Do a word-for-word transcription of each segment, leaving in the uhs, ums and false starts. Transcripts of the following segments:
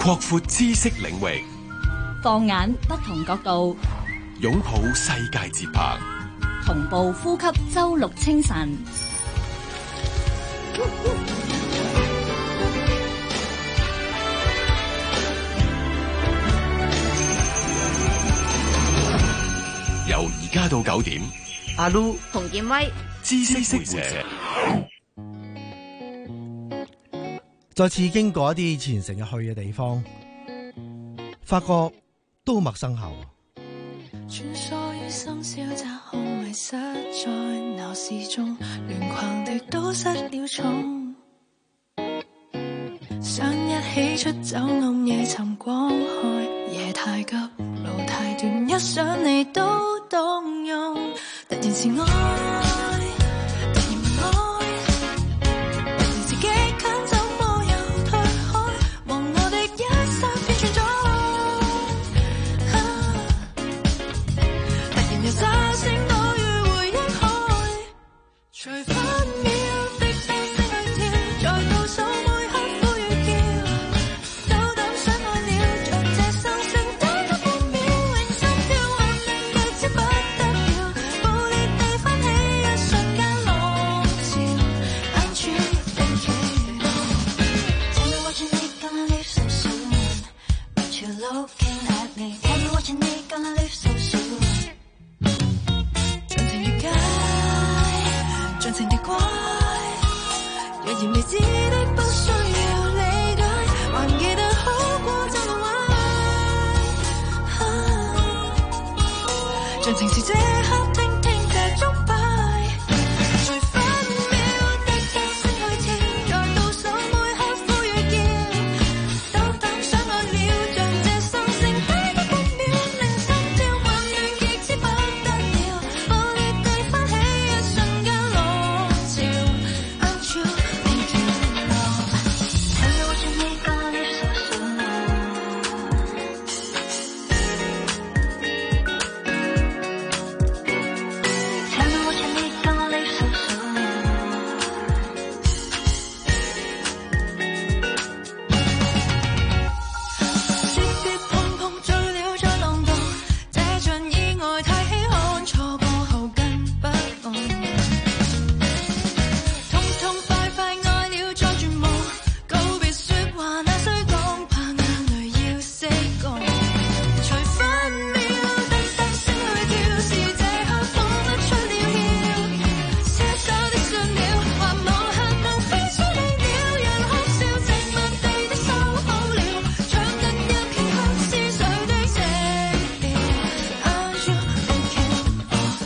擴闊知識領域， 放眼不同角度， 擁抱世界節拍， 同步呼吸周六清晨。 由而家到九點， 阿 Lu 洪建威， 知識識者。 再次經過一啲以前成日去嘅地方，發覺都陌生下。 穿梭於深宵窄巷，迷失在鬧市中，亂狂地都失了蹤。想一起出走，暗夜尋光害，夜太急，路太短，一想你都動容。突然是愛，突然不愛，突然自己強走，我又退開，忘我的一生偏存在。突然又炸醒我與回憶海，隨分秒的聲聲去跳，在倒數每刻呼籲叫，斗膽想愛了，像這生剩低的半秒，令心跳還令極之不得了，暴烈地翻起一瞬間浪潮，眼珠定期落。Tell me what you need, gonna live so soon, but you're looking at me. Tell me what you need, gonna live so soon. 盡情越界，盡情地怪，若然未知的不需要理解，還記得好過就能壞。盡情是這刻聽聽這鐘擺，隨分秒的歌聲去跳，在倒數每刻呼籲叫，斗膽想愛了，像這生剩低的半秒，令心跳混亂極之不得了，暴烈地翻起一瞬間浪潮，Aren't you thinking of? Tell me what you need, gonna live so soon. Tell me what you need, gonna live so soon. 熱血碰碰醉了再浪蕩，這場意外太稀罕，錯過後更不安。痛痛快快愛了再絕望，告別說話那須講，怕眼淚要釋放。隨分秒的聲聲去跳，是這刻彷彿出了竅，瀟灑的信了，還望向無非輸你了，人哭笑寂寞地的收好了，唱更要傾向是誰的情調。Aren't you thinking of?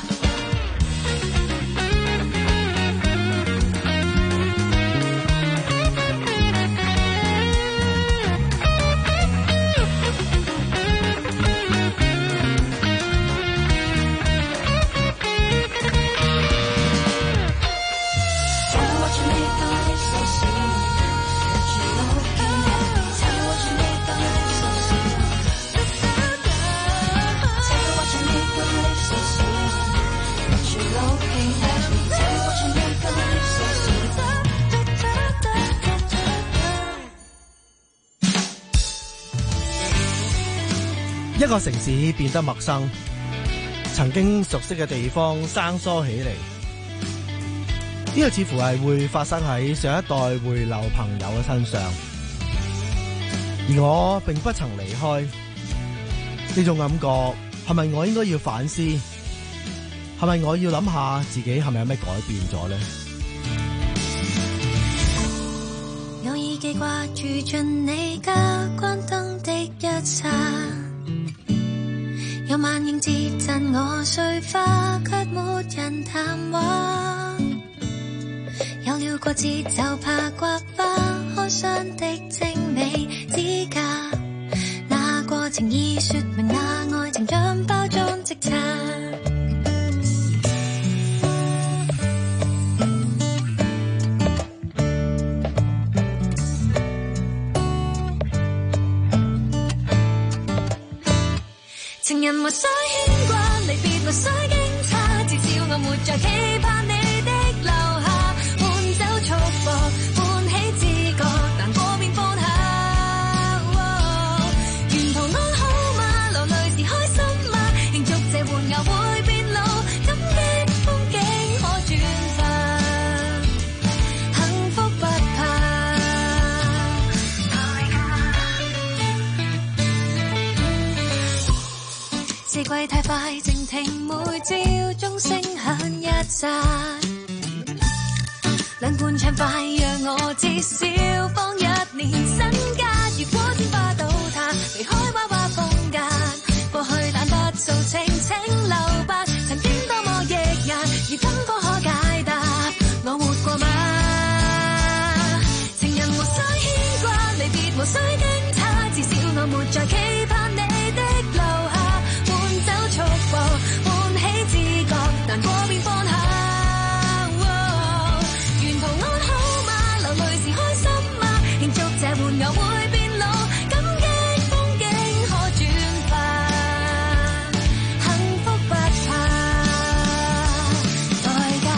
一個城市變得陌生，曾經熟悉嘅地方生疏起嚟。呢個似乎係會發生喺上一代回流朋友嘅身上，而我並不曾離開。呢種感覺係咪我應該要反思？係咪我要諗下自己係咪有咩改變咗呢？ 偶爾記掛住進你家關燈的一剎，有晚影接贈我碎花，卻沒人談話。有了過節就怕刮花，開箱的精美指甲，那過程已說明那愛情將包裝即拆。情人無需牽掛，離別無需驚詫，至少我沒再期盼你的留下，換走束縛，喚起知覺，難過便放下。 為太快，靜聽每朝鐘聲響一剎。兩半暢快，讓我至少放一年身家。如果天花倒塌，離開娃娃風格，過去但不數情情留白。曾經多麼抑壓，如今可可解答。我活過嗎？情人無需牽掛，離別無需驚詫，至少我沒再期盼你的留下。換走束縛，喚起知覺，難過便放下。沿途安好嗎？流淚時開心嗎？慶祝這玩偶會變老，感激風景可轉化，幸福不怕代價。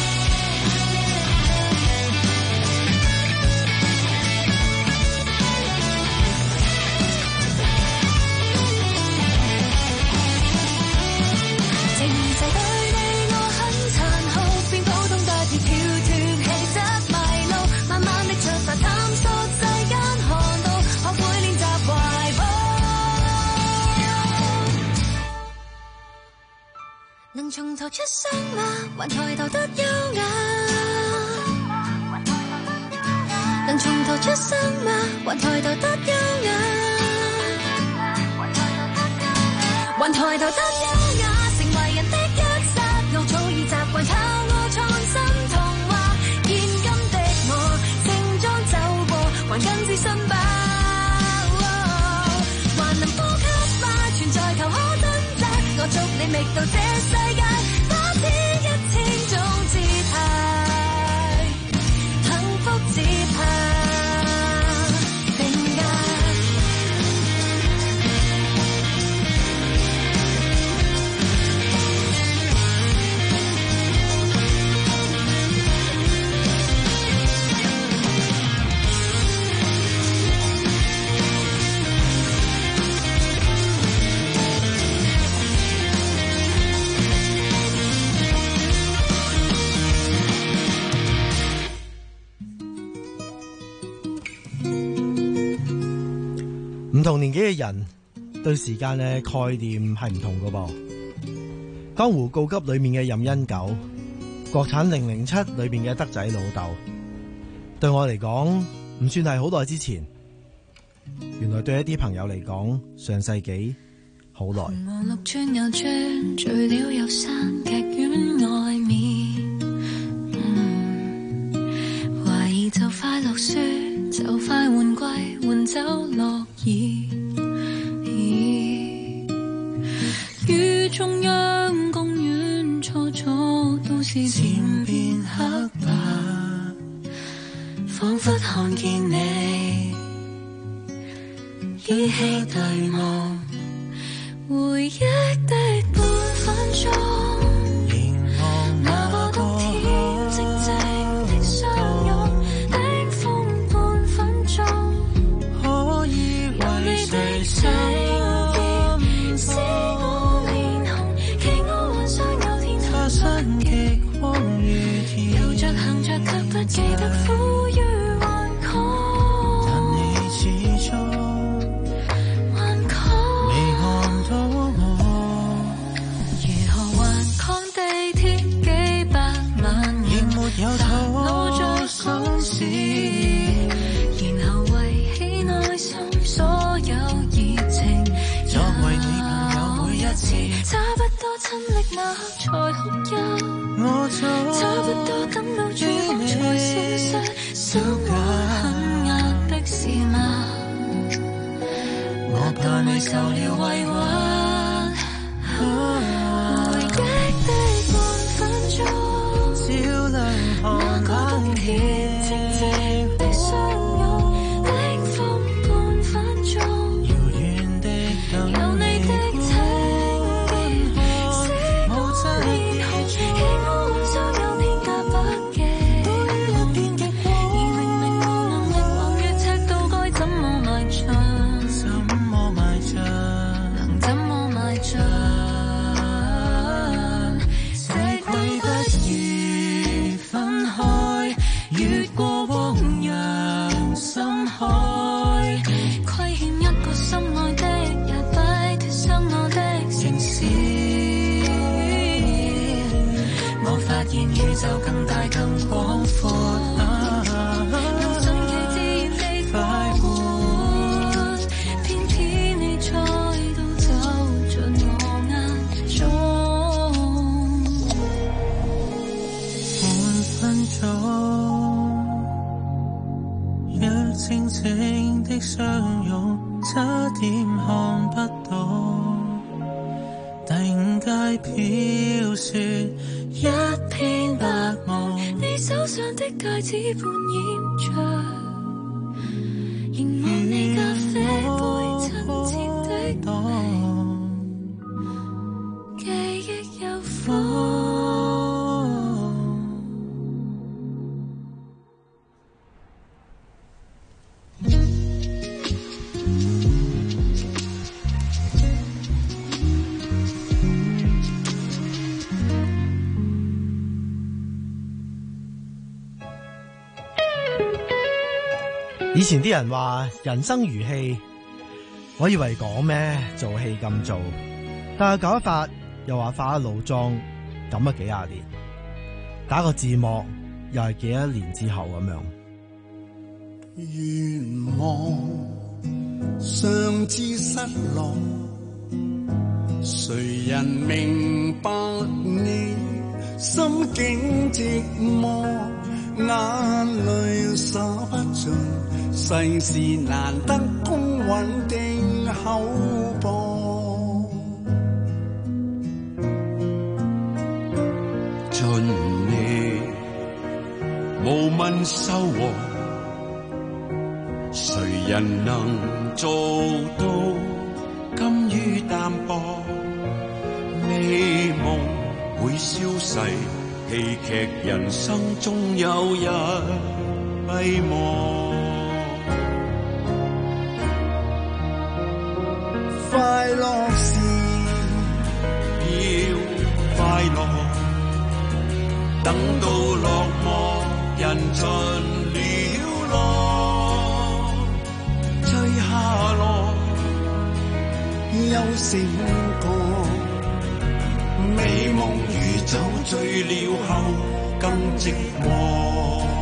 情勢對你我很殘酷，變普通得意跳脫氣質迷路，慢慢的出發探索世間航道，學會練習懷抱。能從頭出生嗎？還抬頭得優雅。能從頭出生嗎？還抬頭得優雅。還抬頭得優雅，成為人的一剎，我早已習慣靠我創新童話。現今的我盛裝走過，還更自信吧。還能呼吸嗎？存在求可掙扎，我祝你覓到這世界多此一千種姿態，幸福只怕定價。 唔同年紀嘅人對時間嘅概念係唔同噶噃。江湖告急裏面嘅任恩九，國產零零七裏面嘅德仔老豆，對我嚟講唔算係好耐之前，原來對一啲朋友嚟講，上世紀好耐。 望綠村有村，聚了有山，劇院外面，嗯，懷疑就快落雪，就快換季，換走落葉。於中央公園，初初都市漸變黑白，彷彿看見你依稀對望，回憶的半分鐘，那個冬天靜靜的相擁，冰封半分鐘，可以為誰想念，使我臉紅，期我幻想有天他身極光如甜，遊着行着卻不記得苦於頑抗，但你始終頑抗。有老在心事，然後為起內心所有熱情，作為你朋友每一次，差不多親歷那刻才哭泣，我走，差不多等到珠峰才消失，心還很壓的是嗎？我怕你受了委屈，回憶的半分鐘。那個冬天靜靜的相擁，冰封半分鐘，遙遠的有你的情結，使我臉紅，起我幻想有天加百幾，而明明無能力橫越赤道，該怎麼埋葬？怎麼埋葬？能怎麼埋葬？世規不如分開。 就更大更廣闊。啊用順其自然地快活，偏偏你再度走進我眼中。半分鐘，若靜靜的相擁，差點看不到。第五街飄雪，一片白霧，你手上的戒指半掩着，凝望你咖啡杯親切的你，記憶有風。 以前啲人話人生如戲，我以為講咩做戲咁做，但係搞一發又話化咗老妝，咁啊幾廿年，打個字幕又係幾多年之後咁樣。 願望尚知失落，誰人明白你心境寂寞，眼淚灑不盡，世事難得公允定厚薄， 盡力無問收穫，誰人能做到甘於淡薄？美夢會消逝，戲劇人生終有日閉幕。 快樂時要快樂，等到落寞人盡了落， 追下落，又醒覺，美夢如酒醉了後更寂寞。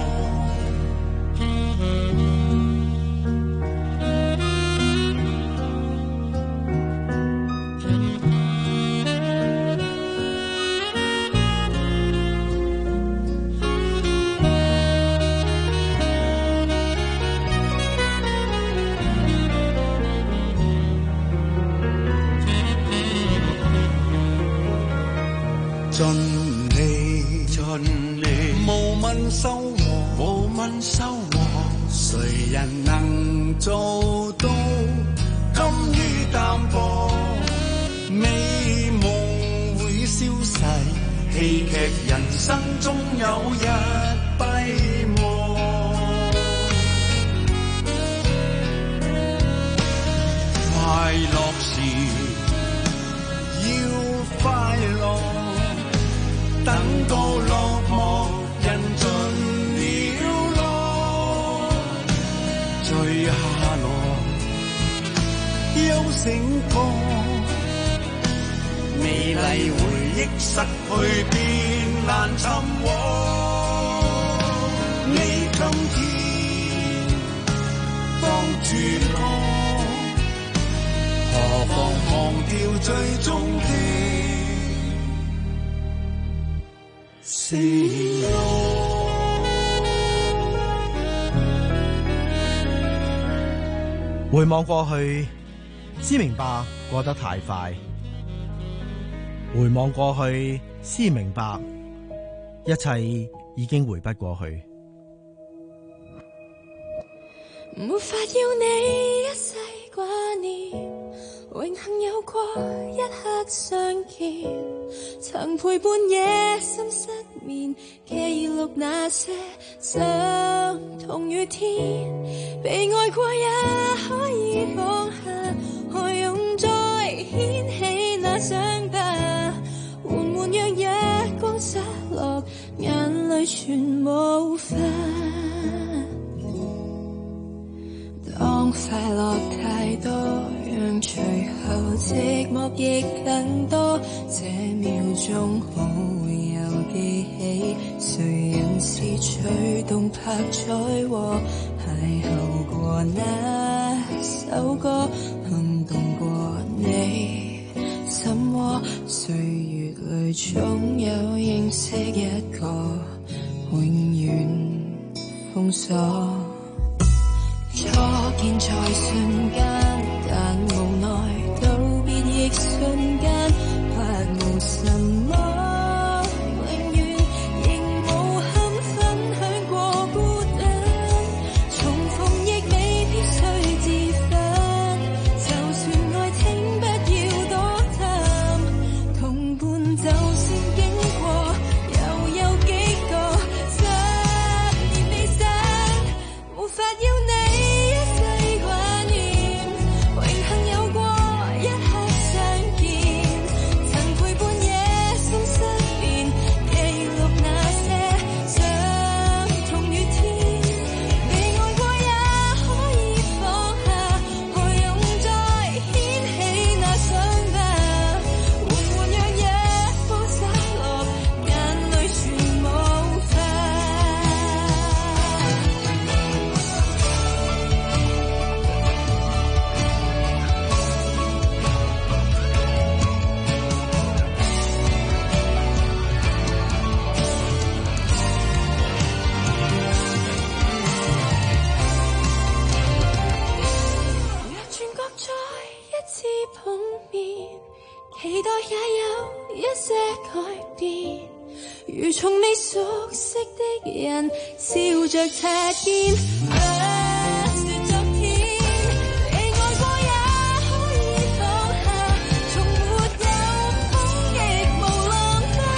盡力盡力，無問收穫，無問收穫，誰人能做到甘於淡薄？美夢會消逝，戲劇人生終有日閉幕。 快樂時要快樂，等到落寞人盡了落，醉下落，休醒過，美麗回憶失去便難尋獲。你今天當住我，何妨忘掉最終的回望過去，先明白過得太快；回望過去，先明白一切已經回不過去。 沒法要你一世掛念，榮幸有過一刻相見，曾陪伴夜深失眠，記錄那些相同雨天，被愛過也可以放下，何用再掀起那傷疤，緩緩讓日光灑落，眼淚全無法。當快樂太多，讓隨後寂寞亦更多，這秒鐘好有記起，誰人是最動魄載和邂逅過那首歌，撼動過你心窩，歲月裏總有認識一個永遠封鎖，初見在瞬間，但無奈道別亦瞬間，或無什麼永遠，仍無憾分享過孤單，重逢亦未必需自焚，就算愛聽不要多談，同伴就算經過又有幾個十年未散，無法要你一世掛念，榮幸有過一刻相見，曾陪伴夜深失眠，記錄那些傷痛與天，被愛過也可以放下，何用再掀起那傷疤，緩緩讓一方灑落，眼淚全無法。若轉角再一次碰面，期待也有一些改變，如從未熟悉的人笑着擦肩，不說昨天，被愛過也可以放下，從沒有風亦無浪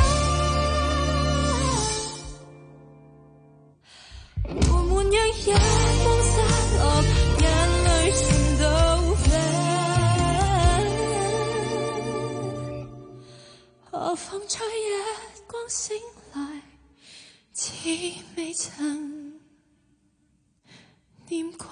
花，緩緩讓一方灑落，眼淚全都分，何妨在日光醒來，似未曾念掛。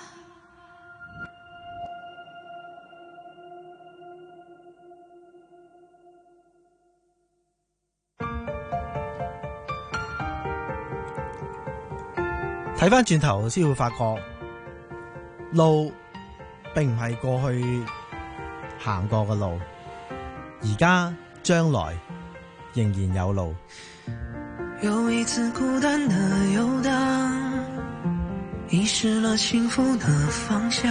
睇翻轉頭先會發覺，路並唔係過去行過嘅路，而家將來仍然有路。 有一次孤單的遊蕩，遺失了幸福的方向，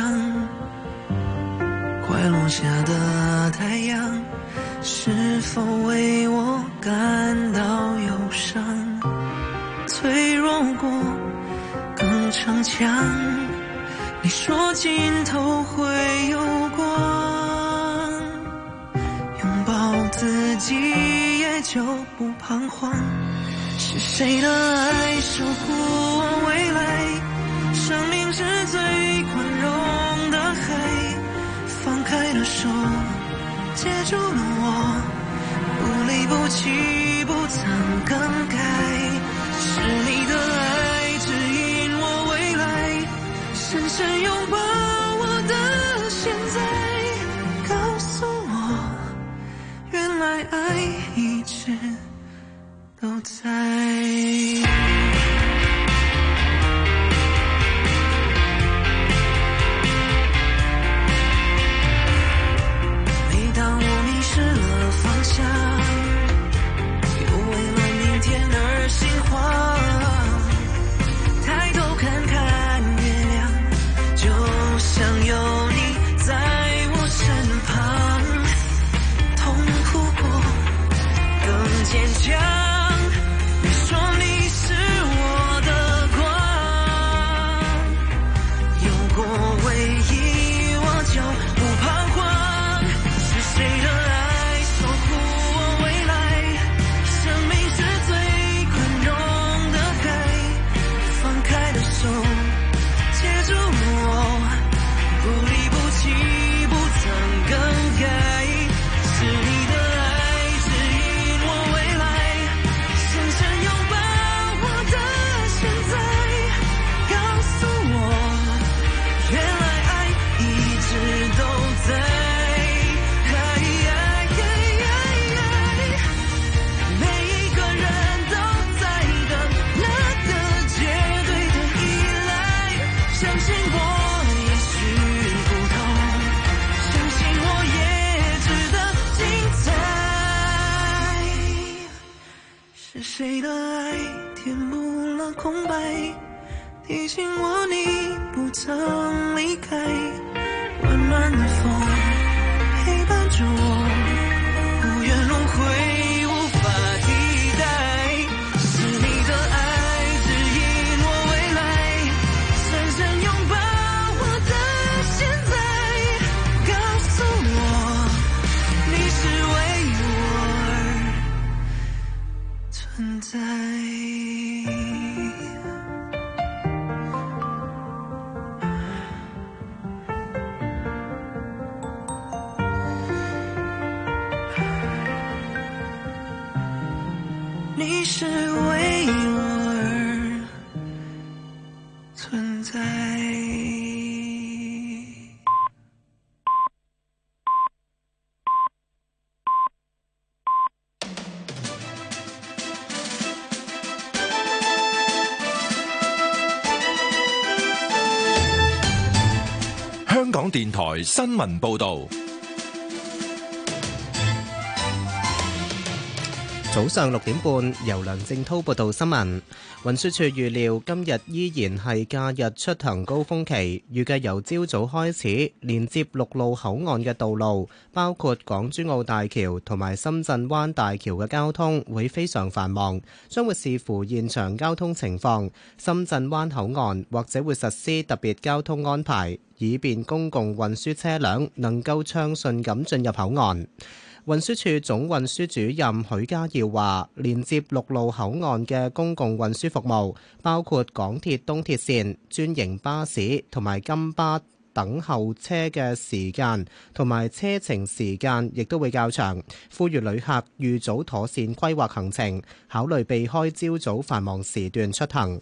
快落下的太陽，是否為我感到憂傷？脆弱過更逞強，你說盡頭會有光，擁抱自己也就不彷徨，是誰的愛守護我未來？生命是最寬容的海，放開了手，接住了我，不離不棄，不曾更改，是你的愛指引我未來，深深擁抱我的現在，告訴我，原來愛一直都在。 谁的爱填补了空白，提醒我你不曾离开，温暖的风陪伴着我，不愿轮回无法替代，是你的爱指引我未来，深深拥抱我的现在，告诉我你是为我而存在。你是为我而存在。 香港電台新聞報道。 早上六點半，由梁正濤報道新聞。運輸署預料今日依然係假日出行高峰期，預計由朝早開始，連接陸路口岸嘅道路，包括港珠澳大橋同埋深圳灣大橋嘅交通會非常繁忙，將會視乎現場交通情況。深圳灣口岸或者會實施特別交通安排，以便公共運輸車輛能夠暢順咁進入口岸。運輸署總運輸主任許家耀話，連接陸路口岸嘅公共運輸服務，包括港鐵東鐵線、專營巴士同埋金巴等候車嘅時間同埋車程時間，亦都會較長。呼籲旅客預早妥善規劃行程，考慮避開朝早繁忙時段出行。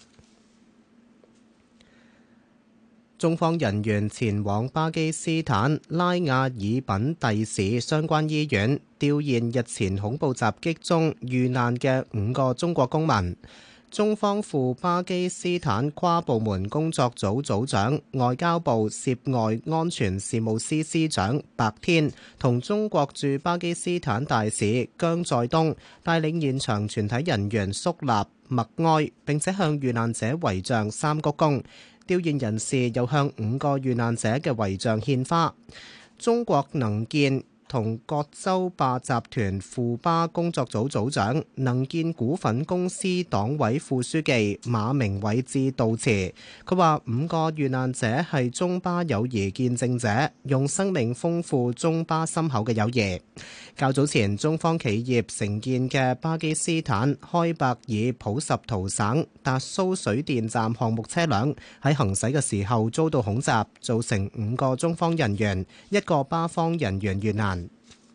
中方人員前往巴基斯坦拉瓦爾品第市相關醫院弔唁日前恐怖襲擊中遇難嘅五個中國公民。中方赴巴基斯坦跨部門工作組組長、外交部涉外安全事務司司長白天同中國駐巴基斯坦大使姜在東帶領現場全體人員肅立默哀，並且向遇難者遺像三鞠躬。弔唁人士又向五個遇難者嘅遺像獻花。中國能建同葛洲壩集團赴巴工作組組長、能建股份公司黨委副書記馬明偉致悼詞。佢話五個遇難者係中巴友誼見證者，用生命豐富中巴深厚嘅友誼。較早前，中方企業承建嘅巴基斯坦開伯爾普什圖省達蘇水電站項目車輛喺行駛嘅時候遭到恐襲，造成五個中方人員、一個巴方人員遇難。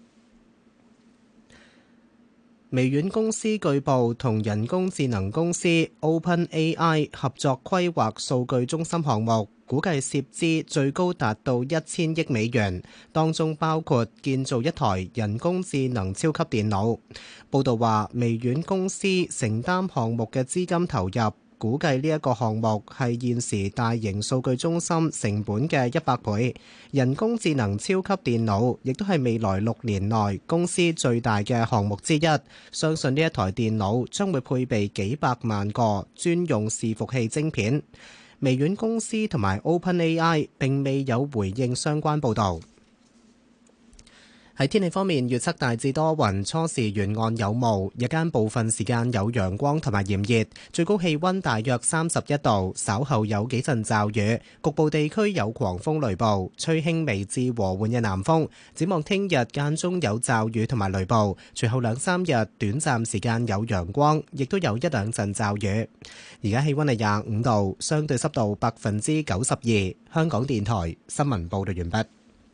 微軟公司據報同人工智能公司 OpenAI 合作規劃數據中心項目，估計涉資最高達到一千億美元，當中包括建造一台人工智能超級電腦。報道話，微軟公司承擔項目嘅資金投入，估計呢一個項目係現時大型數據中心成本嘅一百倍。人工智能超級電腦亦都係未來六年內公司最大嘅項目之一。相信呢一台電腦將會配備幾百萬個專用伺服器晶片。微軟公司同埋 OpenAI 並未有回應相關報導。喺天氣方面，預測大致多雲，初時沿岸有霧，日間部分時間有陽光同埋炎熱，最高氣溫大約三十一度，稍後有幾陣驟雨，局部地區有狂風雷暴，吹輕微至和緩嘅南風。展望聽日間中有驟雨同埋雷暴，隨後兩三日短暫時間有陽光，亦都有一兩陣驟雨。而家氣溫係廿五度，相對濕度百分之九十二。香港電台新聞報道完畢。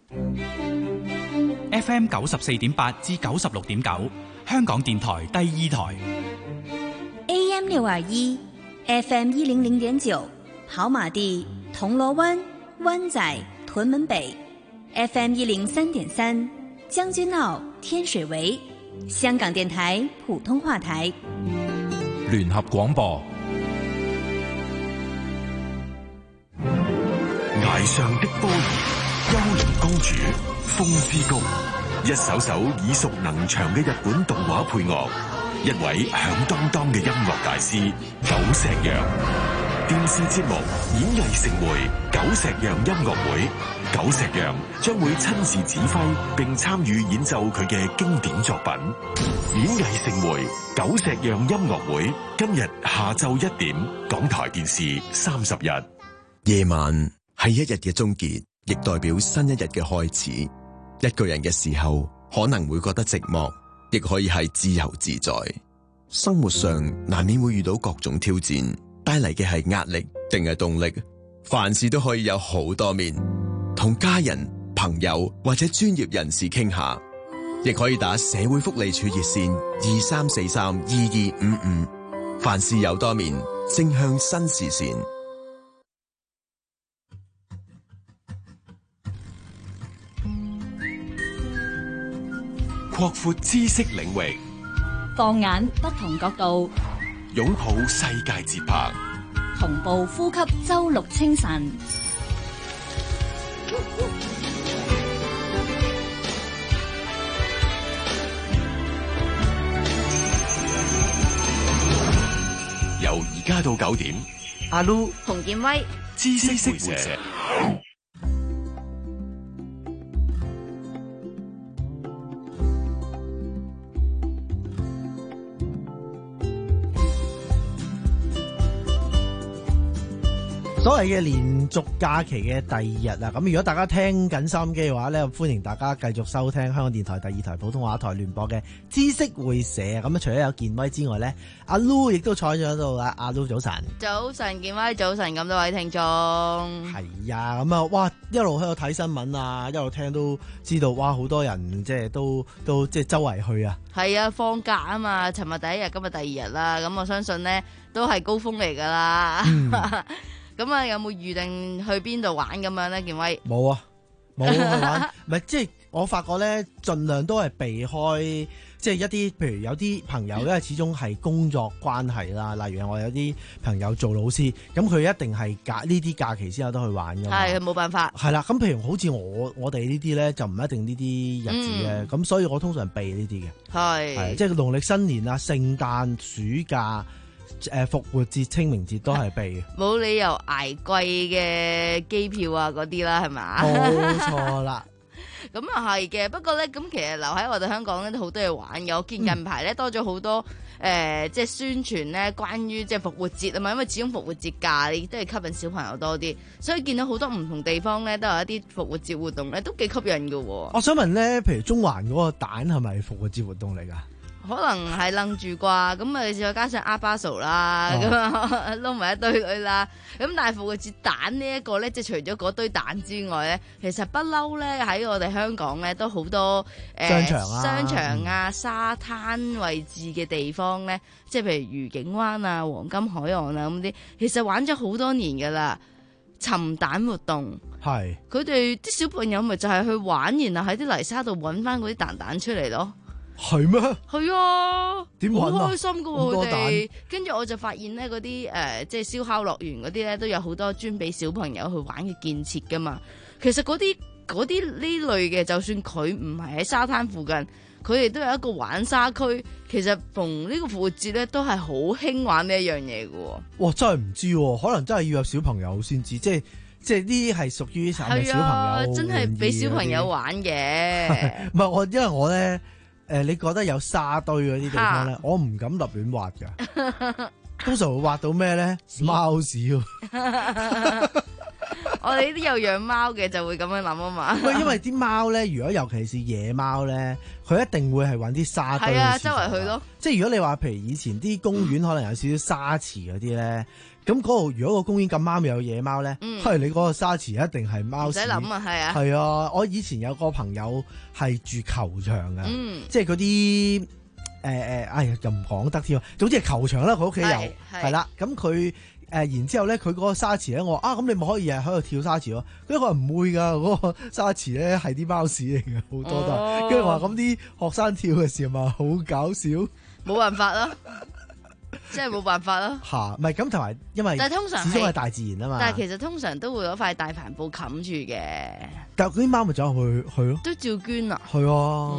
F M 九十四點八至九十六點九，香港電台第二台。 A M 六二一 ，F M 一零零點九，跑馬地、銅鑼灣、灣仔、屯門北 ，F M 一零三點三，將軍澳、天水圍，香港電台普通話台。 聯合廣播。崖上的波兒，幽靈公主。風之谷，一首首耳熟能詳嘅日本動畫配樂， 一位響當當嘅音樂大師久石讓。電視節目演藝盛會久石讓音樂會，久石讓將會親自指揮並參與演奏佢嘅經典作品。演藝盛會久石讓音樂會今日下晝一點，港台電視三十日。 夜晚係一日嘅終結，亦代表新一日嘅開始。一個人嘅時候可能會覺得寂寞，亦可以係自由自在。生活上難免會遇到各種挑戰，帶嚟嘅係壓力定係動力？凡事都可以有好多面，同家人、朋友或者專業人士傾下，亦可以打社會福利處熱線二三四三二二五五。凡事有多面，正向新視線。 擴闊知識領域， 放眼不同角度， 擁抱世界節拍， 同步呼吸周六清晨。 由而家到九點， 阿 Lu、 洪建威， 知識會社。 所謂嘅連續假期嘅第二日啊，咁如果大家聽緊收音機嘅話咧，歡迎大家繼續收聽香港電台第二台普通話台聯播嘅知識會社啊。咁啊，除咗有健威之外咧，阿 Lu 亦都坐咗喺度啦。阿 Lu 早晨， 早晨健威，早晨咁多位聽眾。 係啊，咁啊，哇，一路喺度睇新聞啊，一路聽都知道，哇，好多人即係都都即係周圍去啊。 係啊，放假啊嘛，尋日第一日，今日第二日啦，咁我相信咧都係高峰嚟噶啦。嗯咁啊，有冇預定去邊度玩咁樣咧？健威冇啊，冇去玩，唔係即係我發覺咧，盡量都係避開，即係一啲，譬如有啲朋友，因為始終係工作關係啦。例如我有啲朋友做老師，咁佢一定係假呢啲假期先有得去玩㗎嘛。 係冇辦法。係啦，咁譬如好似我我哋呢啲咧，就唔一定呢啲日子嘅，咁、嗯、所以我通常避呢啲嘅。係係即係農曆新年啊、聖誕、暑假。誒，復活節、清明節都係避嘅， 冇理由捱貴嘅機票啊嗰啲啦，係咪？ 冇錯啦。 咁啊係嘅，不過咧，咁其實留喺我哋香港咧都好多嘢玩嘅。我見近排咧多咗好多誒、呃，即係宣傳咧關於即係復活節啊嘛，因為始終復活節假你都係吸引小朋友多啲，所以見到好多唔同地方咧都有一啲復活節活動咧，都幾吸引嘅。 我想問咧，譬如中環嗰個蛋係咪復活節活動嚟㗎？ 可能係愣住啩，咁啊再加上阿巴嫂啦，咁啊撈埋一堆佢啦。咁但係復活節蛋呢一個咧，即係除咗嗰堆蛋之外咧，其實不嬲咧喺我哋香港咧都好多誒、呃、 商場啊、 商場啊、嗯、沙灘位置嘅地方咧，即係譬如愉景灣啊、黃金海岸啊咁啲，其實玩咗好多年噶啦。尋蛋活動係佢哋啲小朋友咪就係去玩，然後喺啲泥沙度揾翻嗰啲蛋蛋出嚟咯。 係咩？ 係啊， 點玩啊？ 好開心噶佢哋。跟住我就發現咧，嗰啲誒，即係燒烤樂園嗰啲咧，都有好多專俾小朋友去玩嘅建設噶嘛。其實嗰啲嗰啲呢類嘅，就算佢唔係喺沙灘附近，佢哋都有一個玩沙區。其實逢呢個復活節咧，都係好興玩呢一樣嘢噶。 哇！真係唔知，可能真係要有小朋友先知，即係即係呢啲係屬於係咪小朋友？ 真係俾小朋友玩嘅。 唔係我，因為我咧。誒、呃，你覺得有沙堆嗰啲地方咧，我唔敢立亂挖噶，通常會挖到咩咧？貓屎。 我哋呢啲有養貓嘅就會咁樣諗啊嘛。 喂，因為啲貓咧，如果尤其是野貓咧，佢一定會係揾啲沙堆。係啊，周圍去咯。即係如果你話，譬如以前啲公園可能有少少沙池嗰啲咧。咁嗰度如果個公園咁啱有野貓咧，係、嗯、你嗰個沙池一定係貓屎。唔使諗啊，係啊。係啊，我以前有個朋友係住球場噶、嗯，即係嗰啲誒誒，哎呀，又唔講得添。總之係球場啦，佢屋企有係啦。咁佢誒，然之後咧，佢嗰個沙池咧，我話啊，咁你咪可以日喺度跳沙池咯。佢話唔會噶，嗰、嗰個沙池咧係啲貓屎嚟嘅，好多都。跟住話咁啲學生跳嘅時候咪好搞笑。 冇辦法啦。真係冇辦法咯， 吓，唔係咁同埋，因為但係通常始終係大自然啊嘛。 但係其實通常都會攞塊大帆布冚住嘅。 但係嗰啲貓咪走入去去咯， 都照捐啊。 係啊，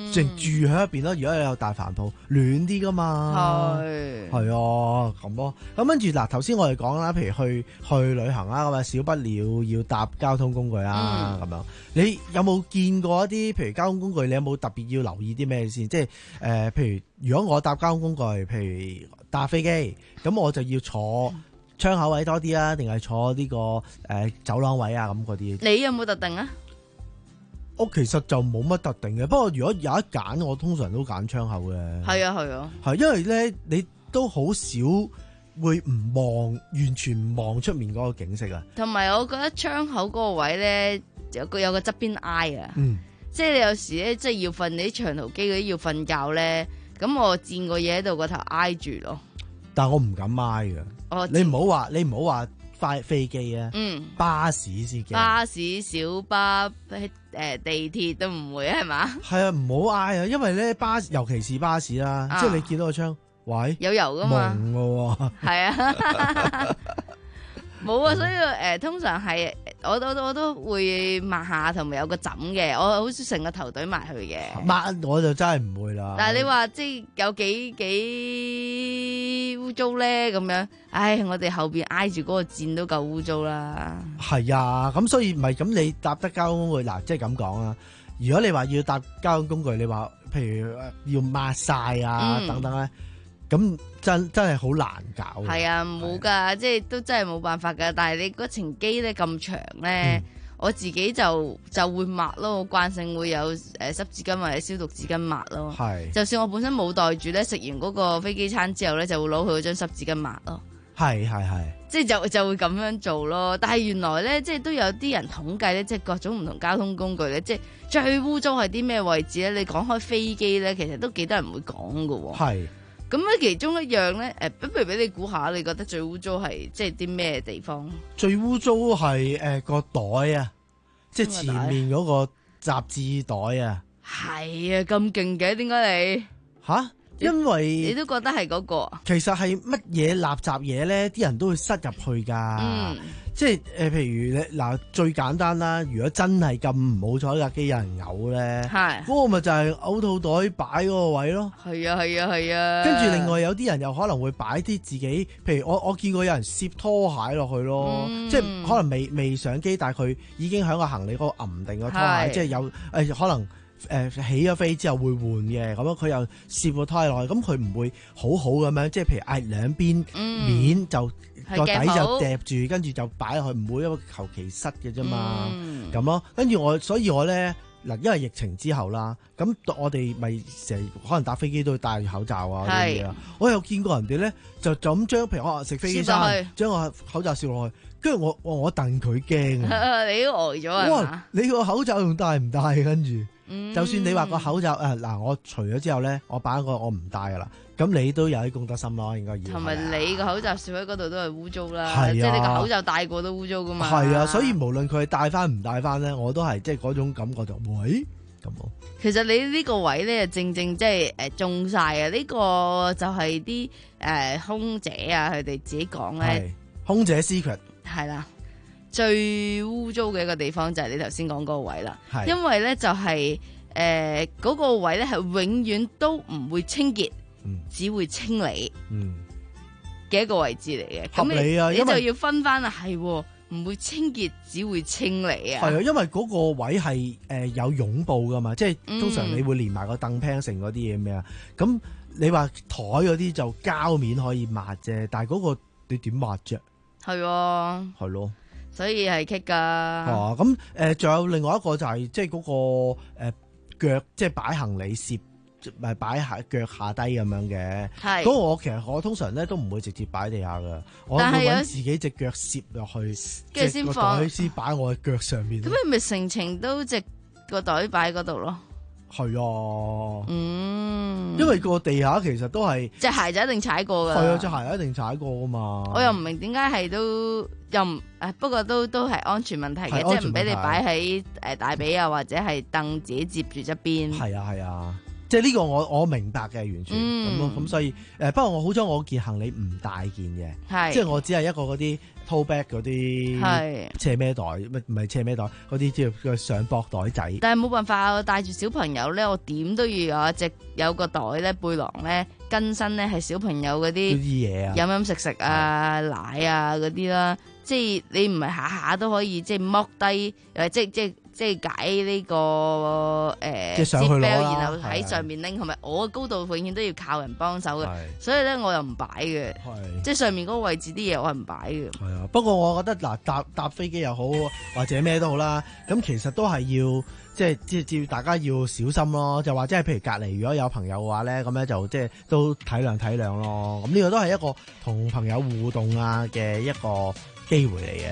淨住喺入邊咯。如果你有大帆布，暖啲噶嘛。 係係啊，咁咯。咁跟住嗱，頭先我哋講啦，譬如去去旅行啦，咁啊少不了要搭交通工具啦，咁、嗯、樣。你有冇見過一啲譬如交通工具？你有冇特別要留意啲咩先？即係誒、呃，譬如如果我搭交通工具，譬如搭飛機，咁我就要坐窗口位多啲啊，定係坐呢、這個誒、呃、走廊位啊咁嗰啲？ 你有冇特定啊？ 我其實就冇乜特定嘅，不過如果有一揀，我通常都揀窗口嘅。係啊係啊， 係因為咧，你都好少會唔望，完全唔望出面嗰個景色啊。 同埋我覺得窗口嗰個位咧，有個有個側邊挨啊，嗯、即係你有時咧，即係要瞓你啲長途機嗰啲要瞓覺咧，咁我墊個嘢喺度個頭挨住咯。但係我唔敢挨嘅，你唔好話，你唔好話。快飛機啊，嗯，巴士先驚， 巴士、小巴、誒、呃、地鐵都唔會係嘛？ 係啊，唔好嗌啊，因為咧巴士，尤其是巴士啦，啊、即係你見到個窗，喂， 有油噶嘛？ 蒙嘅，係啊，冇啊，所以誒、呃，通常係我都我都會抹下，同埋有個枕嘅，我好似成個頭懟埋去嘅。 抹我就真係唔會啦。 但係你話即係有幾幾污糟咧咁樣，唉，我哋後邊挨住嗰個墊都夠污糟啦。係啊，咁所以唔係咁，你搭得交通工具嗱，即係咁講啊。如果你話要搭交通工具，你話譬如要抹晒啊、嗯、等等咧。咁真真係好難搞。 係啊，冇噶，即係都真係冇辦法噶。但係你嗰程機咧咁長咧，嗯、我自己就就會抹咯，我慣性會有誒濕紙巾或者消毒紙巾抹咯。係，就算我本身冇袋住咧，食完嗰個飛機餐之後咧，就會攞佢嗰張濕紙巾抹咯。係係係，即係就就會咁樣做咯。但係原來咧，即係都有啲人統計咧，即係各種唔同交通工具咧，即係最污糟係啲咩位置咧？你講開飛機咧，其實都幾多人會講噶。係。咁咧，其中一樣咧，誒，不如俾你估下，你覺得最污糟係即係啲咩地方？最污糟係誒個袋啊，即係前面嗰個雜誌袋啊。係啊，咁勁嘅，點解你吓？因為你，你都覺得係嗰個？其實係乜嘢垃圾嘢咧？啲人都會塞入去噶。嗯。即係誒、呃，譬如你嗱，最簡單啦。如果真係咁唔好彩架機有人嘔咧，係嗰個咪就係嘔吐袋擺嗰個位咯。係啊，係啊，係啊。跟住另外有啲人又可能會擺啲自己，譬如我我見過有人攝拖鞋落去咯，嗯、即係可能未未上機，但係佢已經喺個行李嗰個揞定個拖鞋，即係有誒、呃、可能。誒、呃、起咗飛之後會換嘅，咁樣佢又攝個胎落去，咁佢唔會好好咁樣，即係譬如嗌兩邊面就個、嗯、底就疊住，跟住就擺落去，唔會因為求其塞嘅啫嘛，咁、嗯、咯。跟住我，所以我咧嗱，因為疫情之後啦，咁我哋咪成日可能搭飛機都要戴住口罩啊啲嘢啊。我有見過人哋咧，就就咁將譬如我食飛機餐，將個口罩攝落去。跟住我我我戥佢驚啊！你都呆咗啊！哇！你個口罩仲戴唔戴？跟住，嗯、就算你話個口罩誒嗱、呃，我除咗之後咧，我擺個我唔戴噶啦。咁你都有啲公德心咯，應該要。同埋你個口罩攝喺嗰度都係污糟啦，啊、即係你個口罩戴過都污糟噶嘛。係啊，所以無論佢戴翻唔戴翻咧，我都係即係嗰種感覺就喂咁。其實你呢個位咧，正正即係誒中晒啊！呢、呢個就係啲誒空姐啊，佢哋自己講咧，空姐 secret。係啦，最污糟嘅一個地方就係你頭先講嗰個位啦，因為咧就係誒嗰個位咧係永遠都唔會清潔，嗯、只會清理嘅一個位置嚟嘅。合理啊，你，你就要分翻啊，係唔會清潔，只會清理啊。係啊，因為嗰個位係誒、呃、有擁抱噶嘛，即係通常你會連埋個凳 pan 成嗰啲嘢咩啊？咁、嗯、你話台嗰啲就膠面可以抹啫，但係嗰個你點抹啫？係喎，係咯，所以係棘噶。哦，咁誒，仲有另外一個就係即係嗰個誒腳，即係擺行李攝，咪擺下腳下低咁樣嘅。係，嗰個我其實我通常咧都唔會直接擺地下噶，我會搵自己隻腳攝落去，跟住先放，先擺我嘅腳上面。咁你咪成程都隻個袋擺喺嗰度咯。係啊，嗯，因為個地下其實都係隻鞋就一定踩過噶，係啊，隻鞋一定踩過噶嘛。我又唔明點解係都又唔誒，不過都都係安全問題嘅，即係唔俾你擺喺誒大髀啊，或者係凳自己接住側邊。係啊係啊，即即係呢個我我明白嘅完全咁咯，咁、 嗯、 所以誒、呃，不過我好彩我件行李唔大件嘅， 係即係我只係一個嗰啲 tote bag 嗰啲斜孭袋，唔係斜孭袋嗰啲叫叫上膊袋仔。 但係冇辦法，我帶住小朋友咧，我點都要有一隻有個袋咧，背囊咧，跟身咧係小朋友嗰啲嘢啊， 飲飲食食啊、奶啊嗰啲啦。即係你唔係下下都可以即係剝低誒，即係即係即係解呢、這個誒， 即係上去攞啦， 然後喺上面拎，係咪？我嘅高度永遠都要靠人幫手嘅，所以咧我又唔擺嘅，即係上面嗰個位置啲嘢我係唔擺嘅。係啊，不過我覺得嗱，搭搭飛機又好，或者咩都好啦，咁其實都係要即係即係要大家要小心咯，就或者係譬如隔離如果有朋友嘅話咧，咁咧就即係都體諒體諒咯。咁呢個都係一個同朋友互動啊嘅一個機會嚟嘅。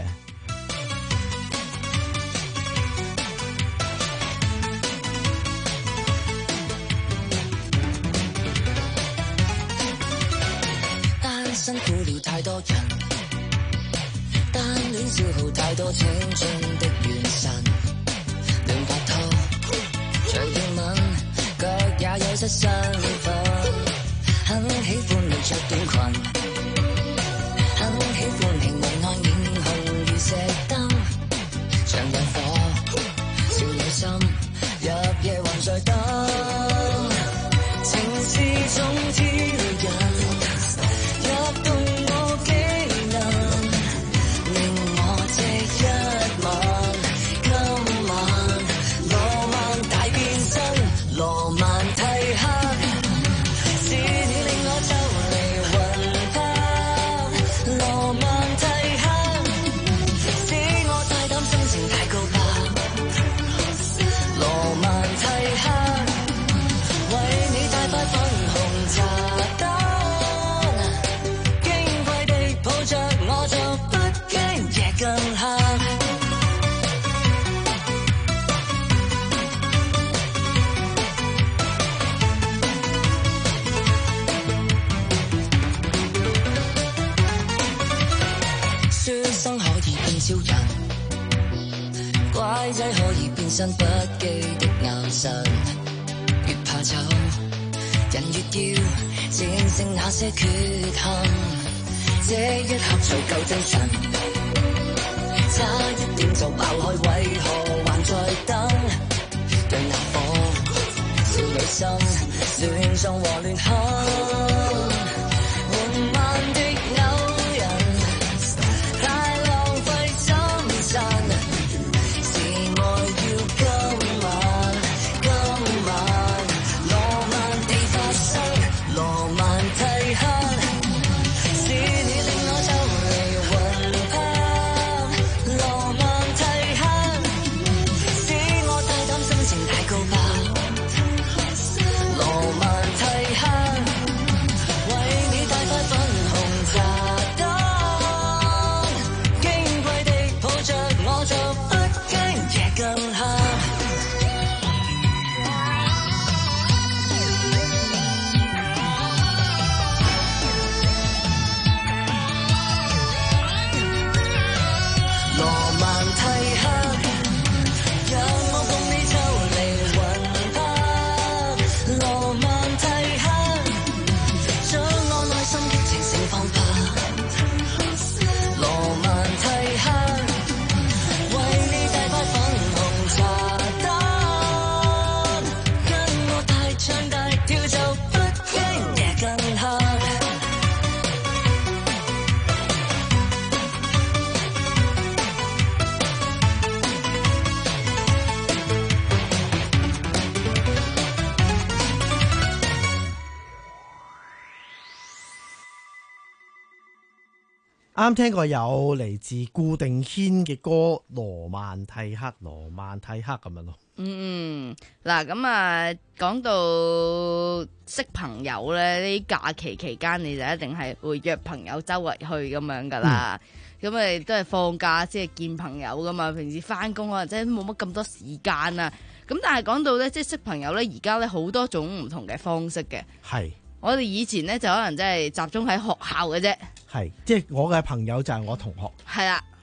單身苦了太多人，單戀消耗太多青春的元神，亂拍拖隨便吻，腳也有失身份，很喜歡你着短裙，很喜歡你無奈臉紅如石燈，像有火少女心，入夜還在等，情是種挑釁，躍動我機能，令我這一晚今晚羅曼大變身，羅曼蒂克，是你令我就嚟暈拍，羅曼蒂克，使我太擔心情太高吧，羅曼蒂克，為你帶塊粉紅茶單，矜貴地抱着我就不驚夜更黑。書生可以變超人，乖仔可以變身不羈的眼神，越怕醜，人越要戰勝那些缺陷，這一刻才夠精神，差一點就爆開，為何還在等？對那顆少女心亂撞和亂哼，緩慢的偶人，太浪費心神，是愛要今晚今晚羅曼地發生，羅曼蒂克，是你令我就嚟暈拍，羅曼蒂克，使我太擔心情太高吧，羅曼蒂克，為你帶塊粉紅茶單，矜貴地抱着我就不驚夜更黑。羅曼蒂克，讓我共你就嚟暈拍，羅曼蒂克，將我內心的情聖放白，羅曼蒂克，為你帶塊粉紅茶單，跟我大唱大跳就不驚夜更黑。 啱聽過有嚟自顧定軒嘅歌《羅曼蒂克》，羅曼蒂克咁樣咯。 嗯，嗱咁啊，講到識朋友咧，呢啲假期期間你就一定係會約朋友周圍去咁樣噶啦。咁啊都係放假先係見朋友噶嘛，平時翻工可能真係冇乜咁多時間啊。咁但係講到咧，即係識朋友咧，而家咧好多種唔同嘅方式嘅。 係， 我哋以前咧就可能真係集中喺學校嘅啫。 係，即係我嘅朋友就係我同學。 係啦。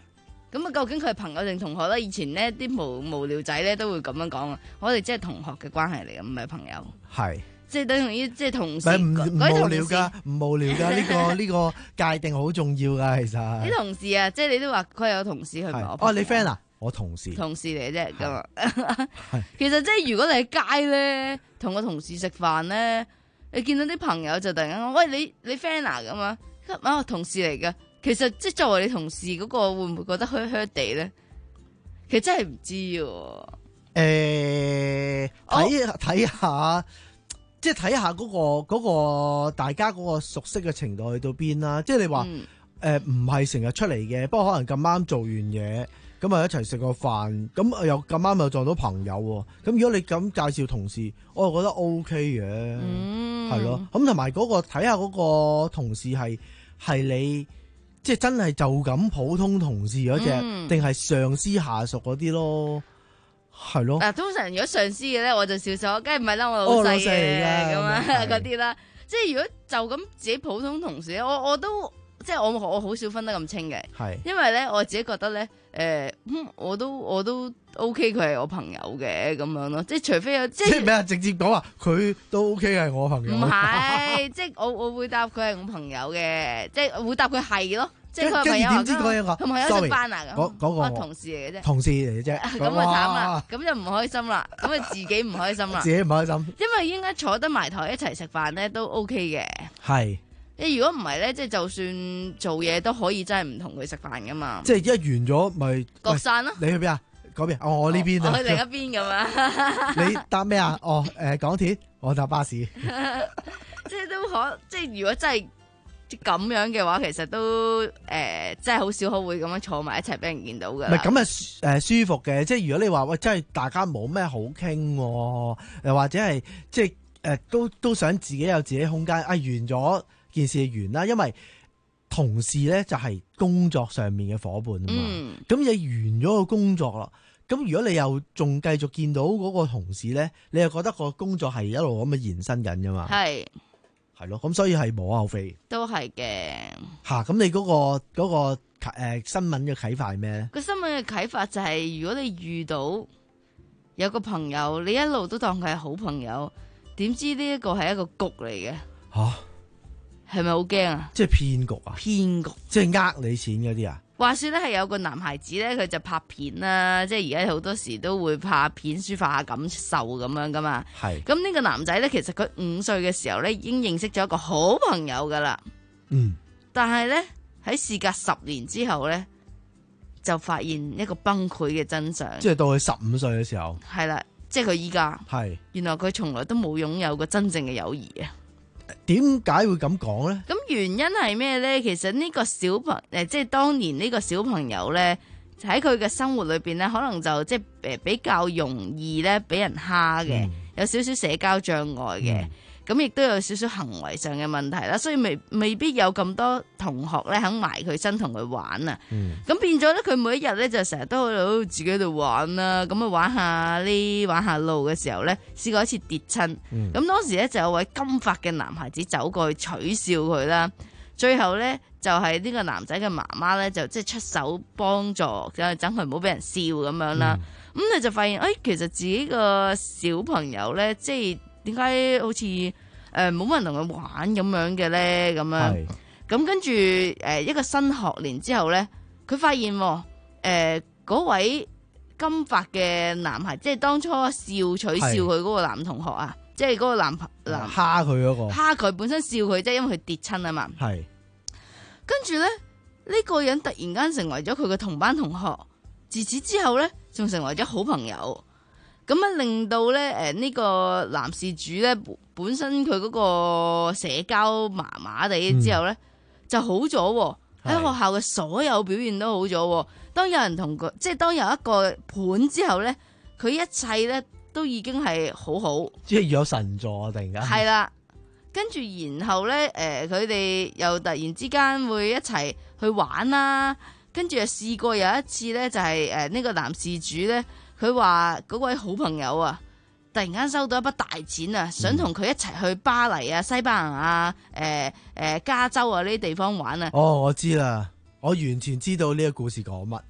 咁啊，究竟佢係朋友定同學咧？以前呢啲無無聊仔咧都會咁樣講啊，我哋即係同學嘅關係嚟嘅，唔係朋友。 係。 即係等於即係同事， 唔唔無聊㗎，唔無聊㗎，呢個呢個界定好重要㗎，其實。 啲同事啊，即係你都話佢係有同事去埋我。 哦，你 friend 啊？我同事。 同事嚟啫，咁啊。其實即係如果你喺街咧，同個同事食飯咧，你見到啲朋友就突然間講：喂，你你 friend 啊？咁啊，啊同事嚟㗎。其實即係作為你同事嗰個，會唔會覺得虛虛地咧？其實真係唔知喎。 誒，睇睇下。即係睇下嗰個嗰個大家嗰個熟悉嘅程度去到邊啦。即係你話誒唔係成日出嚟嘅，不過可能咁啱做完嘢，咁啊一齊食個飯，咁又咁啱又撞到朋友喎。咁如果你咁介紹同事，我又覺得 O K 嘅，係咯、嗯。咁同埋嗰個睇下嗰個同事係係你即係真係就咁普通同事嗰隻，定係、嗯、上司下屬嗰啲咯。係咯， 嗱，通常如果上司嘅咧，我就少咗，梗係唔係啦，我老細嘅咁啊嗰啲啦。即係如果就咁自己普通同事咧，我我都即係我我好少分得咁清嘅，係因為咧我自己覺得咧，誒、呃，我都我都 O K， 佢係我朋友嘅咁樣咯。即係除非有即係咩啊， 直接講話佢都 O K 係我朋友。唔係，即係我我會答佢係我朋友嘅，即係會答佢係咯。即係佢朋友， 點知嗰一個同朋友食飯啊？咁嗰個同事嚟嘅啫， 同事嚟嘅啫。 咁啊慘啦，咁就唔開心啦，咁啊自己唔開心啦， 自己唔開心。 因為應該坐得埋台一齊食飯咧，都 OK 嘅。 係， 即如果唔係咧，即係就算做嘢都可以真係唔同佢食飯噶嘛。 即係一完咗咪各散咯。 你去邊啊？嗰邊？哦，我呢邊啊。 我去另一邊咁啊。 你搭咩啊？哦，誒，港鐵，我搭巴士。 即係都可，即係如果真係。咁樣嘅話，其實都誒、呃，真係好少可會咁樣坐埋一齊俾人見到嘅。 唔係咁啊，誒舒服嘅。即係如果你話喂，真係大家冇咩好傾，又或者係即係誒、呃，都都想自己有自己空間。啊，完咗件事完啦，因為同事咧就係工作上面嘅伙伴啊嘛。咁、嗯、你完咗個工作啦，咁如果你又仲繼續見到嗰個同事咧，你又覺得個工作係一路咁嘅延伸緊噶嘛？係。係咯，咁所以係無可厚非， 都係嘅。 吓，咁你嗰、嗰個嗰、嗰個誒、呃、新聞嘅啟發係咩咧？ 個新聞嘅啟發就係、是，如果你遇到有個朋友，你一路都當佢係好朋友，點知呢一個係一個局嚟嘅？吓、啊，係咪好驚啊？ 即係騙局啊？騙局，即係呃你錢嗰啲啊？ 話說咧，係有個男孩子咧，佢就拍片啦，即係而家好多時都會拍片抒發下感受咁樣噶嘛。係。咁呢個男仔咧，其實佢五歲嘅時候咧，已經認識咗一個好朋友噶啦。嗯。但係咧，喺事隔十年之後咧，就發現一個崩潰嘅真相。 即係到佢十五歲嘅時候。 係啦，即係佢依家。係。原來佢從來都冇擁有過真正嘅友誼啊！ 點解會咁講咧？ 咁原因係咩咧？其實呢個小朋誒，即係當年呢個小朋友咧，喺佢嘅生活裏邊咧，可能就即係誒比較容易咧俾人蝦嘅，嗯、有少少社交障礙嘅，咁亦都有少少行為上嘅問題啦，所以未未必有咁多同學咧肯埋佢身同佢玩啊。咁、嗯、變咗咧，佢每一日咧就成日都喺度自己喺度玩啦，咁啊玩下呢玩下路嘅時候咧，試過一次跌親。咁、嗯、當時咧就有位金髮嘅男孩子走過去取笑佢啦，最後咧就係、是、呢個男仔嘅媽媽咧就即係出手幫助，等佢唔好俾人笑咁樣啦。咁、嗯、你就發現，誒、哎、其實自己個小朋友咧，即係。點解好似誒冇乜人同佢玩咁樣嘅咧？咁樣咁跟住誒一個新學年之後咧，佢發現誒嗰位金髮嘅男孩，即係當初笑取笑佢嗰個男同學啊，即係嗰個男男蝦佢嗰個蝦佢本身笑佢，即係因為佢跌親啊嘛。係跟住咧呢個人突然間成為咗佢嘅同班同學，自此之後咧仲成為咗好朋友。咁啊，令到咧，誒呢個男事主咧，本身佢嗰個社交麻麻地之後咧，嗯、就好咗喺學校嘅所有表現都好咗。當有人同佢，即係當有一個伴之後咧，佢一切咧都已經係好好， 即係有神助啊！突然間係啦，跟住然後咧，誒佢哋又突然之間會一齊去玩啦，跟住又試過有一次咧，就係誒呢個男事主咧。佢話嗰位好朋友啊，突然間收到一筆大錢啊，想同佢一齊去巴黎啊、西班牙啊、誒、呃、誒、呃、加州啊呢啲地方玩啊。 哦，我知啦，我完全知道呢個故事講乜。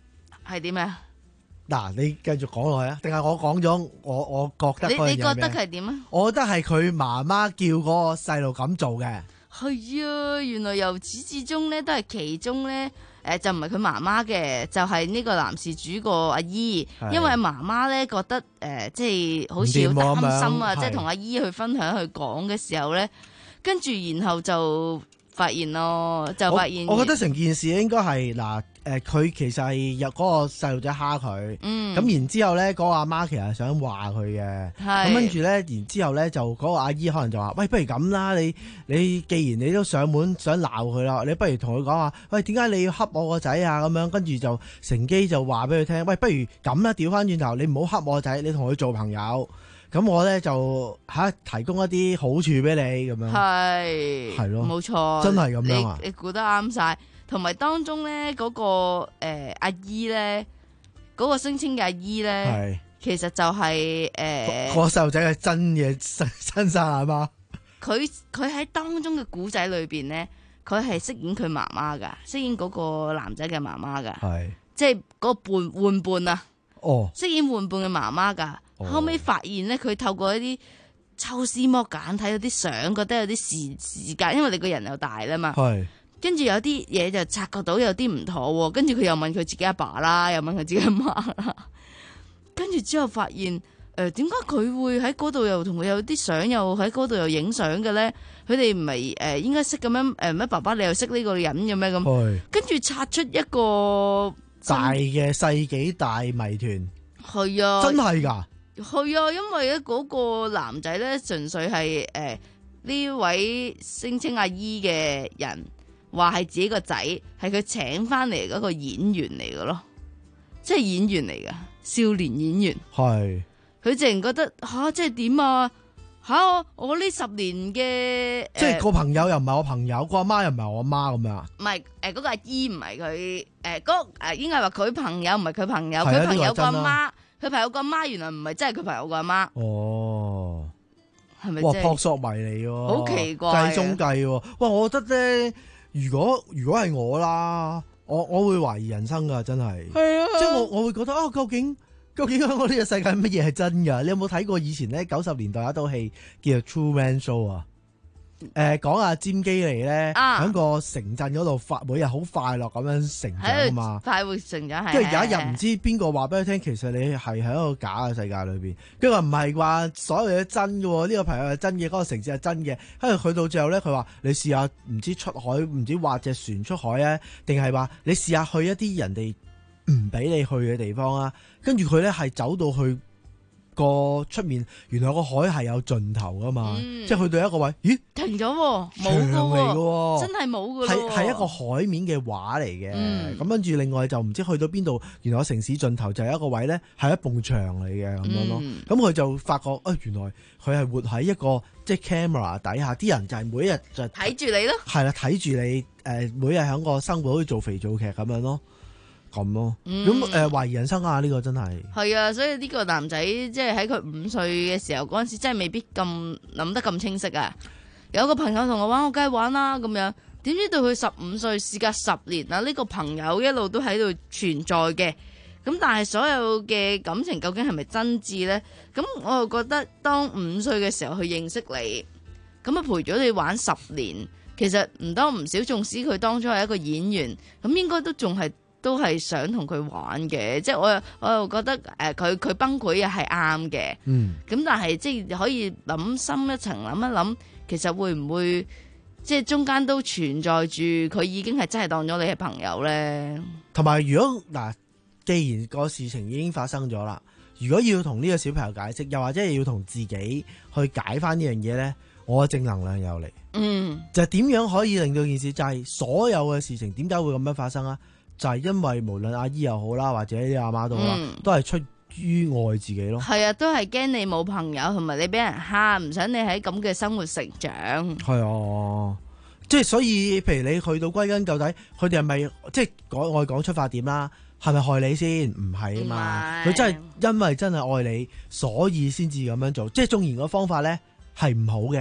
係點啊？ 嗱，你繼續講落去啊，定係我講咗？我我覺得嗰樣嘢你你覺得咩佢係點啊？ 我覺得係佢媽媽叫嗰個細路咁做嘅。 係啊，原來由始至終咧都係其中咧，誒、呃、就唔係佢媽媽嘅，就係、是、呢個男事主個阿姨，因為媽媽咧覺得誒、呃、即係好似好擔心啊，即係同阿姨去分享去講嘅時候咧，跟住然後就發現咯，就發現我，我覺得成件事應該係嗱。誒佢、呃、其實係有嗰個細路仔蝦佢，咁、嗯、然之後咧嗰、嗰個阿媽其實想話佢嘅，咁跟住咧，然之後咧就嗰個阿姨可能就話：喂，不如咁啦，你你既然你都上門想鬧佢啦，你不如同佢講話，喂，點解你要恰我個仔啊？咁樣跟住就乘機就話俾佢聽，喂，不如咁啦，調翻轉頭，你唔好恰我個仔，你同佢做朋友，咁我咧就嚇、啊、提供一啲好處俾你咁樣，係係咯，冇錯，真係咁樣啊！ 你你估得啱晒。同埋當中咧嗰、嗰個、呃、阿姨咧，嗰、嗰個聲稱嘅阿姨咧，其實就係誒個細路仔係真嘅親生阿媽。 佢佢喺當中嘅古仔裏邊咧，佢係飾演佢媽媽噶，飾演嗰個男仔嘅媽媽噶，即係嗰個伴換伴啊，哦，飾演換伴嘅媽媽噶。哦、後尾發現咧，佢透過一啲抽絲剝繭睇到啲相，覺得有啲時時間，因為你個人又大啦嘛。跟住有啲嘢就察覺到有啲唔妥，跟住佢又問佢自己阿爸啦，又問佢自己阿媽啦，跟住之後發現誒，點解佢會喺嗰度又同佢有啲相，又喺嗰度又影相嘅咧？佢哋唔係誒應該識咁樣誒咩？爸爸你又識呢個人嘅咩咁？跟住拆出一個大嘅世紀大謎團， 係啊， 真係噶， 係啊，因為咧嗰個男仔咧純粹係誒呢位聲稱阿姨嘅人。話係自己個仔，係佢請翻嚟嗰個演員嚟嘅咯，即係演員嚟嘅少年演員。係佢淨係覺得吓、啊，即係點啊吓、啊？我呢十年嘅即係個朋友又唔係我朋友，個阿媽又唔係我阿媽咁樣。 唔係誒，嗰個阿姨唔係佢誒，嗰誒應該係話佢朋友唔係佢朋友，佢、啊、朋友個阿媽，佢朋友個阿媽原來唔係真係佢朋友個阿媽。哦，係咪？哇， 撲朔迷離喎， 好奇怪，計中計喎。哇，我覺得咧。如果如果係我啦，我我會懷疑人生噶，真係。係啊，即係我我會覺得啊，究竟究竟我呢個世界乜嘢係真噶？你有冇睇過以前咧九十年代有一套戲叫做《True Man Show》啊？誒，講阿詹基利咧喺個城鎮嗰度發，每日好快樂咁樣成長啊嘛， 快活成長係。 跟住有一日唔知邊個話俾佢聽，其實你係喺一個假嘅世界裏邊。跟住話唔係啩，所有嘢真嘅，呢個朋友係真嘅，嗰個城市係真嘅。跟住去到最後咧，佢話你試下唔知出海，唔知劃隻船出海啊，定係話你試下去一啲人哋唔俾你去嘅地方啊。跟住佢咧係走到去。個出面原來個海係有盡頭噶嘛，嗯、即係去到一個位，咦停咗，冇噶喎，真係冇噶， 係係一個海面嘅畫嚟嘅。咁跟住另外就唔知去到邊度，原來個城市盡頭就係一個位咧，係一埲牆嚟嘅咁樣咯。咁佢、嗯、就發覺啊、哎，原來佢係活喺一個即係 camera 底下，啲人就係每一日就睇住你咯，係啦，睇住你誒、呃，每日喺個生活好似做肥皂劇咁樣咯。咁咯，咁誒懷疑人生啊！呢、這個真係係啊，所以呢個男仔即係喺佢五歲嘅時候嗰陣時，真係未必咁諗得咁清晰啊！有個朋友同我玩，我梗係玩啦咁樣。點知到佢十五歲，事隔十年啦，呢、這個朋友一路都喺度存在嘅。咁但係所有嘅感情究竟係咪真摯呢？咁我又覺得，當五歲嘅時候去認識你，咁啊陪咗你玩十年，其實唔多唔少，縱使佢當初係一個演員，咁應該都仲係。都係想同佢玩嘅，即係我又我又覺得誒，佢佢崩潰又係啱嘅，嗯，咁但係即係可以諗深一層諗一諗，其實會唔會即係中間都存在住佢已經係真係當咗你係朋友咧？ 同埋如果嗱，既然個事情已經發生咗啦，如果要同呢個小朋友解釋，又或者係要同自己去解翻呢樣嘢咧，我嘅正能量有嚟，嗯，就係點樣可以令到件事就係所有嘅事情點解會咁樣發生啊？就係因為無論阿姨又好啦，或者啲阿媽都好啦，嗯、都係出於愛自己咯。係啊，都係驚你冇朋友，同埋你俾人蝦，唔想你喺咁嘅生活成長。 係啊，即係所以，譬如你去到歸根究底，佢哋係咪即係講我講出發點啦？係咪害你先？唔係啊嘛，佢真係因為真係愛你，所以先至咁樣做。即係縱然個方法咧係唔好嘅，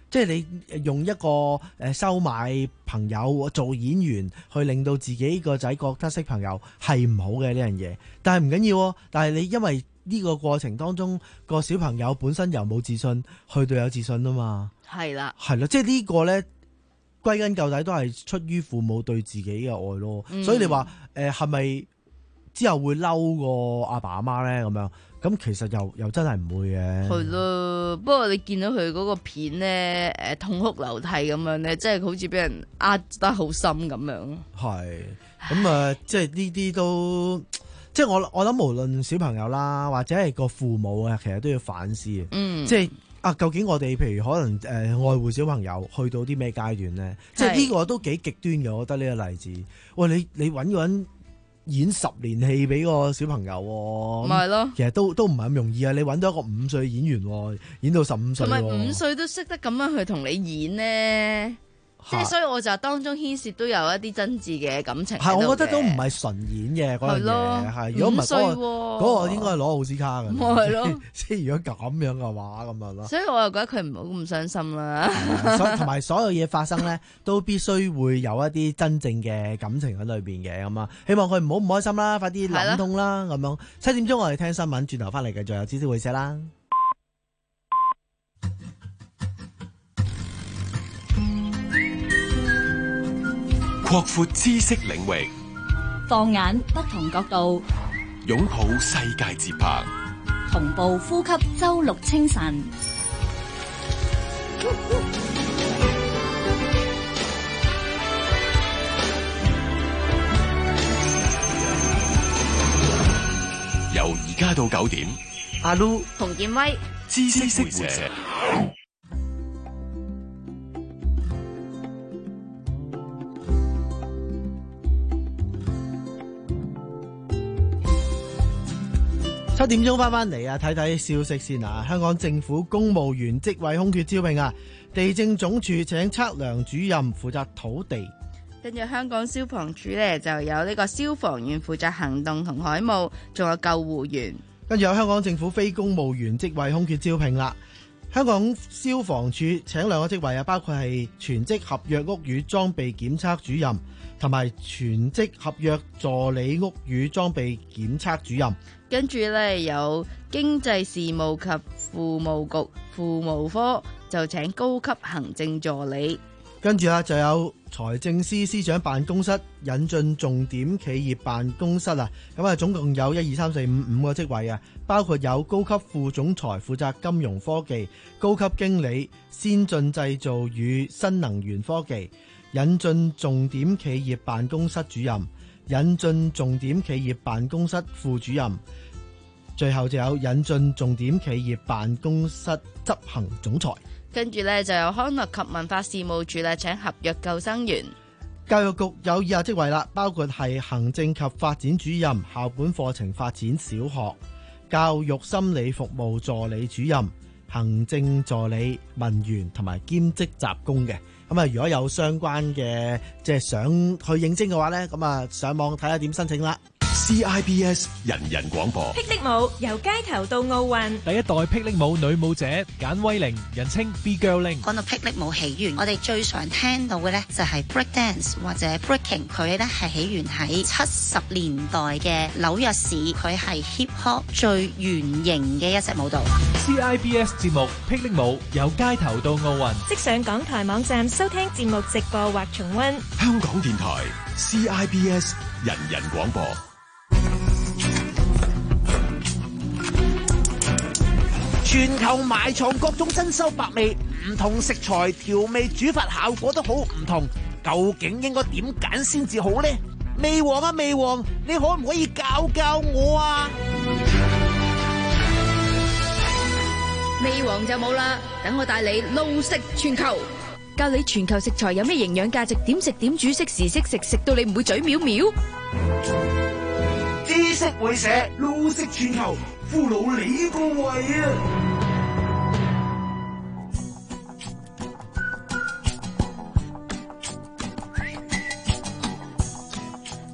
即係你用一個誒收買朋友做演員，去令到自己個仔覺得識朋友係唔好嘅呢樣嘢。但係唔緊要，但係你因為呢個過程當中，個小朋友本身由冇自信去到有自信啊嘛。係啦，係啦，即係呢個呢，歸根究底都係出於父母對自己嘅愛咯。嗯、所以你話誒係咪之後會嬲個阿爸阿媽呢？咁樣？咁其實又又真係唔會嘅。係咯，不過你見到佢嗰個片咧，誒痛哭流涕咁樣咧，即係好似俾人壓得好深咁樣。係，咁啊，即係呢啲都，即係我我諗無論小朋友啦，或者係個父母啊，其實都要反思。嗯，即係啊，究竟我哋譬如可能誒、呃、愛護小朋友去到啲咩階段咧？即係呢個都幾極端嘅，我覺得呢個例子。喂，你你揾個人演十年戲俾個小朋友喎，咪係咯？其實都都唔係咁容易啊！你揾到一個五歲演員，演到十五歲，同埋五歲都識得咁樣去同你演呢。即係所以我就當中牽涉都有一啲真摯嘅感情。係，我覺得都唔係純演嘅嗰樣嘢。係，如果唔係嗰個嗰個應該係攞奧斯卡嘅。係咯，即係如果咁樣嘅話咁樣咯。所以我又覺得佢唔好咁傷心啦。所同埋所有嘢發生咧，都必須會有一啲真正嘅感情喺裏邊嘅咁啊。希望佢唔好唔開心啦，快啲諗通啦咁樣。七點鐘我哋聽新聞，轉頭翻嚟繼續有知識會社啦。 擴闊知識領域， 放眼不同角度， 擁抱世界節拍， 同步呼吸周六清晨。 由而家到九點， 阿 Lu 洪建威， 知識會社。 七點鐘翻翻嚟啊，睇睇消息先啊！香港政府公務員職位空缺招聘啊，地政總署請測量主任負責土地， 跟住香港消防處呢就有呢個消防員負責行動同海務，仲有救護員。 跟住有香港政府非公務員職位空缺招聘啦。香港消防處請兩個職位啊，包括係全職合約屋宇裝備檢測主任，同埋全職合約助理屋宇裝備檢測主任。 跟住咧有經濟事務及庫務局庫務科就請高級行政助理。 跟住啊就有財政司司長辦公室引進重點企業辦公室啊，咁啊總共有一二三四五五個職位啊，包括有高級副總裁負責金融科技、高級經理先進製造與新能源科技、引進重點企業辦公室主任、引進重點企業辦公室副主任，最後就有引進重點企業辦公室執行總裁。 跟住咧就有康樂及文化事務處咧請合約救生員。 教育局有以下職位啦，包括係行政及發展主任、校本課程發展小學、教育心理服務助理主任、行政助理、文員同埋兼職雜工嘅。咁啊，如果有相關嘅即係想去應徵嘅話咧，咁啊上網睇下點申請啦。 C I B S 人人廣播， 霹靂舞由街頭到奧運， 第一代霹靂舞女舞者簡威玲，人稱 B Girling。 講到霹靂舞起源，我哋最常聽到嘅咧就係 break dance 或者 breaking， 佢咧係起源喺七十年代嘅紐約市，佢係 hip hop 最原型嘅一隻舞蹈。 C I B S 節目霹靂舞由街頭到奧運， 即上港台網站收聽節目直播或重溫。 香港電台 C I B S 人人廣播。 全球埋藏各種珍饈百味，唔同食材調味煮法效果都好唔同，究竟應該點揀先至好呢？味王啊味王，你可唔可以教教我啊？ 味王就冇啦，等我帶你路食全球，教你全球食材有咩營養價值，點食點煮，識時識食，食到你唔會嘴藐藐。 知識會社路食全球，俘虜你個胃啊！ 今日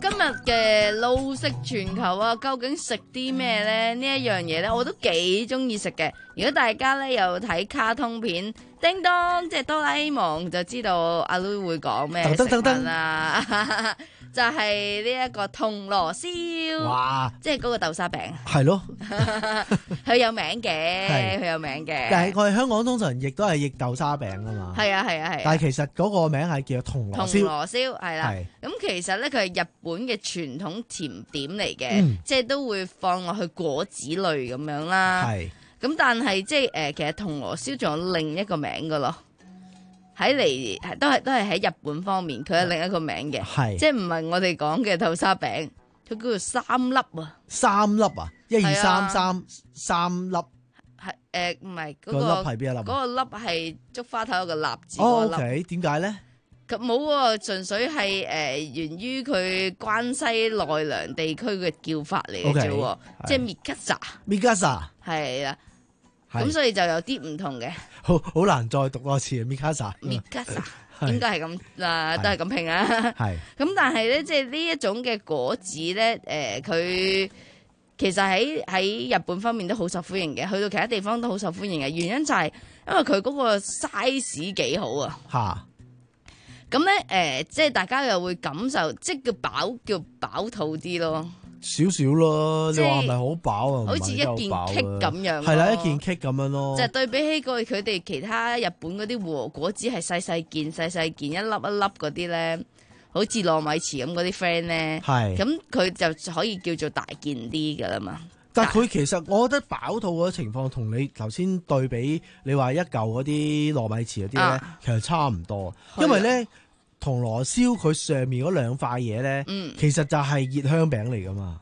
嘅路食全球啊，究竟食啲咩咧？呢一樣嘢咧，我都幾中意食嘅。如果大家咧有睇卡通片，叮當即係哆啦 A 夢，就知道阿 Lu 會講咩食物啦。就係呢一個銅鑼燒，哇！即係嗰個豆沙餅， 係咯， 佢有名嘅，佢有名嘅。 但係我哋香港通常亦都係譯豆沙餅噶嘛。 係啊係啊係。 但係其實嗰個名係叫銅鑼燒。 銅鑼燒係啦。咁其實咧，佢係日本嘅傳統甜點嚟嘅，嗯、即係都會放落去果子類咁樣啦。係。咁但係即係誒，其實銅鑼燒仲有另一個名噶咯。喺嚟都係都係喺日本方面，佢有另一個名嘅，係即係唔係我哋講嘅豆沙餅，佢叫做三粒啊！ 三粒啊！一二三三三粒， 係誒唔係嗰個粒係邊一粒？嗰個粒係竹花頭有個立字哦嗰個粒。 OK，點解咧？ 佢冇喎，純粹係誒、呃、源於佢關西奈良地區嘅叫法嚟嘅啫喎，即係 Mikasa。 Mikasa 係啦。咁所以就有啲唔同嘅， 好好難再讀多次 Mikasa，Mikasa 應該係咁啦，都係咁拼啊。係咁，但係咧，即係呢一種嘅果子咧，誒、呃，佢其實喺喺日本方面都好受歡迎嘅，去到其他地方都好受歡迎嘅。原因就係因為佢嗰個 size 幾好啊。吓，咁咧，誒、呃，即係大家又會感受，即係叫飽，叫飽肚啲咯。 少少咯，你話係咪好飽啊？ 好似一件 cake 咁樣， 係啦，一件 cake 咁樣咯。 就對比起過佢哋其他日本嗰啲和果子係細細件、細細件一粒一粒嗰啲咧，好似糯米糍咁嗰啲 friend 咧，係咁佢就可以叫做大件啲噶啦嘛。 但係佢其實我覺得飽肚嗰情況同你頭先對比，你話一嚿嗰啲糯米糍嗰啲咧，啊、其實差唔多，因為咧。銅鑼燒佢上面嗰兩塊嘢咧，嗯、其實就係熱香餅嚟噶嘛，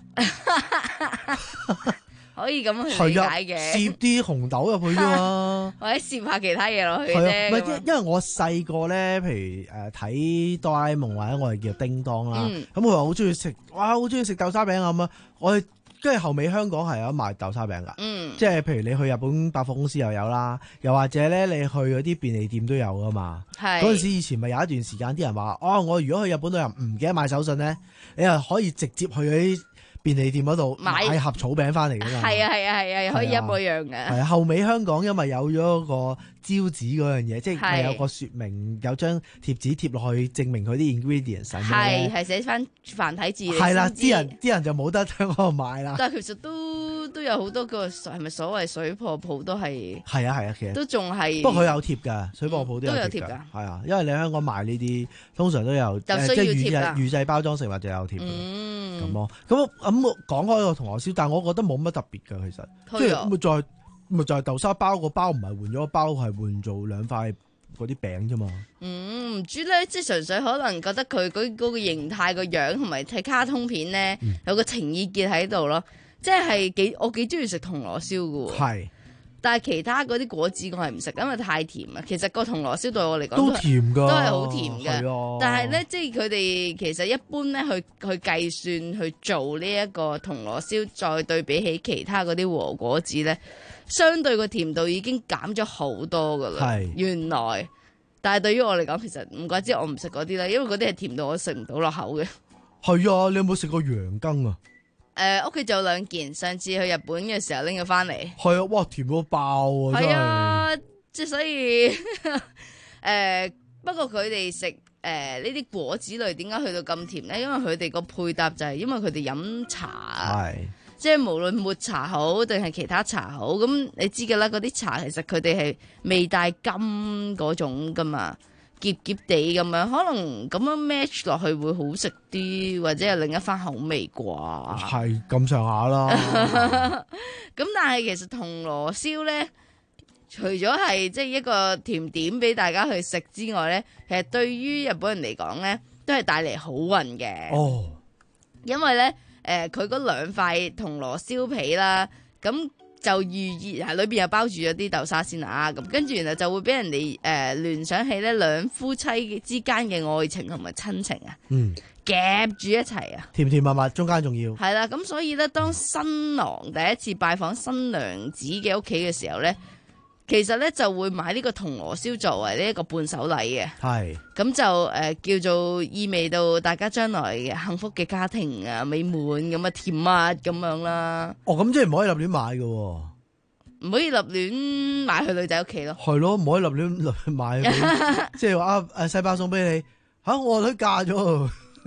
可以咁去理解嘅。 攝啲紅豆入去啫嘛， 或者攝下其他嘢落去啫。 唔係，因為我細個咧，譬如誒睇哆啦 A 夢或者我哋叫叮當啦，咁佢話好中意食，哇，好中意食豆沙餅咁啊，我哋。跟住後尾香港係有賣豆沙餅噶，嗯、即係譬如你去日本百貨公司又有啦，又或者咧你去嗰啲便利店都有噶嘛。嗰陣時以前咪有一段時間啲人話，哦，我如果去日本旅遊唔記得買手信咧，你又可以直接去嗰啲便利店嗰度買盒草餅翻嚟噶嘛。係啊係啊係啊，可以一模一樣嘅。係啊，後尾香港因為有咗個招紙嗰樣嘢，即係係有個説明，有張貼紙貼落去證明佢啲 ingredients 係係寫翻繁體字。 係啦，啲人啲人就冇得喺嗰度買啦。 但係其實都都有好多個係咪所謂水貨鋪都係係啊係啊，其實都仲係。 不過佢有貼㗎，水貨鋪都有貼㗎。係啊，因為你喺香港買呢啲通常都有， 就需要貼㗎。即係預製包裝食物就有貼㗎。咁咯，咁咁講開個銅鑼燒，但係我覺得冇乜特別㗎，其實即係咪再。咪就係豆沙包，個包唔係換咗個包，係換做兩塊嗰啲餅啫嘛。 嗯，唔知咧，即係純粹可能覺得佢嗰嗰個形態個樣同埋睇卡通片咧，嗯、有個情意結喺度咯。即係幾我幾中意食銅鑼燒噶。係，但係其他嗰啲果子我係唔食，因為太甜啦。其實個銅鑼燒對我嚟講都甜噶， 都係好甜嘅。 啊、 但係咧，即係佢哋其實一般咧去去計算去做呢一個銅鑼燒，再對比起其他嗰啲和果子咧。相對個甜度已經減咗好多噶啦，是原來，但係對於我嚟講，其實唔怪之我唔食嗰啲啦，因為嗰啲係甜到我食唔到落口嘅。 係啊，你有冇食過羊羹啊？ 誒、呃，屋企仲有兩件，上次去日本嘅時候拎咗翻嚟。 係啊，哇，甜到爆啊！ 係啊，即係所以，誒、呃，不過佢哋食誒呢啲果子類點解去到咁甜咧？因為佢哋個配搭就係因為佢哋飲茶。係。即係無論抹茶好定係其他茶好，咁你知㗎啦，嗰啲茶其實佢哋係未帶甘嗰種㗎嘛，澀澀地咁樣，可能咁樣 match 落去會好食啲，或者係另一番口味啩。 係咁上下啦。 咁但係其實銅鑼燒咧，除咗係即係一個甜點俾大家去食之外咧，其實對於日本人嚟講咧，都係帶嚟好運嘅。哦，因為咧。誒佢嗰兩塊銅鑼燒皮啦，咁就寓意係裏邊又包住咗啲豆沙先啊，咁跟住然後就會俾人哋誒、呃、聯想起咧兩夫妻之間嘅愛情同埋親情啊，嗯，夾住一齊啊， 甜甜蜜蜜，中間仲要係啦，咁所以咧，當新郎第一次拜訪新娘子嘅屋企嘅時候咧， 其實咧就會買呢個銅鑼燒作為呢一個伴手禮嘅。 係。 咁就誒、呃、叫做意味到大家將來幸福嘅家庭啊美滿咁啊甜蜜咁樣啦。 哦，咁即係唔可以立亂買嘅喎， 唔可以立亂買去女仔屋企咯。 係咯，唔可以立亂立亂買，即係話啊誒細伯送俾你嚇，我女嫁咗，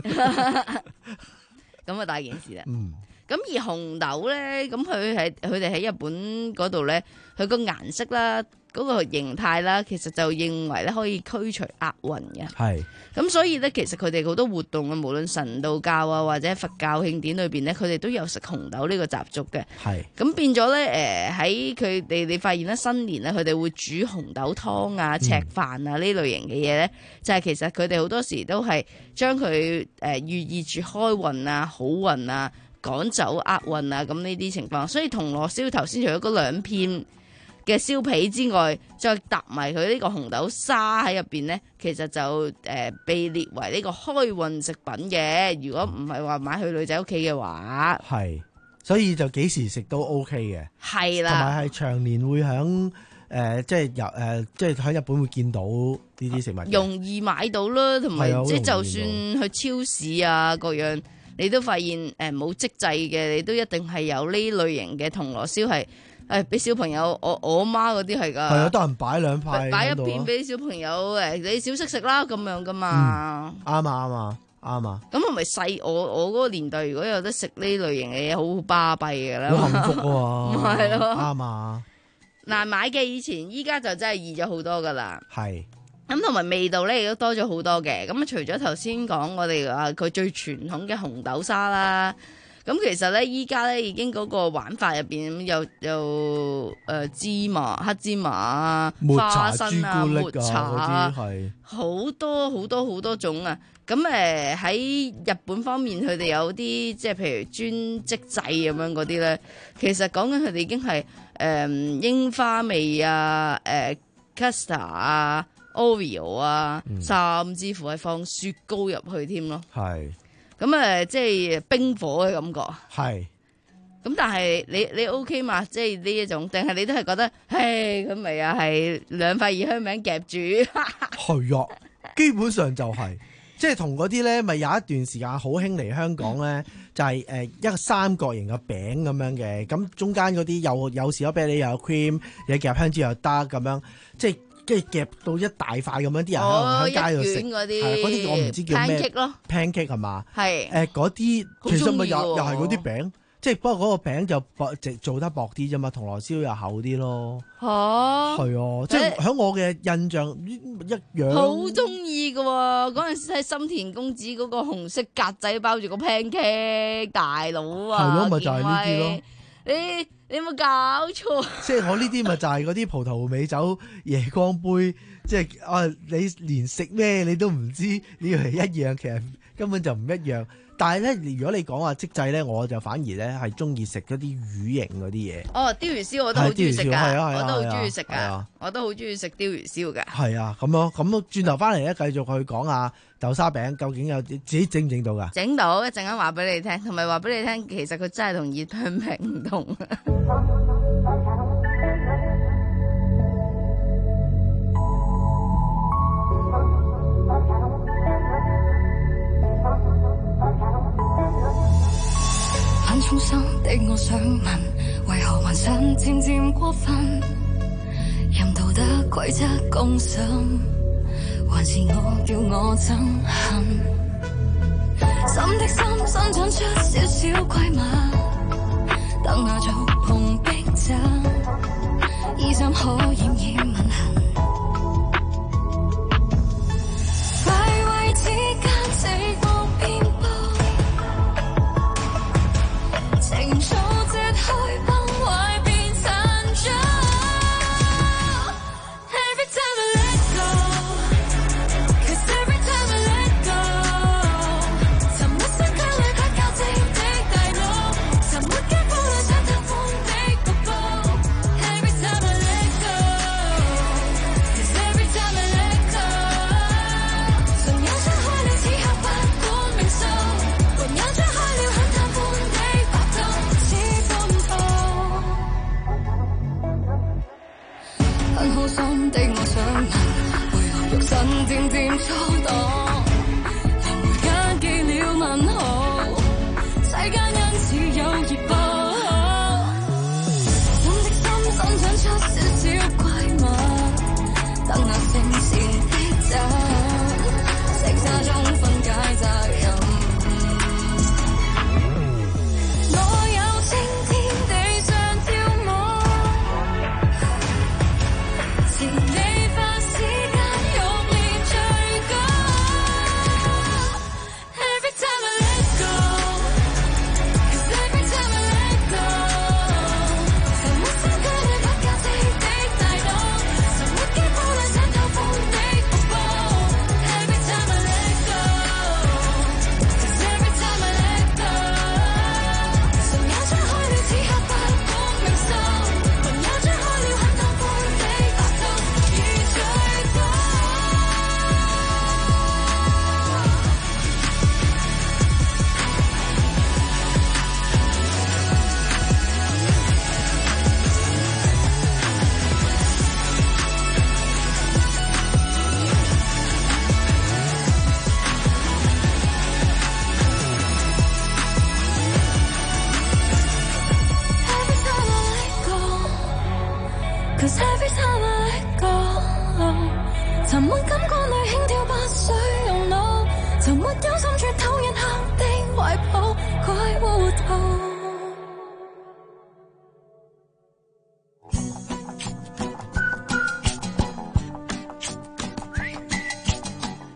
咁啊大件事啦。 嗯。 咁而紅豆咧，咁佢喺佢哋喺日本嗰度咧，佢個顏色啦，嗰、嗰個形態啦，其實就認為咧可以驅除厄運嘅。 係。咁所以咧，其實佢哋好多活動啊，無論神道教啊或者佛教慶典裏邊咧，佢哋都有食紅豆呢個習俗嘅。 係。 咁變咗咧，誒喺佢哋你發現咧新年咧，佢哋會煮紅豆湯啊、赤飯啊呢、嗯、類型嘅嘢咧，就係、是、其實佢哋好多時都係將佢誒寓意住開運啊、好運啊。趕走厄運啊，咁呢啲情況，所以銅鑼燒頭先除咗嗰兩片嘅燒皮之外，再搭埋佢呢個紅豆沙喺入邊呢，其實就誒、呃、被列為呢個開運食品嘅。如果唔係話買去女仔屋企嘅話， 係，所以就幾時食都 OK 嘅。 係啦， 同埋係長年會響誒、呃，即係入誒，即係喺日本會見到呢啲食物， 容易買到啦，同埋即係就算去超市啊各樣。你都發現誒冇即製嘅，你都一定係有呢類型嘅銅鑼燒係誒俾小朋友，我我媽嗰啲係㗎。係啊，得人擺兩塊， 擺一片俾小朋友誒，你小息食啦咁樣㗎嘛。 啱啊啱啊啱啊！ 咁係咪細我我嗰個年代，如果有得食呢類型嘅嘢，好巴閉㗎啦。 好幸福喎！ 係咯， 啱啊！ 難買嘅以前，依家就真係易咗好多㗎啦。 係。 咁同埋味道咧，亦都多咗好多嘅。咁啊，除咗頭先講我哋話佢最傳統嘅紅豆沙啦，咁其實咧依家咧已經嗰個玩法入邊有有誒芝麻、黑芝麻啊、花生啊、抹茶啊，係好多好多好多種啊。咁誒喺日本方面，佢哋有啲即係譬如專職製咁樣嗰啲咧，其實講緊佢哋已經係誒、呃、櫻花味啊、誒、呃、custard 啊。Oreo 啊，嗯、甚至乎係放雪糕入去添咯。係，咁誒，即係冰火嘅感覺。係，咁但係你你 OK 嘛？即係呢一種，定係你都係覺得，嘿，咁咪又係兩塊熱香餅夾住？ 係啊，基本上就係、是，即係同嗰啲咧，咪有一段時間好興嚟香港咧，就係誒一個三角形嘅餅咁樣嘅，咁中間嗰啲又有士多啤梨又有 cream， 有夾香蕉又得咁樣，即係。跟住夾到一大塊咁樣，啲人喺喺街度食，係嗰啲我唔知叫咩 pancake 咯 ，pancake 係嘛？係誒嗰啲其實咪又又係嗰啲餅，即係不過嗰個餅就薄，直做得薄啲啫嘛，銅鑼燒又厚啲咯。嚇係啊，即係喺我嘅印象一樣。 好中意㗎喎！嗰陣時喺心田公子嗰個紅色格仔包住個 pancake 大佬啊！ 係咯，咪就係呢啲咯。 你你有冇搞錯？ 即係我呢啲咪就係嗰啲葡萄美酒夜光杯，即係啊你連食咩你都唔知呢樣係一樣，其實根本就唔一樣。但係咧，如果你講話即製咧，我就反而咧係中意食嗰啲魚形嗰啲嘢。 哦，鯛魚燒我都好中意食噶， 啊啊、 我都好中意食噶， 啊、 我都好中意食鯛魚燒噶。 係啊，咁咯，咁轉頭翻嚟咧，繼續去講下豆沙餅究竟有自己整唔整到噶？整到， 一陣間話俾你聽，同埋話俾你聽，其實佢真係同熱香餅唔同。 衷心的我想問，為何還想漸漸過分？任道德規則公審，還是我叫我憎恨？心的心生長出少少規碼，等那觸碰逼真，衣衫可掩掩吻痕，快為之間這個邊坡。情操折開崩壞變殘渣 Every time I let go Cause every time I let go 沉沒身軀裏不交織的大腦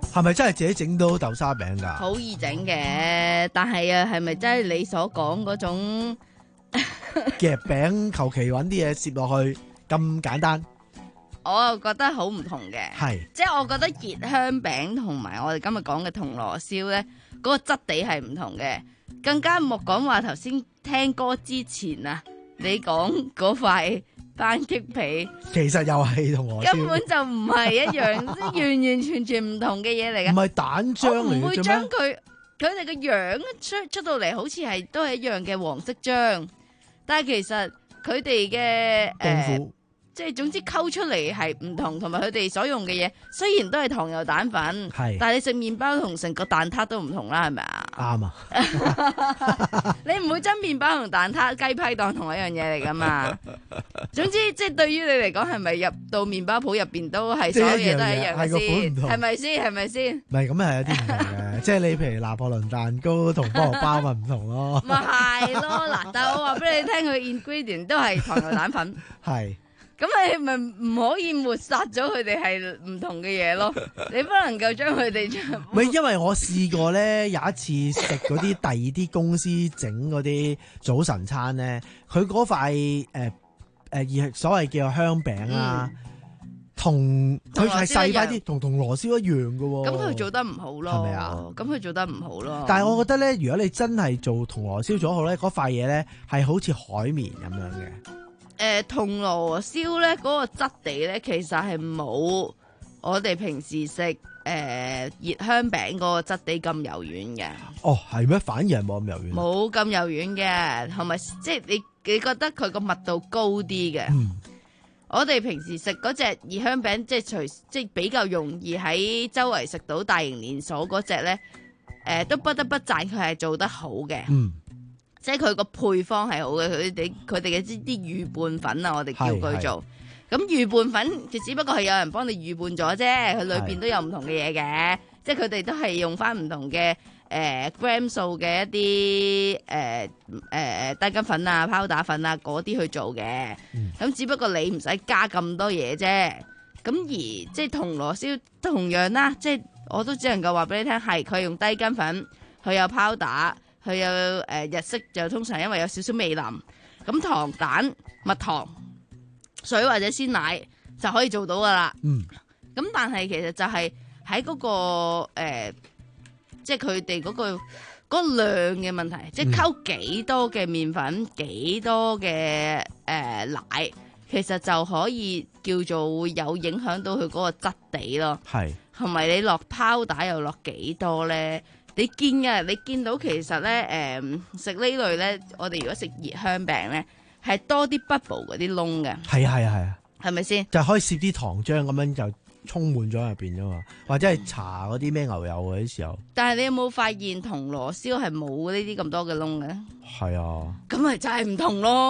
係咪真係自己整到豆沙餅㗎？ 好易整嘅，但係啊，係咪真係你所講嗰種夾餅求其揾啲嘢攝落去咁簡單？ 我又覺得好唔同嘅， 係即係我覺得熱香餅同埋我哋今日講嘅銅鑼燒咧，嗰、嗰個質地係唔同嘅，更加莫講話頭先聽歌之前啊，你講嗰塊班戟皮， 其實又係銅鑼燒， 根本就唔係一樣，完完全全唔同嘅嘢嚟嘅。 唔係蛋漿嚟嘅啫咩？ 我唔會將佢佢哋嘅樣出出到嚟，好似係都係一樣嘅黃色漿，但係其實佢哋嘅誒。即係總之溝出嚟係唔同，同埋佢哋所用嘅嘢雖然都係糖油蛋粉，但係你食麵包同成個蛋撻都唔同啦，係咪啊？ 啱啊！ 你唔會將麵包同蛋撻雞批當同一樣嘢嚟噶嘛？總之即係對於你嚟講，係咪入到麵包鋪入邊都係所有嘢都係一樣嘅先？係咪先？係咪先？ 唔係咁係有啲唔同嘅，即係你譬如拿破崙蛋糕同菠蘿包咪唔同咯。 咪係咯，嗱，但係我話俾你聽，佢 ingredient 都係糖油蛋粉。 係。 咁你咪唔可以抹殺咗佢哋係唔同嘅嘢咯？你不能夠將佢哋將唔係，因為我試過咧，有一次食嗰啲第二啲公司整嗰啲早晨餐咧，佢嗰塊誒誒所謂叫做香餅啊，同佢係細塊啲，同銅鑼燒一樣嘅喎。 咁佢做得唔好咯，係咪啊？咁佢做得唔好咯。 但係我覺得咧，如果你真係做銅鑼燒咗好咧，嗰塊嘢咧係好似海綿咁樣嘅。 誒、呃、銅鑼燒咧嗰、那個質地咧，其實係冇我哋平時食誒、呃、熱香餅嗰個質地咁柔軟嘅。 哦，係咩？反而係冇咁柔軟。 冇咁柔軟嘅，同埋即係你你覺得佢個密度高啲嘅。嗯、我哋平時食嗰隻熱香餅，即係隨即係比較容易喺周圍食到大型連鎖嗰隻咧，誒、呃、都不得不讚佢係做得好嘅。嗯。即係佢個配方係好嘅，佢哋佢哋嘅啲啲預拌粉啊，我哋叫佢做。咁預拌粉，其實只不過係有人幫你預拌咗啫，佢裏邊都有唔同嘅嘢嘅。即係佢哋都係用翻唔同嘅誒、呃、gram 數嘅一啲誒誒低筋粉啊、泡打粉啊嗰啲去做嘅。咁、嗯、只不過你唔使加咁多嘢啫。咁而即係銅鑼燒同樣啦，即係我都只能夠話俾你聽，係佢用低筋粉，佢有泡打。佢有誒、呃、日式就通常因為有少少味淋，咁糖蛋、蜜糖、水或者鮮奶就可以做到噶啦。嗯，咁但係其實就係喺嗰個、呃、即係佢哋嗰個嗰、嗰個量嘅問題，嗯、即係溝幾多嘅麵粉、幾多嘅誒、呃、奶，其實就可以叫做會有影響到佢嗰個質地咯。係，同埋你落泡打又落幾多咧？你見嘅，你見到其實咧，誒、呃、食呢類咧，我哋如果食熱香餅咧，係多啲 bubble 嗰啲窿嘅。係啊係啊係啊，係咪先？就可以攝啲糖漿咁樣就充滿咗入邊啫嘛，或者係搽嗰啲咩牛油嗰啲時候。但係你有冇發現銅鑼燒係冇呢啲咁多嘅窿嘅？係啊。咁咪就係唔同咯。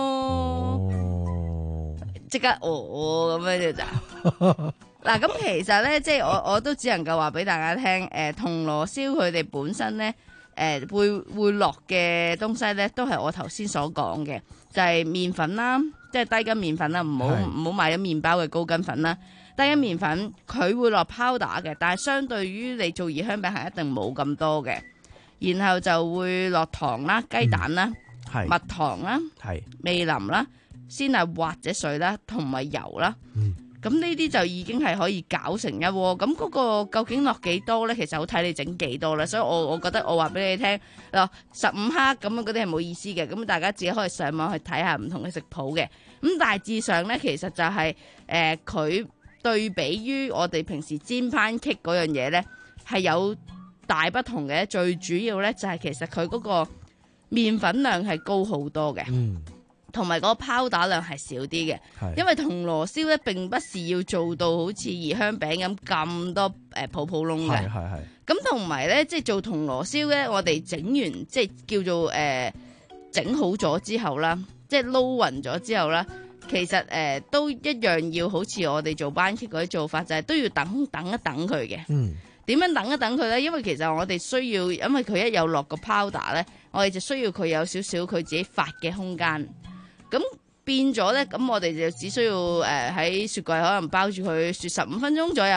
哦。即刻哦咁樣就。嗱，咁其實咧，即係我我都只能夠話俾大家聽，誒、呃，銅鑼燒佢哋本身咧，誒、呃，會會落嘅東西咧，都係我頭先所講嘅，就係、是、麵粉啦，即係低筋麵粉啦，唔好唔好買咗麵包嘅高筋粉啦，低筋麵粉佢會落泡打嘅，但係相對於你做熱香餅係一定冇咁多嘅，然後就會落糖啦、雞蛋啦、嗯、蜜糖啦、味淋啦、鮮奶或者水啦，同埋油啦。嗯咁呢啲就已經係可以攪成一鍋，咁嗰個究竟落幾多咧？其實好睇你整幾多啦，所以我我覺得我話俾你聽，嗱十五克咁樣嗰啲係冇意思嘅，咁大家自己可以上網去睇下唔同嘅食譜嘅。咁大致上咧，其實就係誒佢對比於我哋平時煎番茄嗰樣嘢咧，係有大不同嘅。最主要咧就係其實佢嗰個麵粉量係高好多嘅。嗯。同埋嗰個泡打量係少啲嘅，因為銅鑼燒咧並不是要做到好似熱香餅咁咁多誒泡泡窿嘅。係係係。咁同埋咧，即係做銅鑼燒咧，我哋整完即係叫做誒整、呃、好咗之後啦，即係撈勻咗之後啦，其實誒、呃、都一樣要好似我哋做班戟嗰啲做法，就係、是、都要等等一等佢嘅。嗯。點樣等一等佢咧？因為其實我哋需要，因為佢一有落個泡打咧，我哋就需要佢有少少佢自己發嘅空間。咁變咗咧，咁我哋就只需要誒喺、呃、雪櫃可能包住佢雪十五分鐘左右，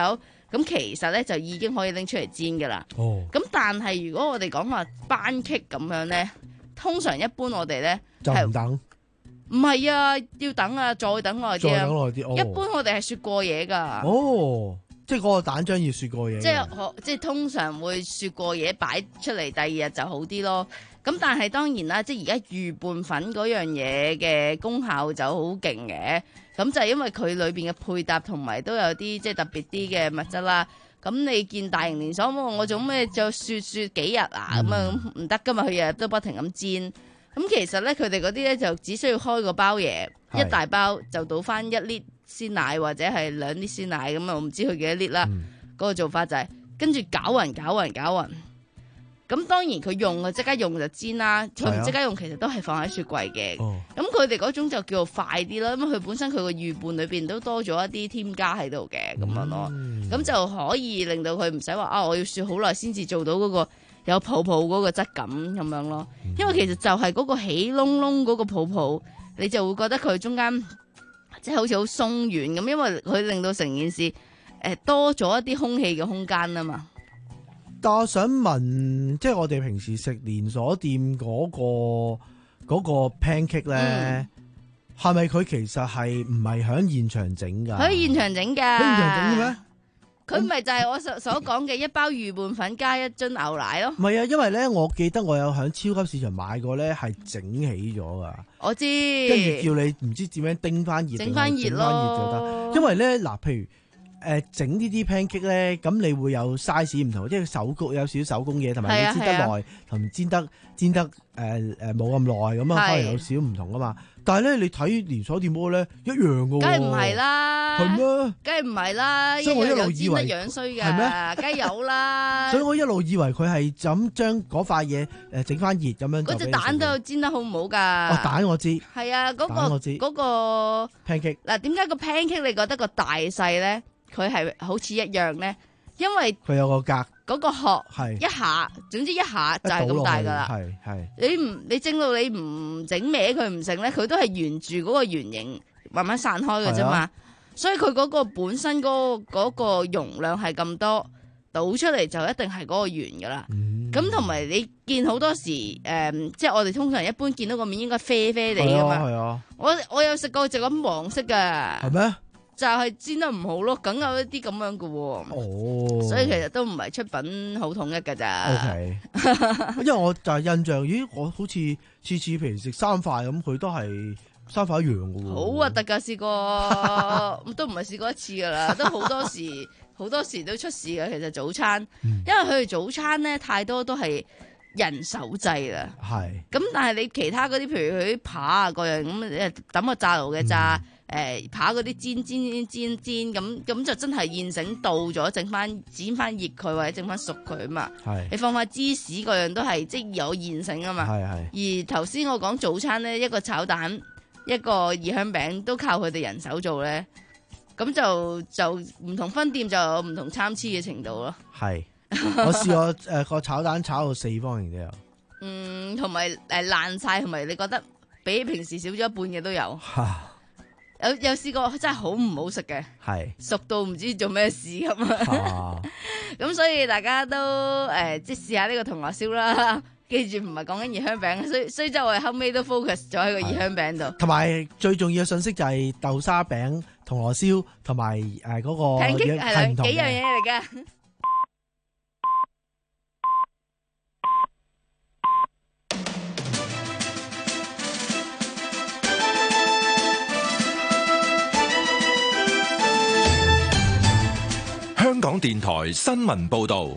咁其實咧就已經可以拎出嚟煎㗎啦。 哦， 咁但係如果我哋講話班戟咁樣咧，通常一般我哋咧就唔等， 唔係啊，要等啊，再等耐啲啊。 再等耐啲。哦、 一般我哋係雪過夜㗎。 哦，即係嗰個蛋漿要雪過夜。 即係即係通常會雪過夜擺出嚟，第二日就好啲咯。咁但係當然啦，即係而家預拌粉嗰樣嘢嘅功效就好勁嘅。咁就係因為佢裏邊嘅配搭同埋都有啲即係特別啲嘅物質啦。咁你見大型連鎖，我做咩就雪雪幾日啊？咁啊唔得噶嘛，佢日日都不停咁煎。咁其實咧，佢哋嗰啲咧就只需要開個包嘢，一大包就倒翻一 lit 鮮奶或者係兩 lit 鮮奶咁啊，我唔知佢幾多 lit 啦。嗰、嗯、個做法就係、是、跟住攪勻攪勻攪勻。咁當然佢用啊，即刻用就煎啦。佢唔即刻用，其實都係放喺雪櫃嘅。咁佢哋嗰種就叫做快啲啦，因為佢本身佢個預拌裏邊都多咗一啲添加喺度嘅咁樣咯。咁、嗯、就可以令到佢唔使話啊，我要雪好耐先至做到嗰個有泡泡嗰個質感咁樣咯。因為其實就係嗰個起窿窿嗰個泡泡，你就會覺得佢中間即係好似好鬆軟咁，因為佢令到成件事誒、呃、多咗一啲空氣嘅空間啊嘛。 但我想問，即係我哋平時食連鎖店嗰、嗰個嗰、嗰個 pancake 咧，係咪佢其實係唔係喺現場整㗎？ 喺現場整㗎。喺現場整嘅咩？ 佢咪就係我所所講嘅一包預拌粉加一樽牛奶咯。 唔係啊，因為咧，我記得我有喺超級市場買過咧，係整起咗㗎。 我知。 跟住叫你唔知點樣叮翻熱， 整翻熱咯。 就得。因為咧，嗱，譬如。誒整呢啲 pancake 咧，咁你會有 size 唔同，即係手工有少少手工嘢，同埋你煎得耐同、啊、煎得煎得誒誒冇咁耐咁啊，可能有少唔同啊嘛。但係咧，你睇連鎖店嗰個咧一樣嘅喎， 梗係唔係啦？ 係咩？ 梗係唔係啦？ 所以我一路以為樣衰嘅係咩？ 梗係有啦。 所以我一路以為佢係就咁將嗰塊嘢誒整翻熱咁樣。 嗰隻蛋都有煎得好唔好㗎？ 哦，蛋我知。係啊，嗰、嗰個嗰、嗰個 pancake 嗱，點解個 pancake 你覺得個大細咧？佢係好似一樣咧，因為佢有個格， 嗰個殼係一下，總之一下就係咁大噶啦。係係，你唔你蒸到你唔整歪佢唔成咧，佢都係沿住嗰個圓形慢慢散開嘅啫嘛。所以佢嗰個本身嗰、嗰個嗰個容量係咁多，倒出嚟就一定係嗰個圓噶啦。咁同埋你見好多時誒、嗯，即係我哋通常一般見到個面應該啡啡地噶嘛。係啊，我我有食過就咁黃色噶。係咩？就係、是、煎得唔好咯，梗有一啲咁樣嘅喎。哦，所以其實都唔係出品好統一㗎咋。O K， 因為我就係印象，咦，我好似次次譬如食三塊咁，佢都係三塊一樣嘅喎。 好核突㗎，試過都唔係試過一次㗎啦，都好多時好多時都出事㗎。其實早餐，嗯、因為佢哋早餐咧太多都係人手製啦。係。咁但係你其他嗰啲，譬如佢啲扒啊各樣咁誒，抌個炸爐嘅炸。嗯誒，扒嗰啲煎煎煎煎咁咁就真係現成到咗，整翻煎翻熱佢或者整翻熟佢啊嘛。係你放塊芝士嗰樣都係即有現成啊嘛。係係。而頭先我講早餐咧，一個炒蛋，一個魚香餅都靠佢哋人手做咧，咁就就唔同分店就有唔同參差嘅程度咯。係，我試過誒個炒蛋炒到四方形都有。嗯，同埋誒爛晒，同埋你覺得比平時少咗一半嘅都有。有有試過真係好唔好食嘅，係熟到唔知做咩事咁啊！咁所以大家都誒、呃，即係試下呢個銅鑼燒啦。記住唔係講緊魚香餅，所以所以即係我哋後尾都 focus 咗喺個魚香餅度。同埋最重要嘅信息就係豆沙餅、銅鑼燒同埋誒嗰個係唔同嘅幾樣嘢嚟㗎。 香港電台新聞報道，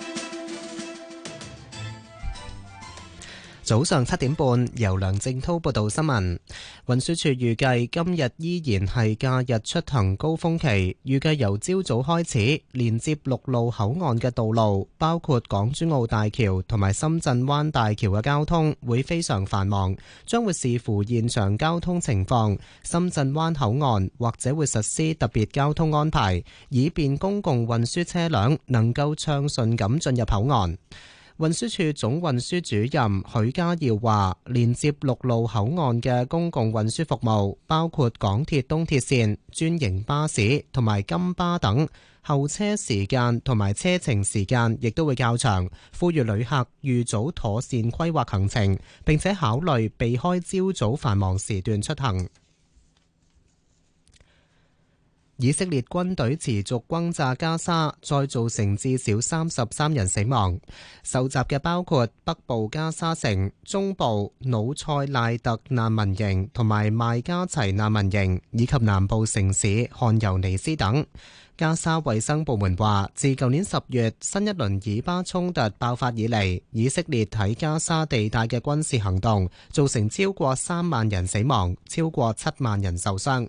早上七點半，由梁正濤報道新聞。運輸署預計今日依然係假日出行高峰期，預計由朝早開始，連接陸路口岸嘅道路，包括港珠澳大橋同埋深圳灣大橋嘅交通會非常繁忙，將會視乎現場交通情況，深圳灣口岸或者會實施特別交通安排，以便公共運輸車輛能夠暢順咁進入口岸。 運輸署總運輸主任許家耀話，連接陸路口岸嘅公共運輸服務，包括港鐵東鐵線、專營巴士同埋金巴等，候車時間同埋車程時間亦都會較長，呼籲旅客預早妥善規劃行程，並且考慮避開朝早繁忙時段出行。以色列軍隊持續轟炸加沙，再造成至少三十三人死亡。受襲嘅包括北部加沙城、中部努塞賴特難民營同埋麥加齊難民營，以及南部城市漢尤尼斯等。加沙衛生部門話，自舊年十月新一輪以巴衝突爆發以嚟，以色列喺加沙地帶嘅軍事行動造成超過三萬人死亡，超過七萬人受傷。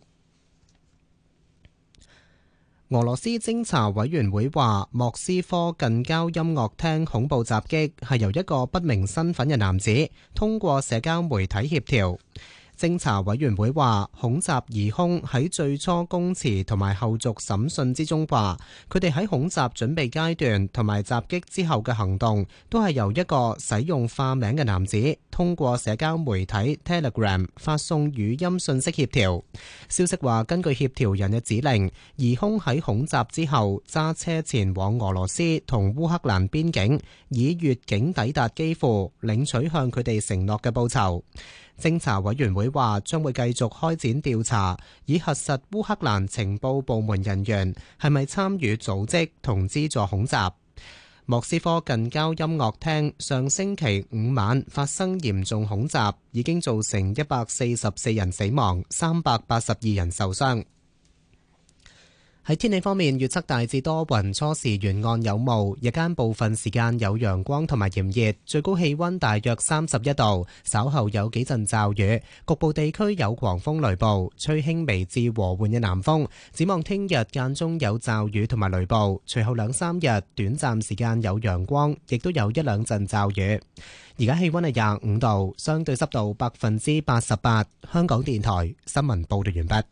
俄羅斯偵查委員會話，莫斯科近郊音樂廳恐怖襲擊係由一個不明身份嘅男子通過社交媒體協調。偵查委員會話，恐襲疑兇喺最初供詞同埋後續審訊之中話，佢哋喺恐襲準備階段同埋襲擊之後嘅行動都係由一個使用化名嘅男子通過社交媒體 Telegram 發送語音信息協調。消息話，根據協調人嘅指令，疑兇喺恐襲之後揸車前往俄羅斯同烏克蘭邊境，以越境抵達基輔，領取向佢哋承諾嘅報酬。偵查委員會話，將會繼續開展調查，以核實烏克蘭情報部門人員係咪參與組織同資助恐襲。莫斯科近郊音樂廳上星期五晚發生嚴重恐襲，已經造成一百四十四人死亡，三百八十二人受傷。喺天氣方面，預測大致多雲，初時沿岸有霧，日間部分時間有陽光同埋炎熱，最高氣溫大約三十一度。稍後有幾陣驟雨，局部地區有狂風雷暴，吹輕微至和緩嘅南風。展望聽日間中有驟雨同埋雷暴，隨後兩三日短暫時間有陽光，亦都有一兩陣驟雨。而家氣溫係廿五度，相對濕度百分之八十八。香港電台新聞報道完畢。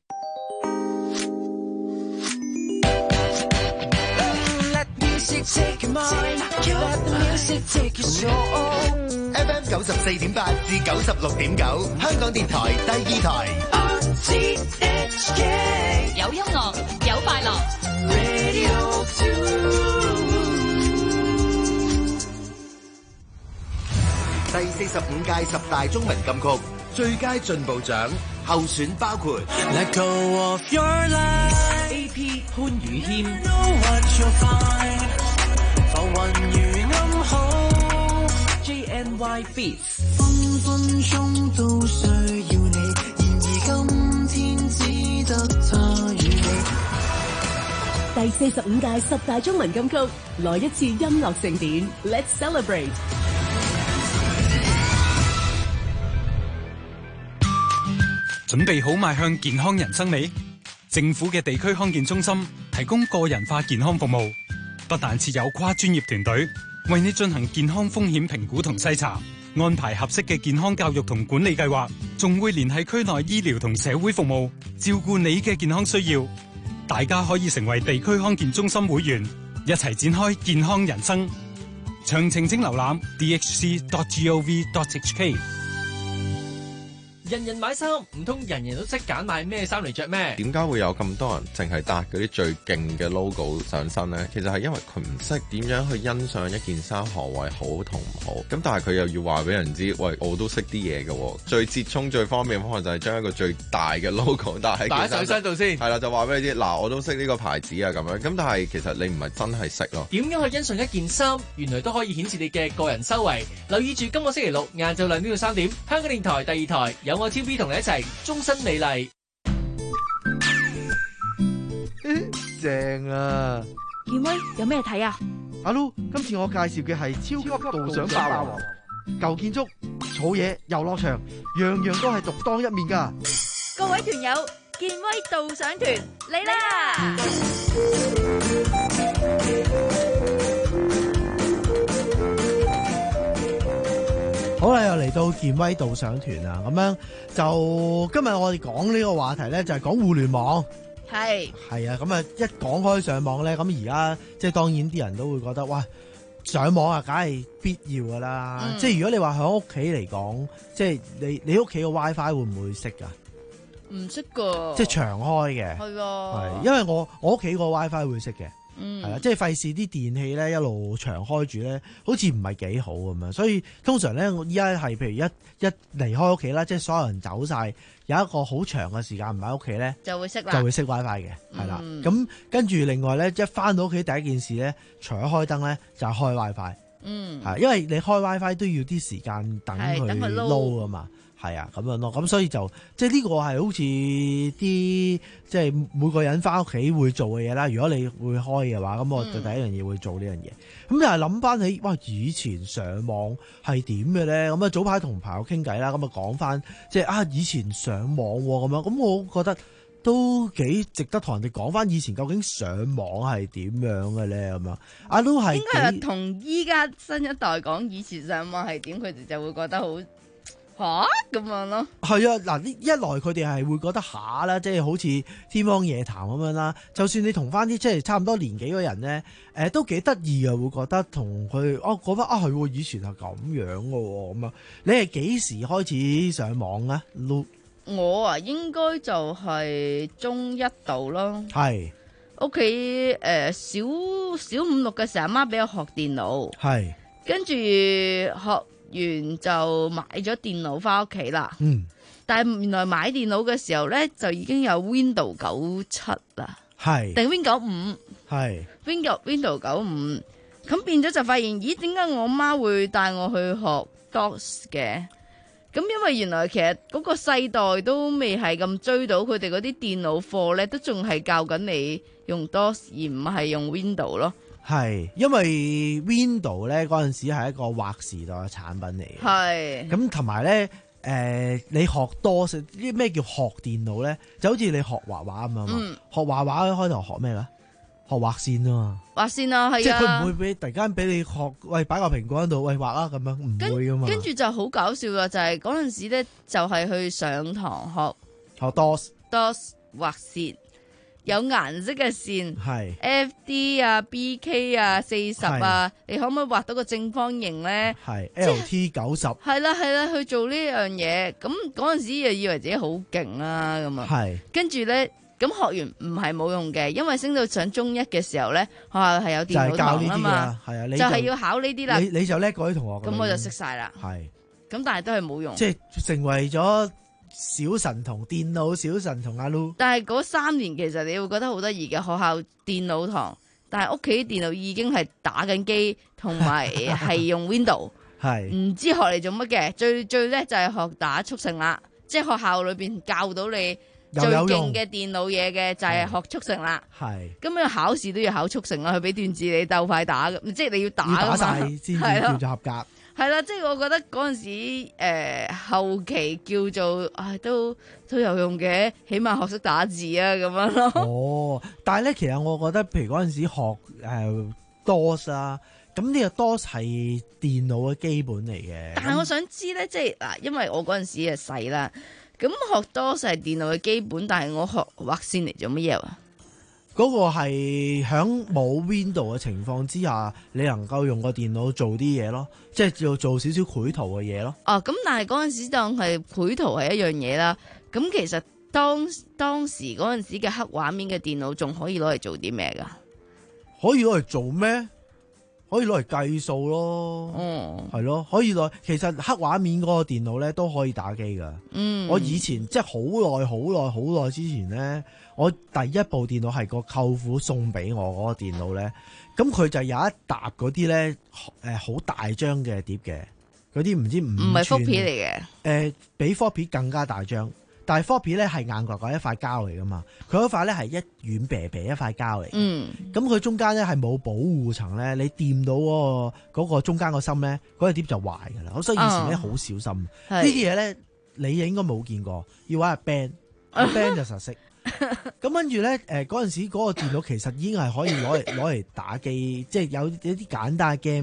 Take your mind, let the music take your soul. F M 九十四點八至九十六點九，香港電台第二台。R T H K 有音樂，有快樂。 Radio two。第四十五屆十大中文金曲最佳進步獎候選包括 Let go of your life A P 潘宇謙 Know what you'll find浮雲如暗號 J N Y Beats 分分鐘都需要你然而今天只得他與你第四十五屆十大中文金曲來一次音樂盛典 Let's celebrate 準備好邁向健康人生未？政府嘅地區康健中心提供個人化健康服務，不但設有跨專業團隊為你進行健康風險評估同篩查，安排合適嘅健康教育同管理計劃，仲會聯繫區內醫療同社會服務，照顧你嘅健康需要。大家可以成為地區康健中心會員，一齊展開健康人生。詳情請瀏覽 d h c dot gov dot h k。 人人買衫，唔通人人都識揀買咩衫嚟着咩？ 點解會有咁多人淨係搭嗰啲最勁嘅 logo 上身呢？其實係因為佢唔識點樣去欣賞一件衫何謂好同唔好。咁但係佢又要話俾人知，喂，我都識啲嘢嘅。最折衷最方便嘅方法就係將一個最大嘅 logo 戴喺擺上身度先。 係啦，就話俾你知，嗱，我都識呢個牌子啊咁樣。咁但係其實你唔係真係識咯。 點樣去欣賞一件衫？原來都可以顯示你嘅個人修為。留意住今個星期六晏晝兩點到三點，香港電台第二台有我 T V 同你一齊終身美麗。 正啊！ 健威有咩睇啊？ 阿 Lu，今次我介紹嘅係超級導賞霸王，舊建築、草野、遊樂場，樣樣都係獨當一面噶。 各位團友，健威導賞團嚟啦！ 好啦，又嚟到健威導賞團啦，咁樣就今日我哋講呢個話題咧，就係講互聯網。係係啊，咁啊一講開上網咧，咁而家即係當然啲人都會覺得，哇！ 上網啊，梗係必要噶啦。 嗯、 即係如果你話喺屋企嚟講，即係你你屋企個 WiFi 會唔會熄噶？ 唔識噶， 即係長開嘅， 係啊， 係因為我我屋企個 WiFi 會熄嘅。 嗯， 係啦，即係費事啲電器咧一路長開住咧，好似唔係幾好咁樣。所以通常咧，我依家係譬如一一離開屋企啦，即係所有人走晒，有一個好長嘅時間唔喺屋企咧， 就會熄啦， 就會熄 WiFi 嘅，係啦。 嗯， 咁跟住另外咧，一翻到屋企第一件事咧，除咗開燈咧，就係開 WiFi。 嗯， 係因為你開 WiFi 都要啲時間等佢撈啊嘛。係啊，咁樣咯，咁所以就即係呢個係好似啲即係每個人翻屋企會做嘅嘢啦。如果你會開嘅話，咁我就第一樣嘢會做呢樣嘢。咁又係諗翻起，哇！以前上網係點嘅咧？咁啊早排同朋友傾偈啦，咁啊講翻即係啊以前上網咁樣，咁我覺得都幾值得同人哋講翻以前究竟上網係點樣嘅咧？咁樣啊都係應該係同依家新一代講以前上網係點，佢哋就會覺得好。吓咁樣咯，係啊，嗱呢一來佢哋係會覺得下啦，即係好似天方夜譚咁樣啦。就算你同翻啲即係差唔多年紀嘅人咧，誒、呃、都幾得意啊，會覺得同佢哦覺得啊係以前係咁樣嘅喎咁啊。你係幾時開始上網啊？ 我啊應該就係中一度咯，係屋企誒小小五六嘅時候，阿媽俾我學電腦，係跟住學完就買咗電腦翻屋企啦，嗯，但係原來買電腦嘅時候咧就已經有 Windows 九七啦，係定 Windows 九五，係 Windows Windows 九五，咁變咗就發現，咦，點解我媽會帶我去學 DOS 嘅？咁因為原來其實嗰個世代都未係咁追到佢哋嗰啲電腦課咧，都仲係教緊你用 DOS 而唔係用 Windows 咯。係，因為 Windows 咧嗰陣時係一個劃時代嘅產品嚟嘅。係。咁同埋咧，誒、呃，你學多啲咩叫學電腦咧？就好似你學畫畫咁啊嘛。嗯。學畫畫開頭學咩咧？學畫線啊嘛。畫線啊，係啊。即係佢唔會俾突然間俾你學，喂，擺個蘋果喺度，喂，畫啊咁樣，唔會噶嘛。跟住就好搞笑噶，就係嗰陣時咧，就係去上堂學學 DOS，DOS 畫線。有顏色嘅線，係 F D 啊、B K 啊、四十啊，你可唔可以畫到個正方形咧？係 L T 九十，係啦係啦，去做呢樣嘢。咁嗰陣時就以為自己好勁啦，咁啊，係跟住咧，咁學完唔係冇用嘅，因為升到上中一嘅時候咧，學校係有電腦堂啊嘛，係啊，就係要考呢啲啦。你你就叻過啲同學，咁我就識晒啦。係，咁但係都係冇用，即係成為咗小神童，電腦小神童阿 Lu。但係嗰三年其實你會覺得好得意嘅，學校電腦堂，但係屋企電腦已經係打緊機，同埋係用 Windows， 係唔知學嚟做乜嘅。最最叻就係學打速成啦，即係學校裏邊教到你最勁嘅電腦嘢嘅就係學速成啦。係咁樣考試都要考速成啦，佢俾段字你鬥快打嘅，即係你要打要打晒先至叫做合格。係啦，即係我覺得嗰陣時誒、呃、後期叫做唉都都有用嘅，起碼學識打字啊咁樣咯。哦，但係咧，其實我覺得，譬如嗰陣時學誒、呃、DOS 啊，咁呢個 DOS 係電腦嘅基本嚟嘅。但係我想知咧，即係嗱，因為我嗰陣時係細啦，咁學 DOS 係電腦嘅基本，但係我學畫線嚟做乜嘢啊？嗰個係喺冇 Windows 嘅情況之下，你能夠用個電腦做啲嘢咯，即係做做少少繪圖嘅嘢咯。哦，咁但係嗰陣時當係繪圖係一樣嘢啦。咁其實當當時嗰陣時嘅黑畫面嘅電腦仲可以攞嚟做啲咩噶？可以攞嚟做咩？可以攞嚟計數咯。哦，係咯，可以攞。其實黑畫面嗰個電腦咧都可以打機噶。嗯，我以前即係好耐、好耐、好耐之前咧。我第一部電腦係個舅父送俾我嗰個電腦咧，咁佢就有一沓嗰啲咧，誒好大張嘅碟嘅，嗰啲唔知五唔係 floppy 嚟嘅，誒、呃、比 floppy 更加大張，但係 floppy 咧係硬刮刮一塊膠嚟噶嘛，佢嗰塊咧係一軟啤啤一塊膠嚟，嗯，咁佢中間咧係冇保護層咧，你掂到嗰、嗰個嗰個中間個芯咧，嗰個碟就壞噶啦，所以以前咧好小心，哦、呢啲嘢咧你應該冇見過，要玩阿 Ben，阿 Ben 就實識。咁跟住咧，誒嗰陣時嗰個電腦其實已經係可以攞嚟攞嚟打機，即係有有啲簡單嘅 game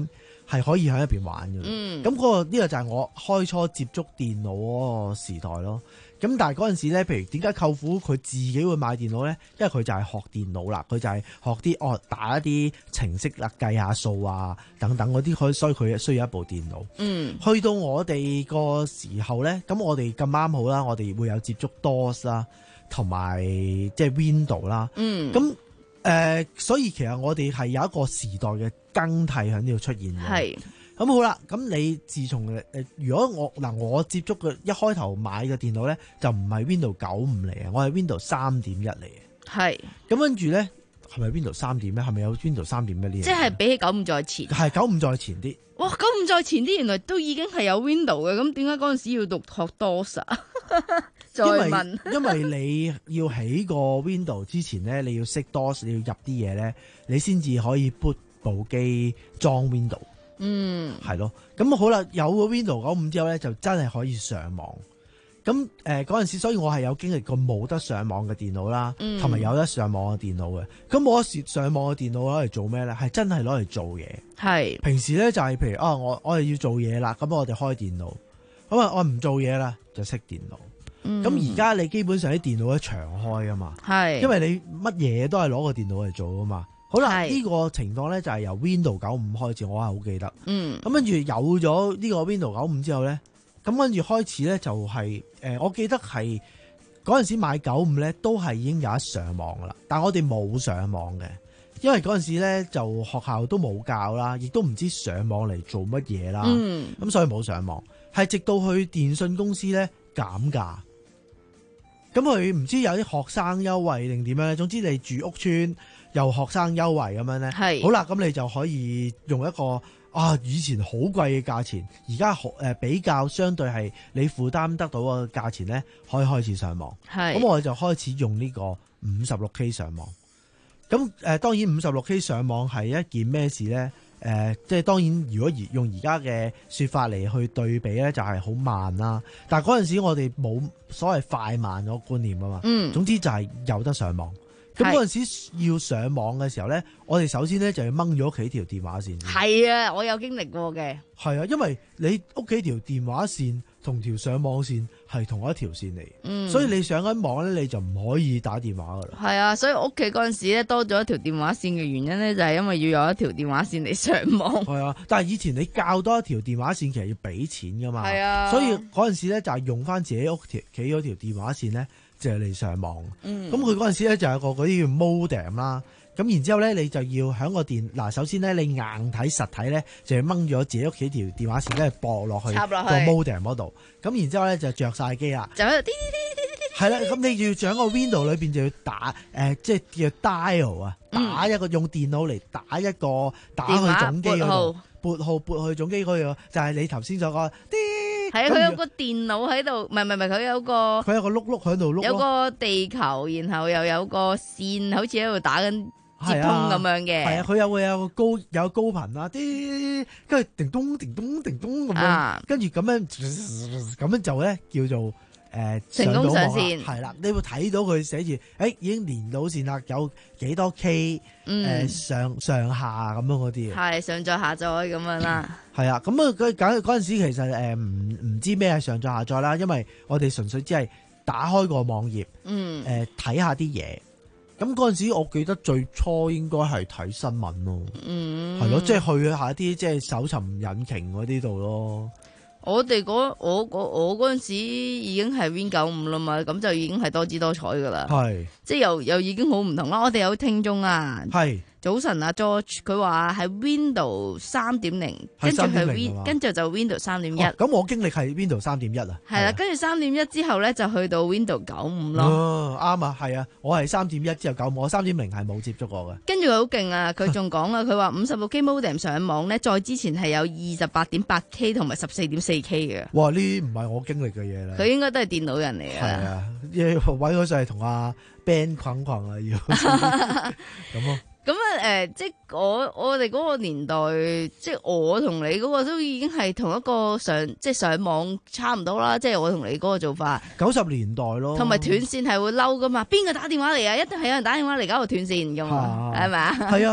係可以喺入邊玩嘅。 嗯， 咁嗰、個呢、個就係我開初接觸電腦嗰個時代咯。咁但係嗰陣時咧，譬如點解舅父佢自己會買電腦咧？因為佢就係學電腦啦，佢就係學啲哦打一啲程式啦，計下數啊等等嗰啲，佢所以佢需要一部電腦。 嗯， 去到我哋個時候咧，咁我哋咁啱好啦，我哋會有接觸 DOS 啦，同埋即係 Window 啦。 嗯， 咁誒、呃，所以其實我哋係有一個時代嘅更替喺呢度出現嘅。 係。 咁好啦，咁你自從誒，如果我嗱我接觸嘅一開頭買嘅電腦咧，就唔係 Windows 九五嚟嘅，我係 Windows 三點一嚟嘅。 係。咁跟住咧，係咪 Windows 三點咧？係咪有 Windows 三點一呢？ 即係比起九五再前。 係九五再前啲。 哇！九五再前啲，原來都已經係有 Windows 嘅，咁點解嗰陣時要讀學 DOS 啊？再問， 因為因為你要起個 Windows 之前咧，你要識 DOS， 你要入啲嘢咧，你先至可以 boot 部機裝 Windows。 嗯， 係咯，咁好啦，有個 Windows 九五之後咧，就真係可以上網。咁誒嗰陣時，所以我係有經歷過冇得上網嘅電腦啦，同埋、嗯、有得上網嘅電腦嘅。咁冇得上網嘅電腦攞嚟做咩咧？係真係攞嚟做嘢。 係平時咧就係、是、譬如啊，我我哋要做嘢啦，咁我哋開電腦。咁啊，我唔做嘢啦，就熄電腦。咁而家你基本上啲電腦都長開噶嘛，係因為你乜嘢都係攞個電腦嚟做噶嘛。好啦，呢、這個情況咧就係由 Windows 九五開始，我係好記得。嗯，咁跟住有咗呢個 Windows 九五之後咧，咁跟住開始咧就係、是、誒、呃，我記得係嗰陣時買九五咧都係已經有得上網噶啦，但係我哋冇上網嘅，因為嗰陣時咧就學校都冇教啦，亦都唔知上網嚟做乜嘢啦。嗯，咁所以冇上網，係直到去電信公司咧減價，咁佢唔知有啲學生優惠定點樣咧，總之你住屋村。有學生優惠咁樣咧，係好啦，咁你就可以用一個啊以前好貴嘅價錢，而家誒比較相對係你負擔得到嘅價錢咧，可以開始上網。係咁我就開始用呢個五十六 K 上網。咁誒、呃、當然五十六 K 上網係一件咩事咧？誒、呃、即係當然，如果而用而家嘅說法嚟去對比咧，就係好慢啦。但係嗰陣時我哋冇所謂快慢嗰個觀念啊嘛。嗯，總之就係有得上網。咁嗰陣時要上網嘅時候咧，我哋首先咧就要掹咗屋企條電話線。 係啊，我有經歷過嘅。 係啊，因為你屋企條電話線同條上網線係同一條線嚟，嗯，所以你上緊網咧你就唔可以打電話噶啦。係啊，所以屋企嗰陣時咧多咗一條電話線嘅原因咧，就係因為要有一條電話線嚟上網。係啊，但係以前你較多一條電話線，其實要俾錢噶嘛。係啊，所以嗰陣時咧就係用翻自己屋企嗰條電話線咧。就係你上網，咁佢嗰陣時咧就有個嗰啲叫 modem 啦，咁然之後咧你就要喺個電嗱，首先咧你硬體實體咧就要掹咗自己屋企條電話線咧駁落去個 modem 嗰度，咁然之後咧就着晒機啦，就喺度係啦，咁你要喺個 window 裏邊就要打誒、呃，即係叫 dial 啊，打一個、嗯、用電腦嚟打一個打去總機嗰度，撥號撥去總機嗰度，就係、是、你頭先所講。係啊，佢有個電腦喺度，唔係唔係唔係，佢有個佢有個碌碌喺度碌， 有個地球，然後又有個線，好似喺度打緊接通咁樣嘅。係啊，佢又會有個高有高頻啦，啲跟住叮咚叮咚叮咚咁樣，跟住咁樣咁樣就咧叫做誒、呃、 成功上線。 係啦，你會睇到佢寫住誒已經連到線啦，有幾多 K 誒、嗯呃、上上下咁樣嗰啲。 係上載下載咁樣啦。 係啊，咁啊嗰嗰嗰陣時其實誒唔唔知咩係上載下載啦，因為我哋純粹只係打開個網頁，嗯，誒睇下啲嘢。咁嗰陣時我記得最初應該係睇新聞咯，嗯，係咯，即係去下啲即係搜尋引擎嗰啲度咯。 我哋嗰我我我嗰陣時已經係 Win 九五啦嘛，咁就已經係多姿多彩噶啦，係，即係又又已經好唔同啦。我哋有聽眾啊，係。早晨啊 George， 佢話係 Windows 三點零，跟住係 Win，跟住就 Windows 三點一。咁、 哦、我經歷係 Windows 三點一啊。 係啦，跟住三點一之後咧就去到 Windows 九五咯。 哦，啱啊，係啊，我係三點一之後九五，我三點零係冇接觸過嘅。 跟住佢好勁啊，佢仲講啊，佢話五十六 K modem 上網咧，再之前係有二十八點八 K 同埋十四點四 K 嘅。 哇，呢啲唔係我經歷嘅嘢啦。 佢應該都係電腦人嚟嘅。 係啊，位嗰就係同阿 Ben 捆捆啊要咁咯。 咁啊，誒、呃，即係我我哋嗰個年代，即係我同你嗰個都已經係同一個上，即係上網差唔多啦。即係我同你嗰個做法， 九十年代咯， 同埋斷線係會嬲噶嘛？邊個打電話嚟啊？一定係有人打電話嚟搞到斷線噶嘛？係咪啊？ 係啊，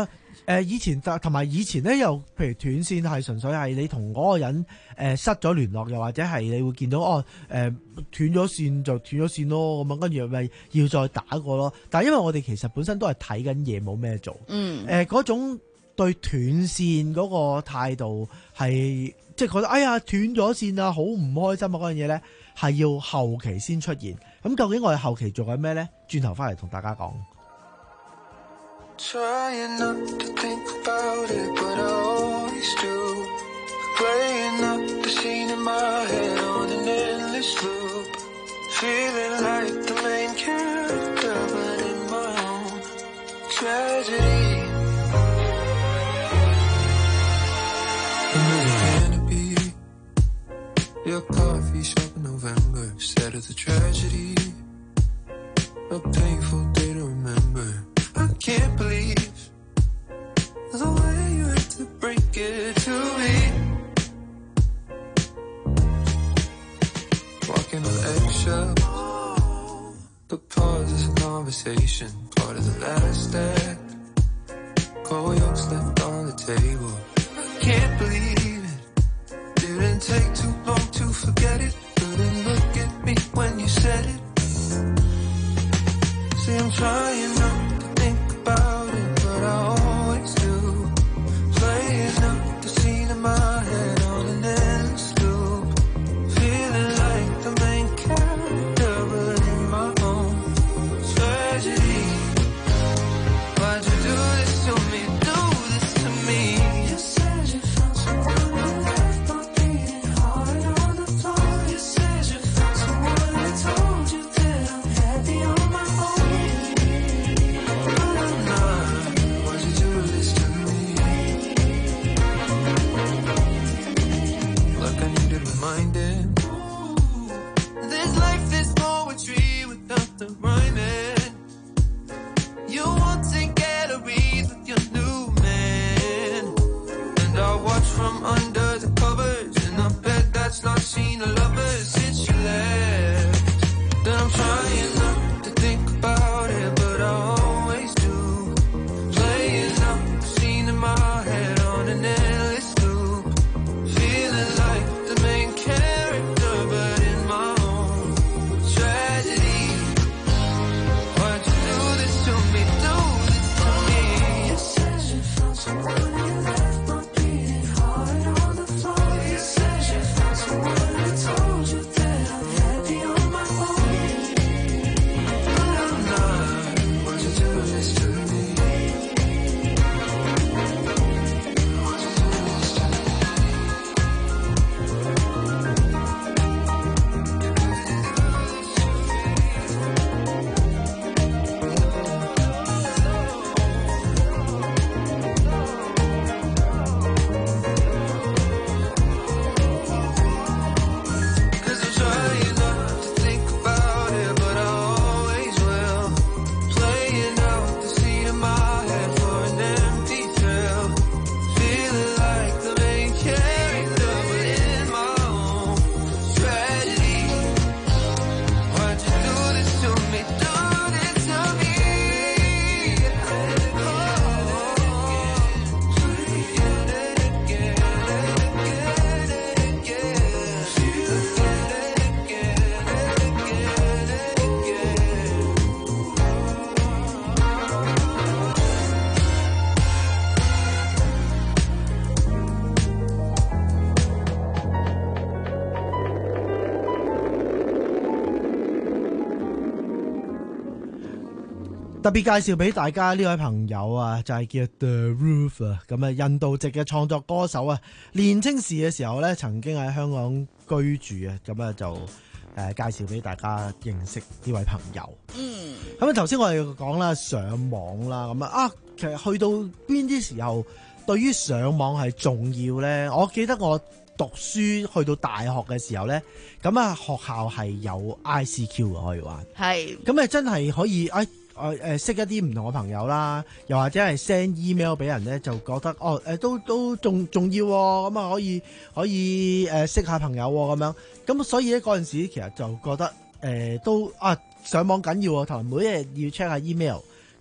誒以前同埋以前咧，又譬如斷線係純粹係你同嗰個人誒、呃、失咗聯絡，又或者係你會見到哦誒、呃、斷咗線就斷咗線咯，咁樣跟住咪要再打過咯。但係因為我哋其實本身都係睇緊嘢，冇咩做。嗯。誒嗰、呃、種對斷線嗰個態度係即係覺得哎呀斷咗線啊，好唔開心啊嗰樣嘢咧，係要後期先出現。咁究竟我哋後期做緊咩咧？轉頭翻嚟同大家講。 Trying not to think about it, but I always do. Playing up the scene in my head on an endless loop. Feeling like the main character, but in my own tragedy. Another canopy. Your coffee shop in November. Set of the tragedy. A painful day to remember.I can't believe the way you had to break it to me. Walking on eggshells. The pause is a conversation, part of the last act. Cold yolks left on the table. I can't believe it. Didn't take too long to forget it. Couldn't look at me when you said it. See, I'm trying not.About it, but I always do. Playing up the scene in my head on an endless loop. Feeling like the main character, but in my own tragedy. Why'd you do this to me? Do this to me? You said you found someone who left my beating heart on the floor. You said you found someone who told you that I'm happy on my own.Reminded this life is poetry without the rhyming. You want to get a read with your new man, and I watch from under the covers, and I bet that's not seen a lover since you left. Then I'm trying not to think about it, but I always do. Playing up the scene in my head on an endless loop. Feeling like the main character, but in my own tragedy. Why'd you do this to me? Do this to me? You said you found someone who left my beating heart on the floor. You said you found someone who told you that I'm happy on my own. But I'm not. Why'd you do this to me? Why'd you do this to me? 特別介紹俾大家呢位朋友啊，就係、是、叫 The Roof 啊，咁啊印度籍嘅創作歌手啊，年青時嘅時候咧，曾經喺香港居住啊，咁啊就誒、呃、介紹俾大家認識呢位朋友。嗯，咁啊頭先我哋講啦，上網啦，咁啊啊，其實去到邊啲時候，對於上網係重要咧？我記得我讀書去到大學嘅時候咧，咁啊學校係有 I C Q 嘅，可以話係，咁啊真係可以誒。誒誒識一啲唔同嘅朋友啦，又或者係 send email 俾人咧，就覺得哦誒都都重重要喎，咁啊可以可以誒識下朋友喎咁樣，咁所以咧嗰陣時其實就覺得誒、呃、都啊上網緊要喎，同埋每一日要 check 下 email，咁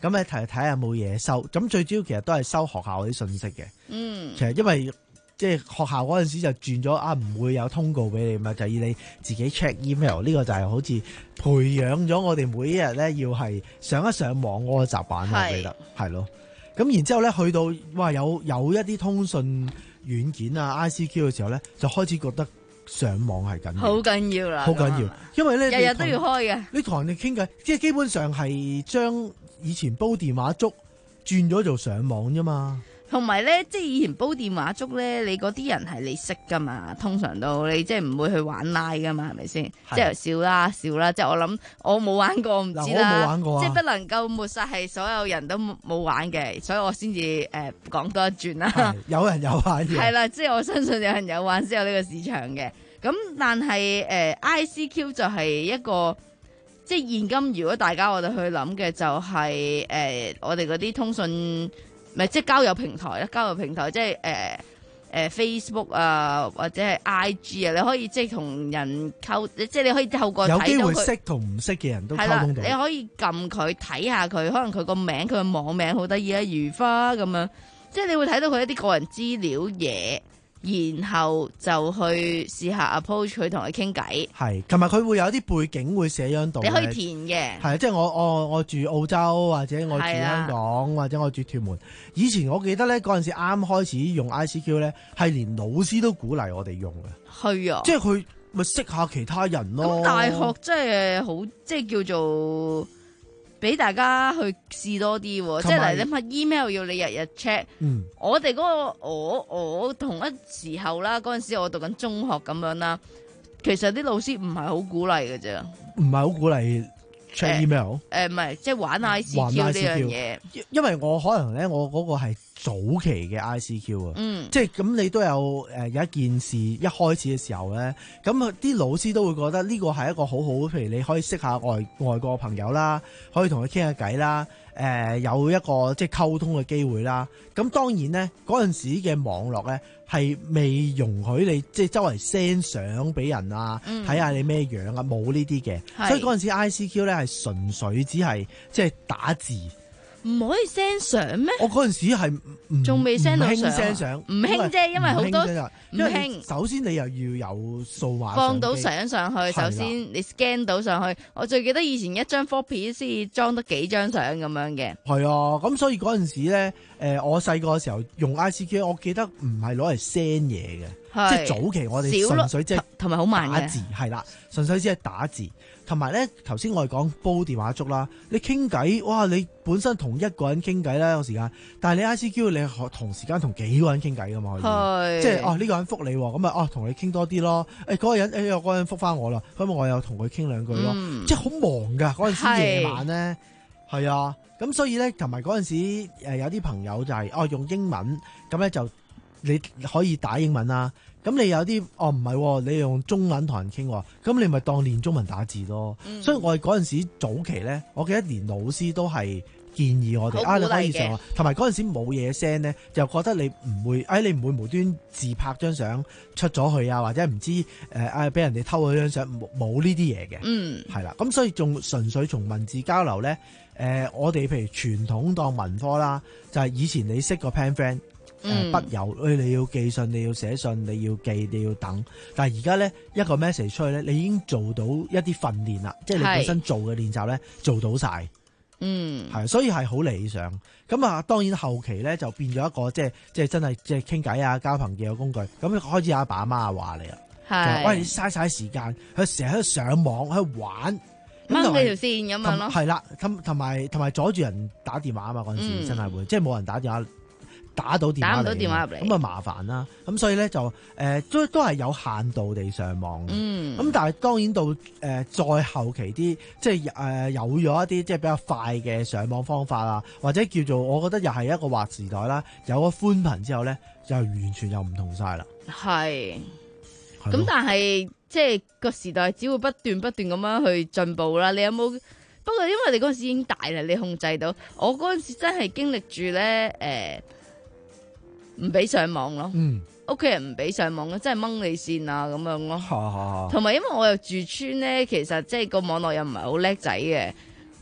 咁咧睇睇下有冇嘢收。咁最主要其實都係收學校啲信息嘅。 嗯， 其實因為即係學校嗰陣時就轉咗啊，唔會有通告俾你嘛，就要你自己 check email。呢個就係好似培養咗我哋每一日咧要係上一上網嗰個習慣，我記得係咯。咁然之後咧去到哇有有一啲通訊軟件啊 I C Q 嘅時候咧，就開始覺得上網係緊要， 好緊要啦， 好緊要，因為咧日日都要開嘅。 你同人哋傾偈，即係基本上係將以前煲電話粥轉咗做上網啫嘛。 同埋咧，即係以前煲電話粥咧，你嗰啲人係你識噶嘛，通常都你即係唔會去玩拉噶嘛，係咪先？即係少啦少啦，即係我諗我冇玩過，唔知啦。 我冇玩過啊， 即係不能夠抹殺係所有人都冇玩嘅，所以我先至誒講多一轉啦。 有人有玩嘅， 係啦，即係我相信有人有玩先有呢個市場嘅。咁但係誒、呃、I C Q 就係一個即係現今，如果大家我哋去諗嘅就係、是、誒、呃、我哋嗰啲通訊。咪即係交友平台啦，交友平台即係誒誒 Facebook 啊，或者係 I G 啊，你可以即係同人溝，即係你可以透過睇到佢有機會識同唔識嘅人都溝通到。 你可以撳佢睇下佢，可能佢個名佢個網名好得意啊，如花咁樣，即係你會睇到佢一啲個人資料嘢。然後就去試下 approach 佢同佢傾偈， 係，同埋佢會有啲背景會寫喺度， 你可以填嘅， 係，即係我我我住澳洲或者我住香港或者我住屯門。以前我記得咧嗰陣時啱開始用 I C Q 咧，係連老師都鼓勵我哋用嘅， 係啊， 即係佢咪識下其他人咯。 咁大學真係好，即係叫做。俾大家去試多啲喎，即係嚟諗下 email 要你日日 check。嗯，我哋嗰、嗰個我我同一時候啦，嗰陣時我讀緊中學咁樣啦，其實啲老師唔係好鼓勵嘅啫， 唔係好鼓勵 check email。 誒唔係，即係玩 I C Q 呢樣嘢。因為我可能咧，我嗰個係早期嘅 I C Q 啊， 嗯， 即係咁你都有誒有一件事一開始嘅時候咧，咁啊啲老師都會覺得呢個係一個好好，譬如你可以識下外外國朋友啦，可以同佢傾下偈啦，誒、呃、有一個即係溝通嘅機會啦。咁當然咧嗰陣時嘅網絡咧係未容許你即係周圍 send 相俾人啊，睇下、嗯、你咩樣啊，冇呢啲嘅，所以嗰陣時 I C Q 咧係純粹只係即係打字。 唔可以 send 相咩？ 我嗰陣時係仲未 send 到相，唔興 send 相， 唔興啫，因為好多唔興。首先你又要有數碼放到相上去，首先你 scan 到上去。我最記得以前一張 floppy 先裝得幾張相咁樣嘅。係啊，咁所以嗰陣時咧，誒，我細個嘅時候用 I C Q， 我記得唔係攞嚟 send 嘢嘅，即係早期我哋純粹即係同埋好慢打字，係啦，純粹只係打字。同埋咧，頭先我哋講煲電話粥啦，你傾偈，哇！你本身同一個人傾偈啦，有時間，但係你 I C Q 你可同時間同幾個人傾偈噶嘛，可以，即係哦呢個人覆你，咁啊哦同你傾多啲咯，誒、欸、嗰、那個人誒有嗰個人覆翻我啦，咁我又同佢傾兩句咯，嗯、即係好忙噶嗰陣時夜晚咧，係啊，咁所以咧同埋嗰陣時誒有啲朋友就係、是、哦用英文，咁咧就你可以打英文啦。咁你有啲哦唔係，你用中文同人傾，咁你咪當練中文打字咯。嗯、所以我哋嗰陣時早期咧，我記得連老師都係建議我哋啊，你可以上，同埋嗰陣時冇嘢 send 咧，就覺得你唔會，哎你唔會無端自拍張相出咗去啊，或者唔知誒啊俾人哋偷咗張相，冇冇呢啲嘢嘅。嗯，係啦，咁所以仲純粹從文字交流咧，誒、呃、我哋譬如傳統當文科啦，就係、是、以前你識個 pen friend。誒、嗯、筆友，誒你要寄信，你要寫信，你要寄，你要等。但係而家咧一個 message 出去咧，你已經做到一啲訓練啦，即係你本身做嘅練習咧做到晒。嗯，係，所以係好理想。咁啊，當然後期咧就變咗一個即係即係真係即係傾偈啊、交朋友嘅工具。咁開始阿爸阿媽話你啦，係，喂你嘥晒時間，佢成日喺度上網喺度玩， 掹你條線咁樣咯。 係啦，同同埋同埋阻住人打電話啊嘛，嗰陣時、嗯、真係會，即係冇人打電話。打到電話嚟，打唔到電話入嚟，咁啊麻煩啦。咁所以咧就誒、呃、都都係有限度地上網。嗯。咁但係當然到誒、呃、再後期啲，即係誒、呃、有咗一啲即係比較快嘅上網方法啊，或者叫做我覺得又係一個劃時代啦。有咗寬頻之後咧，就完全又唔同晒啦。係。咁咯但係即係個時代只會不斷不斷咁樣去進步啦。你有冇？不過因為你嗰陣時已經大啦，你控制到。我嗰陣時真係經歷住咧誒。呃唔俾上網咯，屋企人唔俾上網咯，真係掹你線啊咁樣咯。同埋因為我又住村咧，其實即係個網絡又唔係好叻仔嘅，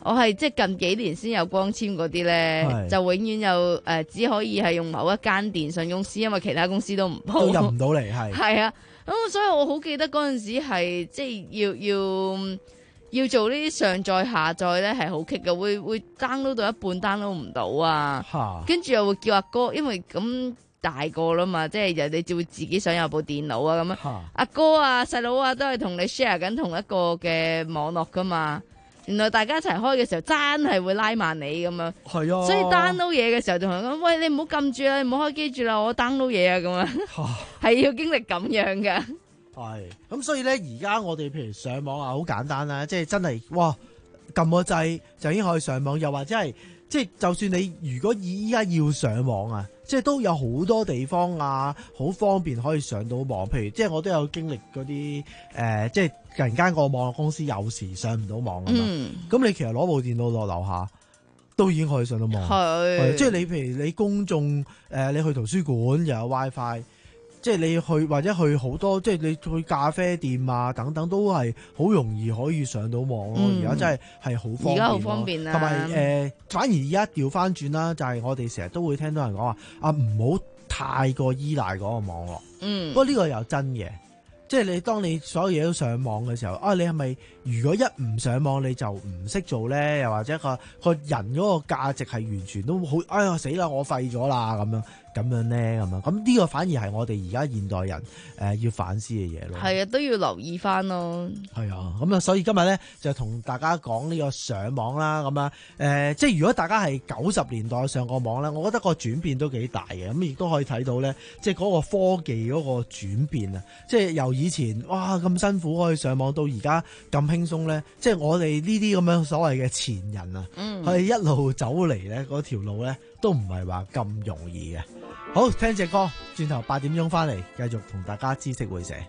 我係即係近幾年先有光纖嗰啲咧， 係就永遠有誒、呃、只可以係用某一間電信公司，因為其他公司都唔鋪， 都入唔到嚟，係係啊，咁所以我好記得嗰陣時係即係要要要做呢啲上載下載咧係好棘嘅，會會 download 到一半 download 唔到啊，跟住又會叫阿哥，因為咁大個啦嘛，即係人哋就會自己想有部電腦啊咁樣，阿哥啊細佬啊都係同你 share 緊同一個嘅網絡噶嘛。原來大家一齊開嘅時候真係會拉慢你咁樣， 係啊， 所以 download 嘢嘅時候就同佢講：喂，你唔好撳住啦，你唔好開機住啦，我 download 嘢啊咁樣，係要經歷咁樣嘅。 係咁，所以咧而家我哋譬如上網啊，好簡單啦，即係真係哇，撳個掣就已經可以上網，又或者係即係就算你如果依家要上網啊，即係都有好多地方啊，好方便可以上到網。譬如即係我都有經歷嗰啲誒，即係突然間個網絡公司有時上唔到網啊嘛，咁、嗯、你其實攞部電腦落樓下都已經可以上到網。係，即係你譬如你公眾誒、呃，你去圖書館又有 WiFi。即係你去或者去好多，即係你去咖啡店啊等等，都係好容易可以上到網咯。而、嗯、家真係係好方便，而家好方便啦。同埋誒，反而而家調翻轉啦，就係、是、我哋成日都會聽到人講話啊，唔好太過依賴嗰個網絡。嗯，不過呢個又真嘅，即係你當你所有嘢都上網嘅時候，啊，你係咪如果一唔上網你就唔識做咧？又或者個個人嗰個價值係完全都好，哎呀死啦，我廢咗啦咁樣。咁樣咧，咁樣咁呢個反而係我哋而家現代人誒、呃、要反思嘅嘢咯。係啊，都要留意翻咯。係啊，咁啊，所以今日咧就同大家講呢個上網啦，咁啊誒，即係如果大家係九十年代上過網咧，我覺得個轉變都幾大嘅。咁亦都可以睇到咧，即係嗰個科技嗰個轉變啊，即係由以前哇咁辛苦可以上網，到而家咁輕鬆咧，即係我哋呢啲咁樣所謂嘅前人啊，佢、嗯、一路走嚟咧嗰條路咧都唔係話咁容易嘅。好，聽隻歌，轉頭八點鐘翻嚟，繼續同大家知識會社。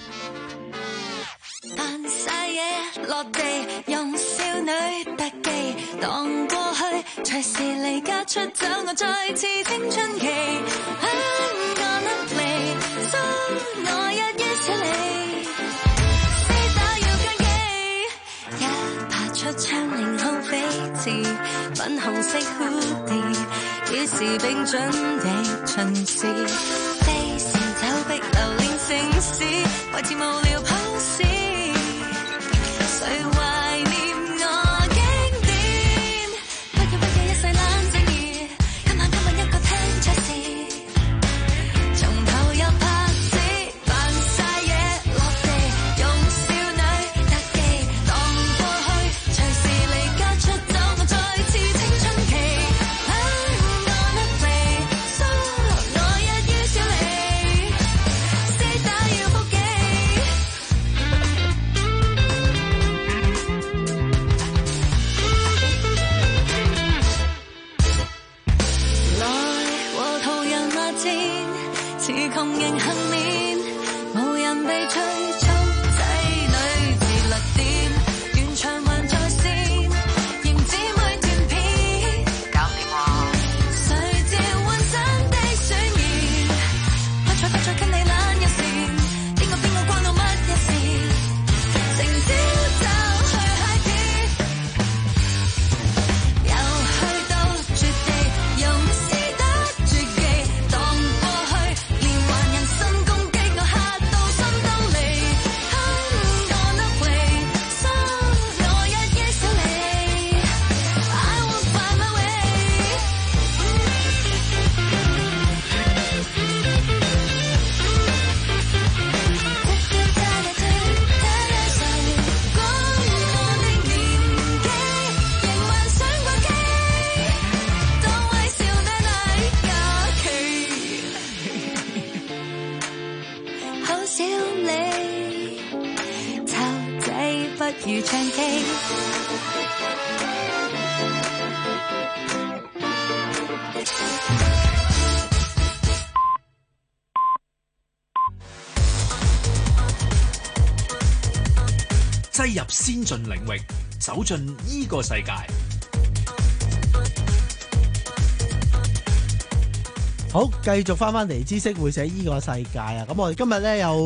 扮晒嘢落地，用少女特技當過去，隨時離家出走，我再次青春期。I'm gonna play，所我一於小你，飛打要腳技，一爬出窗凌空飛馳，粉紅色 hoodie。於是並準備巡視，飛檐走壁流連城市，維持無聊 pose， 誰懷念我經典？不羈不羈一世冷靜兒，今晚今晚一個聽爵士，從投入拍子，扮晒嘢落地，用少女特技當過去，隨時離家出走，我再次青春期。窮人幸免，無人被催促，仔女自律點，原場還在線，仍姊妹斷片，搞掂喎。誰召喚新的宣言？不睬不睬給你懶一線，邊個邊個關我乜一線？成朝走去 high tea， 又去到絕地，用絲打絕技當過去。新攻擊我嚇到心都離 I'm gonna play， so 我一於小你 I will find my way。 講我的年紀，仍幻想過機，當微笑的那假期。好少理，湊仔不如唱 K。 擠入先進領域，走進呢個世界。 好，繼續翻翻嚟知識會社依個世界啊！咁我哋今日咧有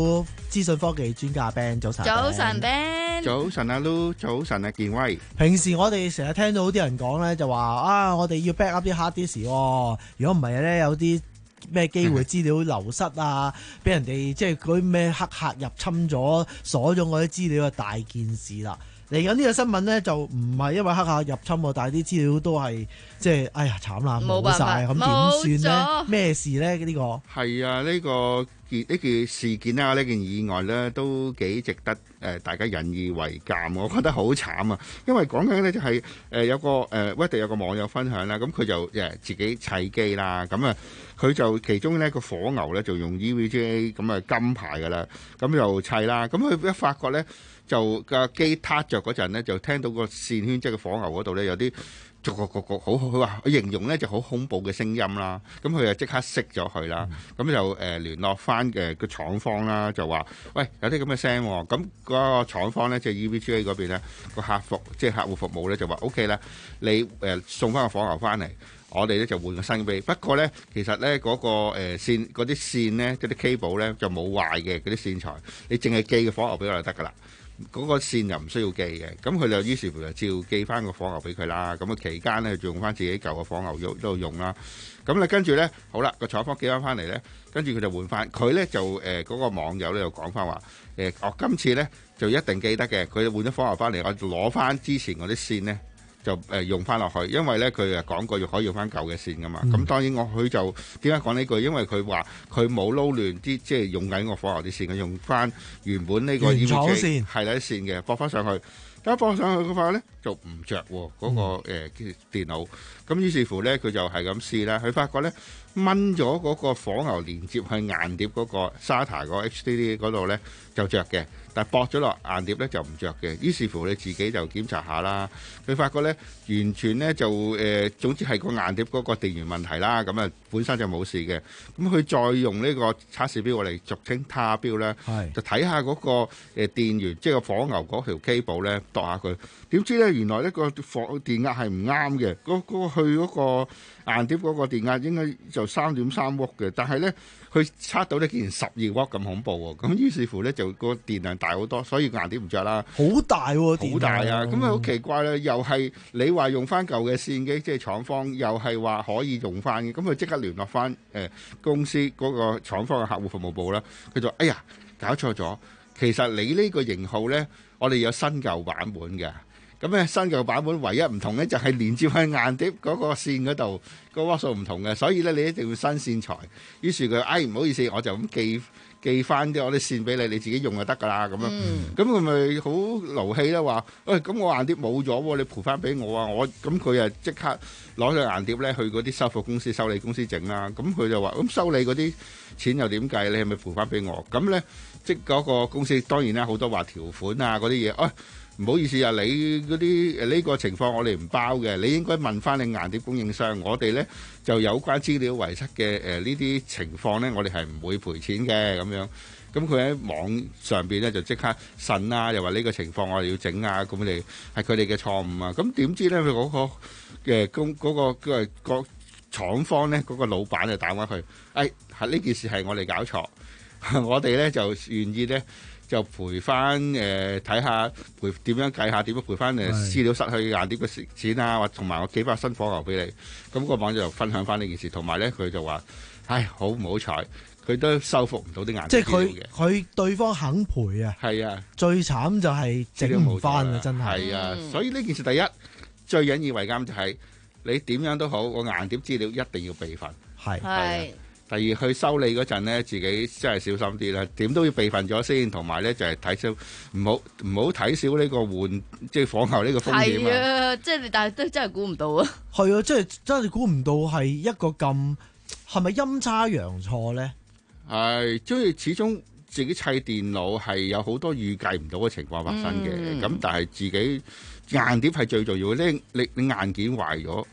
資訊科技專家 Ben， 早晨。 早晨 Ben， 早晨阿 Lu， 早晨阿健威。 平時我哋成日聽到啲人講咧，就話啊，我哋要 back up 啲 hard disk，如果唔係咧，有啲咩機會資料流失啊，俾人哋即係嗰啲咩黑客入侵咗，鎖咗我啲資料，就大件事啦。嚟緊呢個新聞咧，就唔係因為黑客入侵喎，但係啲資料都係即係，哎呀慘啦，冇晒，咁點算咧？咩事咧？呢、呢個係啊，呢、呢個件呢件事件啦，呢件意外咧，都幾值得誒、呃、大家引以為鑑。我覺得好慘啊，因為講緊咧就係、是、誒、呃、有個誒 Reddit 有個網友分享啦，咁佢就誒自己砌機啦，咁啊佢就其中咧個火牛咧就用 E V G A 咁啊金牌噶啦，咁就砌啦，咁佢一發覺咧。就個機撻着嗰陣咧，就聽到個線圈即係個火牛嗰度咧有啲逐個逐個好，佢話佢形容咧就好恐怖嘅聲音啦。咁佢就即刻熄咗佢啦。咁、嗯、就誒、呃、聯絡翻嘅個廠方啦，就話喂有啲咁嘅聲。咁嗰個廠方咧即係 E V G A 嗰邊咧個客服即係客戶服務咧就話 O K 啦，你誒、呃、送翻個火牛翻嚟，我哋咧就換個新機。不過咧其實咧嗰、嗰個誒、呃、線嗰啲線咧即係啲 cable 咧就冇壞嘅嗰啲線材，你淨係寄個火牛俾我就得㗎啦。嗰、那個線又唔需要寄嘅，咁佢就於是乎就照寄翻個火牛俾佢啦。咁啊期間咧就用翻自己舊嘅火牛用都用啦。咁咧跟住咧好啦，個廠方寄翻翻嚟咧，跟住佢就換翻。佢咧就誒嗰、呃那個網友咧就講翻話誒，我、呃、今次咧就一定記得嘅。佢換咗火牛翻嚟，我攞翻之前嗰啲線咧就誒用翻落去，因為咧佢誒講過要可以用翻舊嘅線噶嘛。咁、嗯、當然我佢就點解講呢句？因為佢話佢冇撈亂啲，即係用緊個火牛啲線，佢用翻原本呢個 E V G A 線係啦啲線嘅，駁翻上去。一駁上去嘅話咧就唔着喎嗰個誒、呃、電腦。咁於是乎咧佢就係咁試啦，佢發覺咧掹咗嗰個火牛連接去硬碟嗰個 SATA 個 H D D 嗰度咧就着嘅，但係駁咗落硬碟咧就唔着嘅。於是乎你自己就檢查下啦，佢發覺咧完全咧就誒、呃、總之係個硬碟嗰個電源問題啦，咁啊本身就冇事嘅。咁佢再用呢個測試表，我哋俗稱他標咧，就睇下嗰個誒電源，即係個火牛嗰條 cable 咧度下佢，點知咧原來呢個火電壓係唔啱嘅，嗰、嗰個去嗰個硬碟嗰個電壓應該就三點三瓦嘅，但係咧佢測到呢竟然十二瓦咁恐怖喎，咁於是乎咧就個電量大好多，所以硬碟唔着啦。 好大喎、啊， 好大啊！咁啊好奇怪啦，又係你話用翻舊嘅線機，即係廠方又係話可以用翻嘅，咁佢即刻聯絡翻誒公司嗰個廠方嘅客戶服務部啦，佢就話哎呀搞錯咗，其實你呢個型號咧，我哋有新舊版本嘅。咁咧新舊版本唯一唔同咧就係連接去硬碟嗰個線嗰度個瓦數唔同嘅，所以咧你一定要新線材。於是佢哎唔好意思，我就咁寄寄翻啲我啲線俾你，你自己用就得㗎啦咁樣。咁佢咪好勞氣啦，話喂咁我硬碟冇咗喎，你賠翻俾我啊！我咁佢啊即刻攞咗硬碟咧去嗰啲修復公司、修理公司整啦。咁佢就話咁修理嗰啲錢又點計？你係咪賠翻俾我？咁咧即嗰個公司當然啦，好多話條款啊嗰啲嘢，哎。唔好意思啊，你嗰啲誒呢個情況我哋唔包嘅，你應該問翻你硬碟供應商。我哋咧就有關資料遺失嘅誒呢啲情況咧，我哋係唔會賠錢嘅咁樣。咁佢喺網上邊咧就即刻呻啦，又話呢個情況我哋要整啊，咁佢哋係佢哋嘅錯誤啊。咁點知咧佢嗰個嘅公嗰個嘅個廠方咧嗰個老闆就打翻佢，誒係呢件事係我哋搞錯，我哋咧就願意咧。就賠翻誒睇下賠點樣計下點樣賠翻誒資料失去硬碟嘅錢啊，或同埋我寄翻新火牛俾你。咁、那個網友就分享翻呢件事，同埋咧佢就話：唉，好唔好彩，佢都收復唔到啲硬碟。 即係佢佢對方肯賠啊。係啊，最慘就係整唔翻啊！真係。係啊，所以呢件事第一最引以為鑑就係你點樣都好，個硬碟資料一定要備份。係。係。第二去修理嗰陣咧，自己真係小心啲啦，點都要備份咗先，同埋咧就係睇少，唔好唔好睇少呢個換即係火牛呢個風險啊！係啊，即係但係都真係估唔到啊！ 係啊，即係真係估唔到係一個咁係咪陰差陽錯咧？ 係，即係始終自己砌電腦係有好多預計唔到嘅情況發生嘅，咁、嗯、但係自己硬碟係最重要嘅，呢你你硬件壞咗。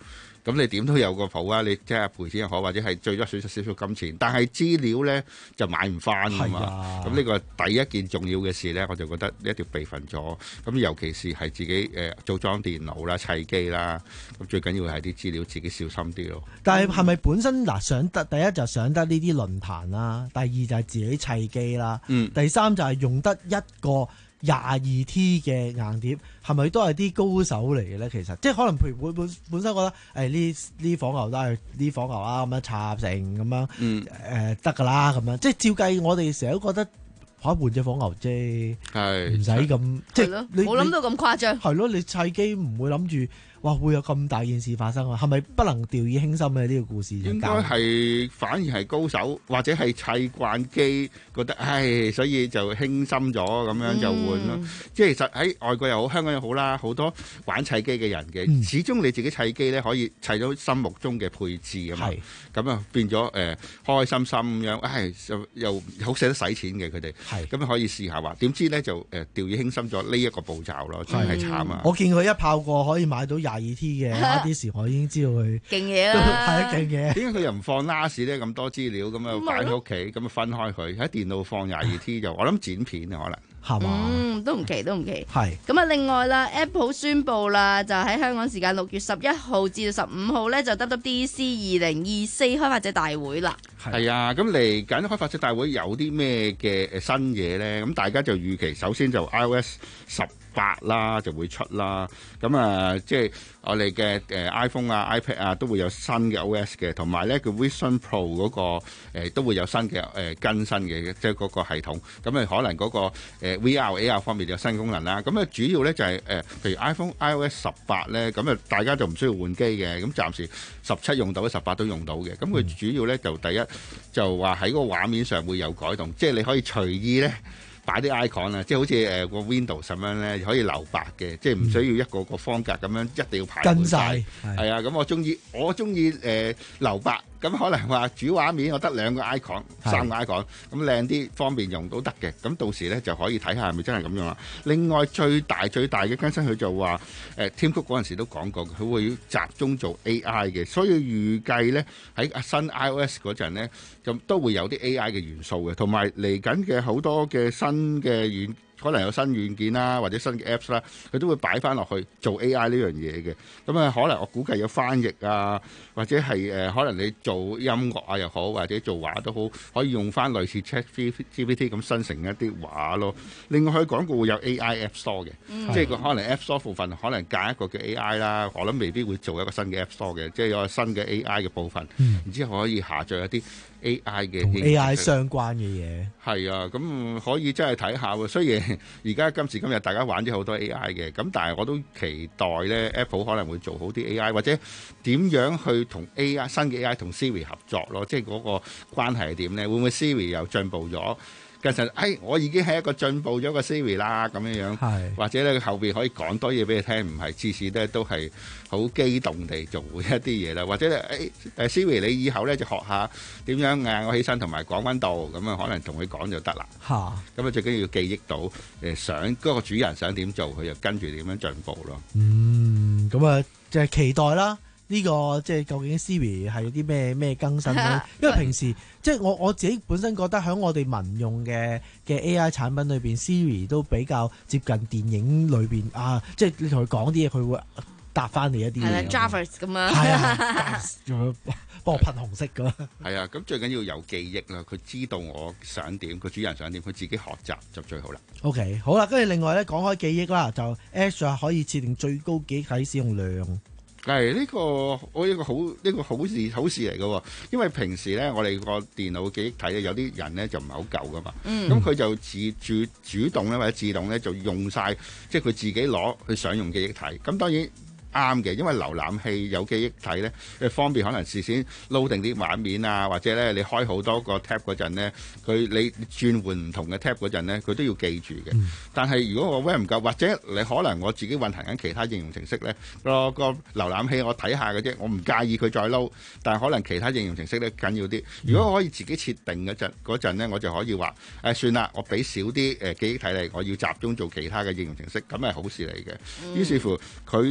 咁你點都有個譜啊，你即係賠錢又好，或者係最多損失少少金錢，但係資料咧就買唔翻㗎嘛。咁呢個第一件重要嘅事咧，我就覺得一定要備份咗。咁尤其是係自己誒組裝電腦啦、砌機啦，咁最緊要係啲資料自己小心啲咯。 但係係咪本身嗱上得第一就上得呢啲論壇啦，第二就係自己砌機啦， 嗯、 第三就係用得一個廿二 T 嘅硬碟，係咪都係啲高手嚟嘅咧？其實即係可能譬如本本本身覺得誒呢呢火牛都係呢火牛啦，咁樣插成咁樣誒得㗎啦，咁樣即係照計我哋成日都覺得嚇換隻火牛啫，唔使咁即係你冇諗到咁誇張。 係咯，你砌機唔會諗住。哇！會有咁大件事發生啊？係咪不能掉以輕心嘅呢個故事？ 應該係反而係高手，或者係砌慣機，覺得唉，所以就輕心咗咁樣就換咯。嗯、即係其實喺外國又好，香港又好啦，好多玩砌機嘅人嘅，嗯、始終你自己砌機咧可以砌到心目中嘅配置啊嘛。咁啊變咗誒、呃、開開心心咁樣，唉又又好捨得使錢嘅佢哋。咁可以試下話，點知咧就誒掉以輕心咗呢一個步驟咯，真係慘啊！ 我見佢一炮過可以買到廿二 T 嘅 hard disk，我已經知道佢勁嘢啦， 係啊勁嘢。 點解佢又唔放 N A S 咧？咁多資料咁啊擺喺屋企，咁啊分開佢喺電腦放廿二 T 就我諗剪片啊可能。 係嘛？ 嗯，都唔奇，都唔奇。 係。 咁啊，另外啦 ，Apple 宣布啦，就喺香港時間六月十一號至到十五號咧，就 W W D C 二零二四開發者大會啦。 係啊，咁嚟緊開發者大會有啲咩嘅誒新嘢咧？咁大家就預期首先就 iOS 十八啦就會出啦。咁啊，即係我哋嘅誒 iPhone 啊、iPad 啊都會有新嘅 O S 嘅，同埋咧佢 Vision Pro 嗰個誒都會有新嘅誒更新嘅，即係嗰個系統。咁啊，可能嗰個誒 V R、A R 方面有新功能啦。咁啊，主要咧就係誒，譬如 iPhone iOS 十八咧，咁啊大家就唔需要換機嘅。咁暫時十七用到，十八都用到嘅。咁佢主要咧就第一就話喺個畫面上會有改動，即係你可以隨意咧擺啲 icon 啊，即係好似誒個 Windows 咁樣咧，可以留白嘅，即係唔需要一個個方格咁樣一定要排滿晒。係啊，咁我中意我中意誒留白。咁可能話主畫面我得兩個 icon、三個 icon，咁靚啲方便用都得嘅。咁到時咧就可以睇下係咪真係咁樣啦。另外最大最大嘅更新，佢就話誒 Tim Cook 嗰陣時都講過，佢會集中做 A I 嘅，所以預計咧喺新 iOS 嗰陣咧，咁都會有啲 A I 嘅元素嘅，同埋嚟緊嘅好多嘅新嘅軟。可能有新軟件啦，或者新嘅 Apps 啦，佢都會擺翻落去做 A I 呢樣嘢嘅。咁啊，可能我估計有翻譯啊，或者係誒、呃，可能你做音樂啊又好，或者做畫都好，可以用翻類似 ChatGPT 咁生成一啲畫咯。另外佢廣告會有 A I App Store 嘅，嗯、即係佢可能 App Store 部分可能加一個叫 A I 啦，我諗未必會做一個新嘅 App Store 嘅，即係有個新嘅 A I 嘅部分，嗯、然之後可以下載一啲 A I 嘅同 A I 相關嘅嘢。 係啊，咁可以真係睇下喎。雖然而家今時今日大家玩咗好多 A I 嘅，咁但係我都期待咧 Apple 可能會做好啲 A I， 或者點樣去同 A I 新嘅 A I 同 Siri 合作咯，即係嗰個關係係點咧？會唔會 Siri 又進步咗？其實，哎，我已經係一個進步咗個 Siri 啦，咁樣樣，或者咧後邊可以講多嘢俾你聽，唔係次次咧都係好激動地做一啲嘢啦，或者咧，誒誒 Siri 你以後咧就學下點樣嗌我起身同埋講溫度，咁啊可能同佢講就得啦。嚇，咁啊最緊要記憶到誒想嗰個主人想點做，佢就跟住點樣進步咯。 嗯，咁啊就係期待啦。呢、這個即係究竟 Siri 係啲咩咩更新咧？因為平時即係我我自己本身覺得喺我哋民用嘅嘅 A I 產品裏邊 Siri 都比較接近電影裏邊啊！即係你同佢講啲嘢，佢會答翻你一啲嘢。係啦 ，Javas 咁啊。 係啊，仲幫我噴紅色㗎。 係啊，咁最緊要有記憶啦，佢知道我想點，個主人想點，佢自己學習就最好啦。 OK， 好啦，跟住另外咧講開記憶啦，就 Edge 可以設定最高記憶體使用量。 係呢、這個我一個好呢、這個好事好事嚟嘅喎，因為平時咧我哋個電腦記憶體咧有啲人咧就唔係好夠噶嘛，咁佢、嗯、就自主主動咧或者自動咧就用晒，即係佢自己攞去想用記憶體，咁當然啱嘅，因為瀏覽器有記憶體咧，誒方便可能事先撈定啲畫面啊，或者咧你開好多個 tab 嗰陣咧，佢你轉換唔同嘅 tab 嗰陣咧，佢都要記住嘅。嗯、但係如果我 RAM 唔夠，或者你可能我自己運行緊其他應用程式咧，個個瀏覽器我睇下嘅啫，我唔介意佢再撈，但係可能其他應用程式咧緊要啲。如果我可以自己設定嗰陣嗰陣咧，我就可以話誒、哎、算啦，我俾少啲誒記憶體嚟，我要集中做其他嘅應用程式，咁係好事嚟嘅。嗯、於是乎佢呢個而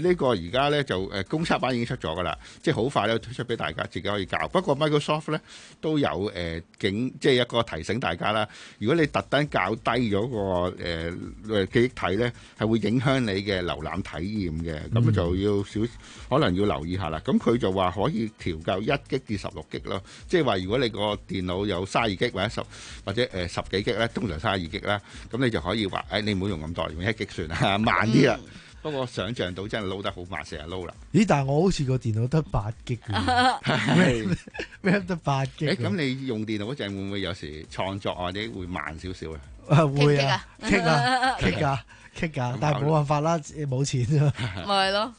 而家咧就誒公測版已經出咗噶啦，即係好快咧推出俾大家自己可以教。不過 Microsoft 咧都有誒、呃、警，即係一個提醒大家啦。如果你特登校低咗個誒誒、呃、記憶體咧，係會影響你嘅瀏覽體驗嘅，咁、嗯、就要少可能要留意下啦。咁佢就話可以調校一 G 至十六 G 咯，即係話如果你個電腦有三十二 G 或者十或者誒、呃、十幾 G 咧，通常三十二 G 啦，咁你就可以話誒、哎、你唔好用咁多，用一 G 算啦，慢啲啦。嗯不過想像到真係撈得好慢，成日撈啦。 咦？但係我好似個電腦得八 G 嘅，咩得八 G？ 誒咁你用電腦嗰陣會唔會有時創作或者會慢少少啊？ 啊會啊，棘啊，棘啊，棘啊！但係冇辦法啦，冇錢啊。 咪係咯。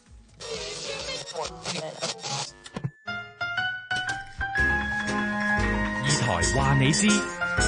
二台話你知。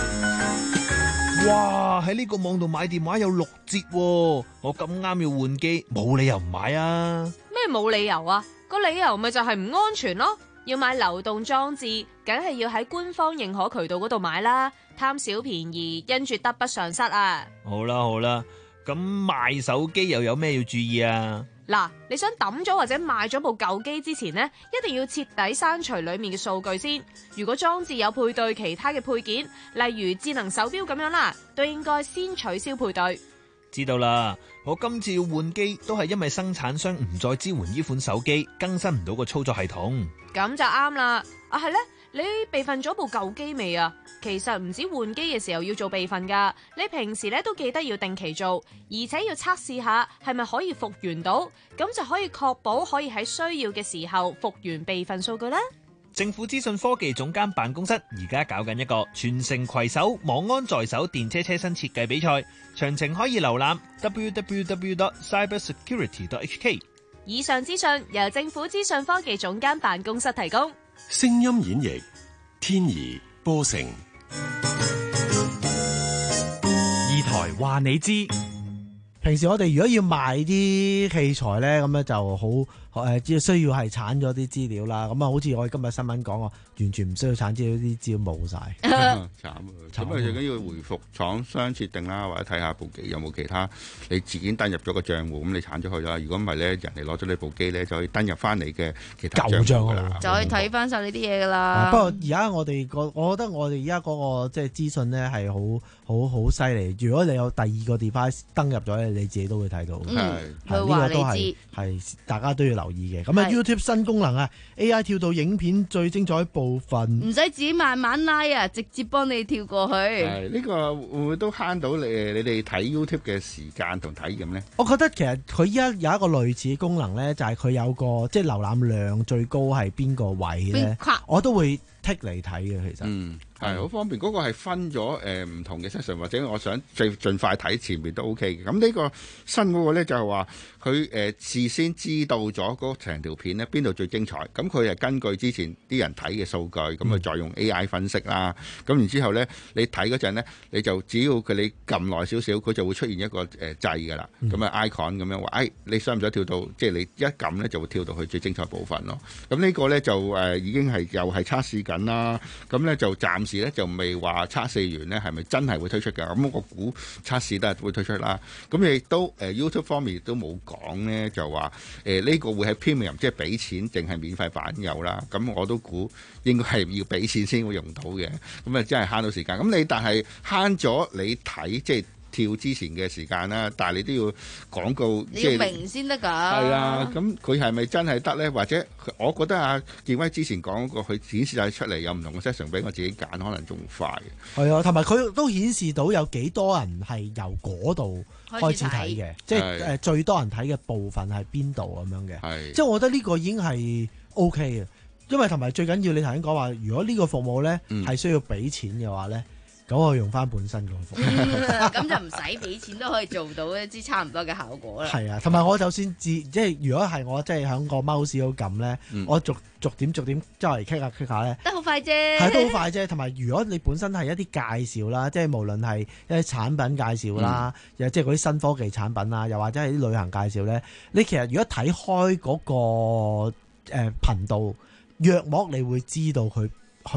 哇！喺呢個網度買電話有六折喎，我咁啱要換機，冇理由唔買啊！ 咩冇理由啊？個理由咪就係唔安全咯。要買流動裝置，梗係要喺官方認可渠道嗰度買啦。貪小便宜，因住得不償失啊！ 好啦好啦，咁賣手機又有咩要注意啊？ 嗱，你想抌咗或者賣咗部舊機之前呢，一定要徹底刪除裏面嘅數據先。如果裝置有配對其他嘅配件，例如智能手錶咁樣啦，都應該先取消配對。 知道啦，我今次要換機都係因為生產商唔再支援呢款手機，更新唔到個操作系統。 咁就啱啦。啊係呢，你備份咗部舊機未啊？其實唔止換機嘅時候要做備份噶，你平時咧都記得要定期做，而且要測試下係咪可以復原到，咁就可以確保可以喺需要嘅時候復原備份數據啦。 政府資訊科技總監辦公室而家搞緊一個全城攜手網安在手電車車身設計比賽，詳情可以瀏覽 w w w dot cyber security dot h k。 以上資訊由政府資訊科技總監辦公室提供。 聲音演繹天怡波成。 二台話你知。 平時我哋如果要賣啲器材咧，咁咧就好誒，只、呃、需要係鏟咗啲資料啦。咁啊，好似我哋今日新聞講啊，完全唔需要鏟資料，啲資料冇晒。 慘啊！咁啊，最緊要回覆廠商設定啦，或者睇下部機有冇其他你自己登入咗個賬戶，咁你鏟咗佢啦。如果唔係咧，人哋攞咗你部機咧，就可以登入翻你嘅其他賬戶噶啦， 就可以睇翻晒呢啲嘢噶啦。 不過而家我哋個，我覺得我哋而家嗰個即係資訊咧係好好好犀利。如果你有第二個 device 登入咗咧，你自己都會睇到。係、嗯，呢、這個都係係大家都要留意嘅。咁啊 ，YouTube 新功能啊 ，A I 跳到影片最精彩部分， 唔使自己慢慢拉啊，直接幫你跳過去。 係呢、這個會唔會都慳到你你哋睇 YouTube 嘅時間同體驗咧？ 我覺得其實佢依家有一個類似嘅功能咧，就係、是、佢有個即係瀏覽量最高係邊個位咧，我都會剔嚟睇嘅。其實嗯。係好方便，嗰、那個係分咗誒唔同嘅 section，或者我想最盡快睇前面都 OK 嘅。咁呢個新嗰個咧就係話佢誒事先知道咗嗰成條片咧邊度最精彩，咁佢係根據之前啲人睇嘅數據，咁、嗯、啊再用 A I 分析啦。咁然之後咧，你睇嗰陣咧，你就只要佢你撳耐少少，佢就會出現一個誒掣㗎啦。咁、嗯、啊 icon 咁樣話，誒、哎、你想唔想跳到？即係你一撳咧就會跳到去最精彩部分咯。咁呢個咧就誒、呃、已經係又係測試緊啦。咁咧就暫時咧就未話測試完呢係咪真係會推出㗎？咁我估測試都係會推出啦。咁亦都誒、呃、YouTube 方面亦都冇講呢，就話誒呢個會喺 Premium 即係俾錢定係免費版有啦。咁我都估應該係要俾錢先會用到嘅。咁啊真係慳到時間。咁你但係慳咗你睇即係跳之前嘅時間啦，但係你都要廣告， 你要明先得㗎。 係啊，咁佢係咪真係得咧？或者我覺得啊，建威之前講過，佢顯示晒出嚟有唔同嘅 section 俾我自己揀，可能仲快嘅。 係啊，同埋佢都顯示到有幾多人係由嗰度開始睇嘅，即係誒最多人睇嘅部分係邊度咁樣嘅。係，即係我覺得呢個已經係 OK 嘅，因為同埋最緊要你頭先講話，如果呢個服務咧係、嗯、需要俾錢嘅話咧。咁我用翻本身嗰個服務， 咁、嗯、就唔使俾錢都可以做到一支差唔多嘅效果啦。 係啊，同埋我就算自即係如果係我即係喺個 mouse 嗰度撳咧，我逐逐點逐點周圍 click 下 click 下咧， 都好快啫。係都好快啫。同埋如果你本身係一啲介紹啦，即係無論係一啲產品介紹啦，又、嗯、即係嗰啲新科技產品啊，又或者係啲旅行介紹咧，你其實如果睇開嗰、那個誒頻、呃、道，約莫你會知道佢去到